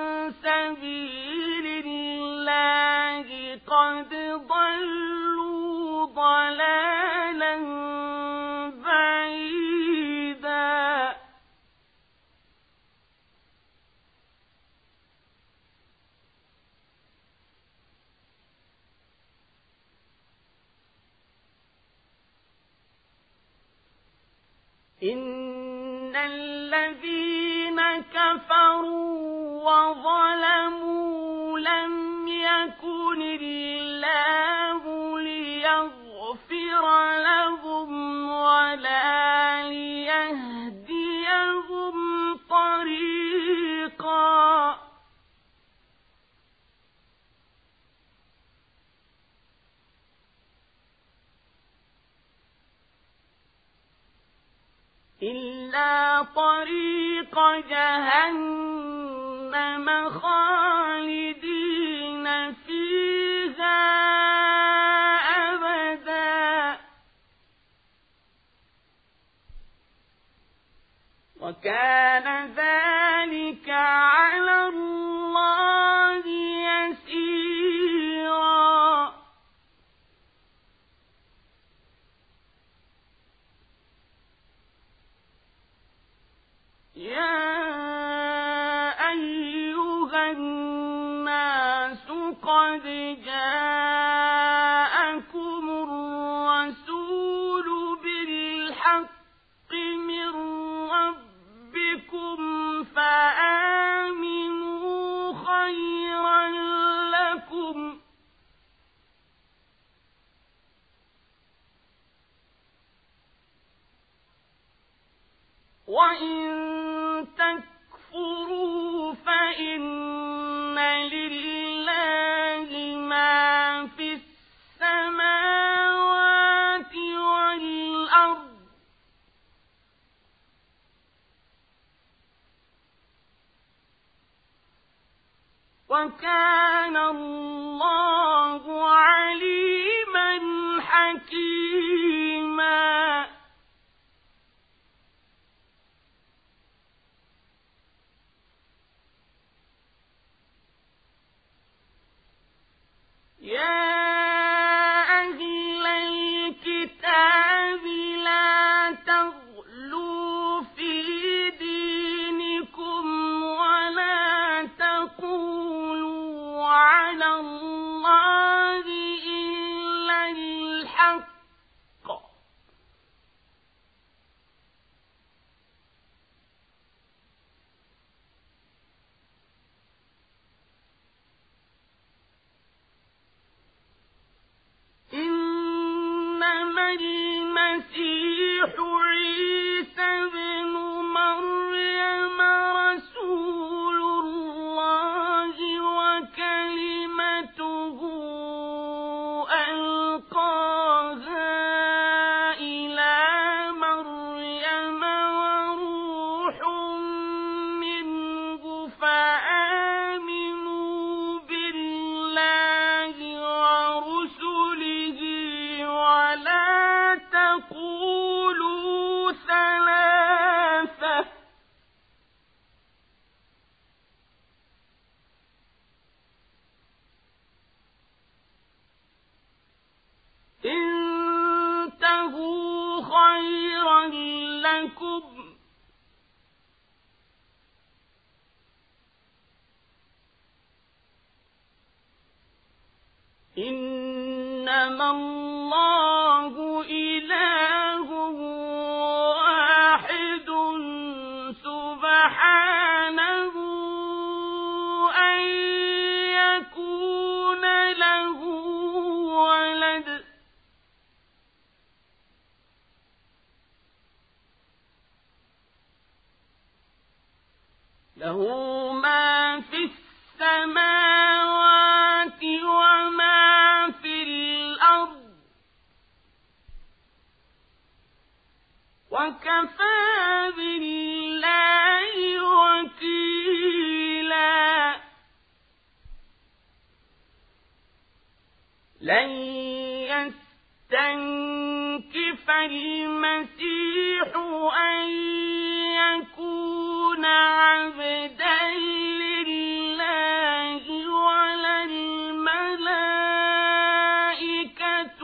سبيل الله قد ضلوا ضلالا بعيدا إن الذين كفروا وظلموا لم يكن الله ليغفر لهم ولا ليهديهم طريقا إلا طريق جهنم خالدين فيها أبدا وكان ذلك على الله يسيرا يا أيها الناس قد جاءكم الرسول بالحق من ربكم فآمنوا خيرا لكم وإن تكفروا فإن لله ما في السماوات والأرض وكان الله عليما حكيما. يا أهل الكتاب لا تغلوا في دينكم ولا تقولوا على الله إلا الحق إنما المسيح عيسى بن مريم رسول الله وكلمته ألقاها إلى مريم وروح منه فآمنوا بالله ورسله ولا تقولوا ثلاثة انتهوا خيرا لكم إنما الله إله واحد سبحانه أن يكون له ولد له ما في السماوات وما في الأرض وكفى بالله وكيلا. لن يستنكف المسيح أن يكون عبدا لله ولا الملائكة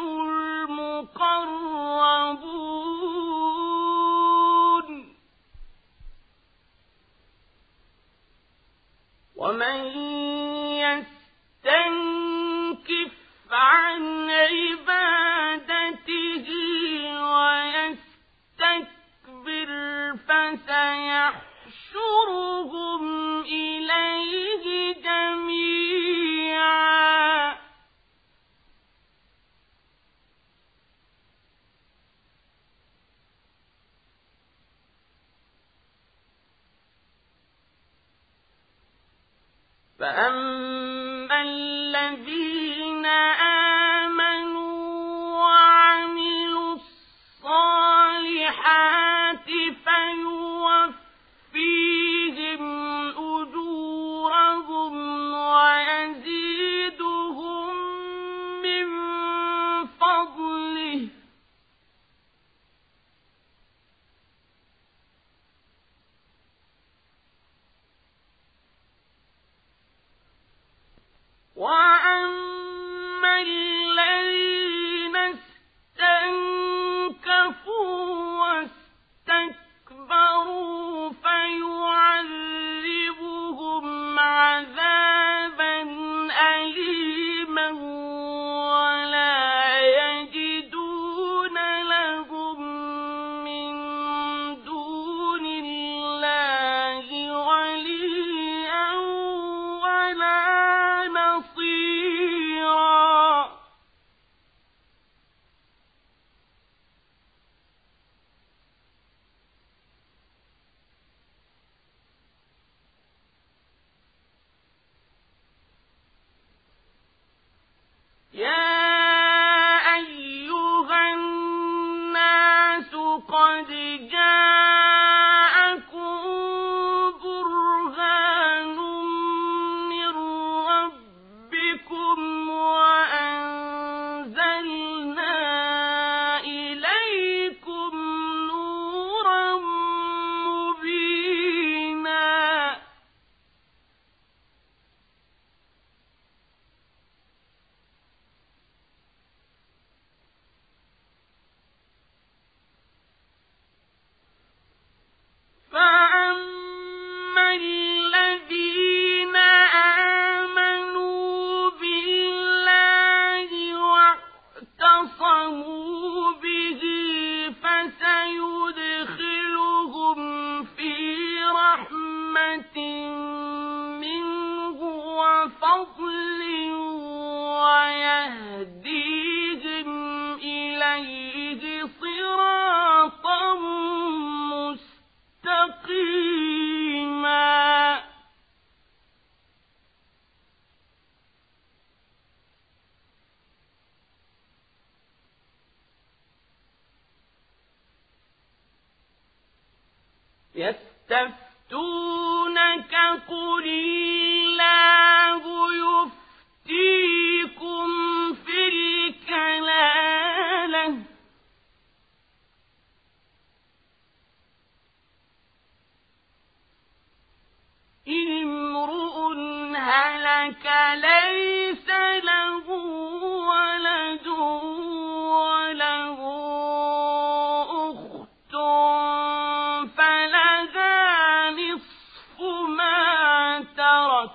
المقربون ومن يستنكف عن عبادته ويستكبر فسيحشرهم إليه جميعا. فأما الذين آمنوا وعملوا الصالحات فيوفيهم أجورهم ويزيدهم من فضله يستفتونك قل الله يفتيكم في الكلالة إن امرؤ هلك ليس له ولد وله أخت فلها نصف ما ترك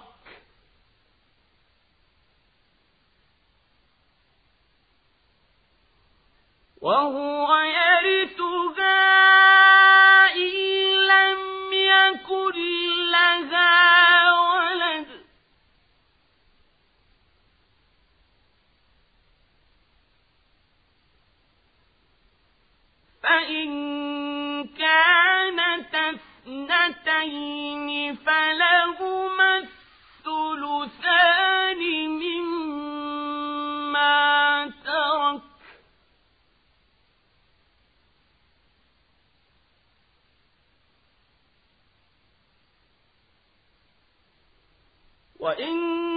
وهو يرثها إن لم يكن لها ولد فإن كانت اثنتين فلهما الثلثان مما ترك وإن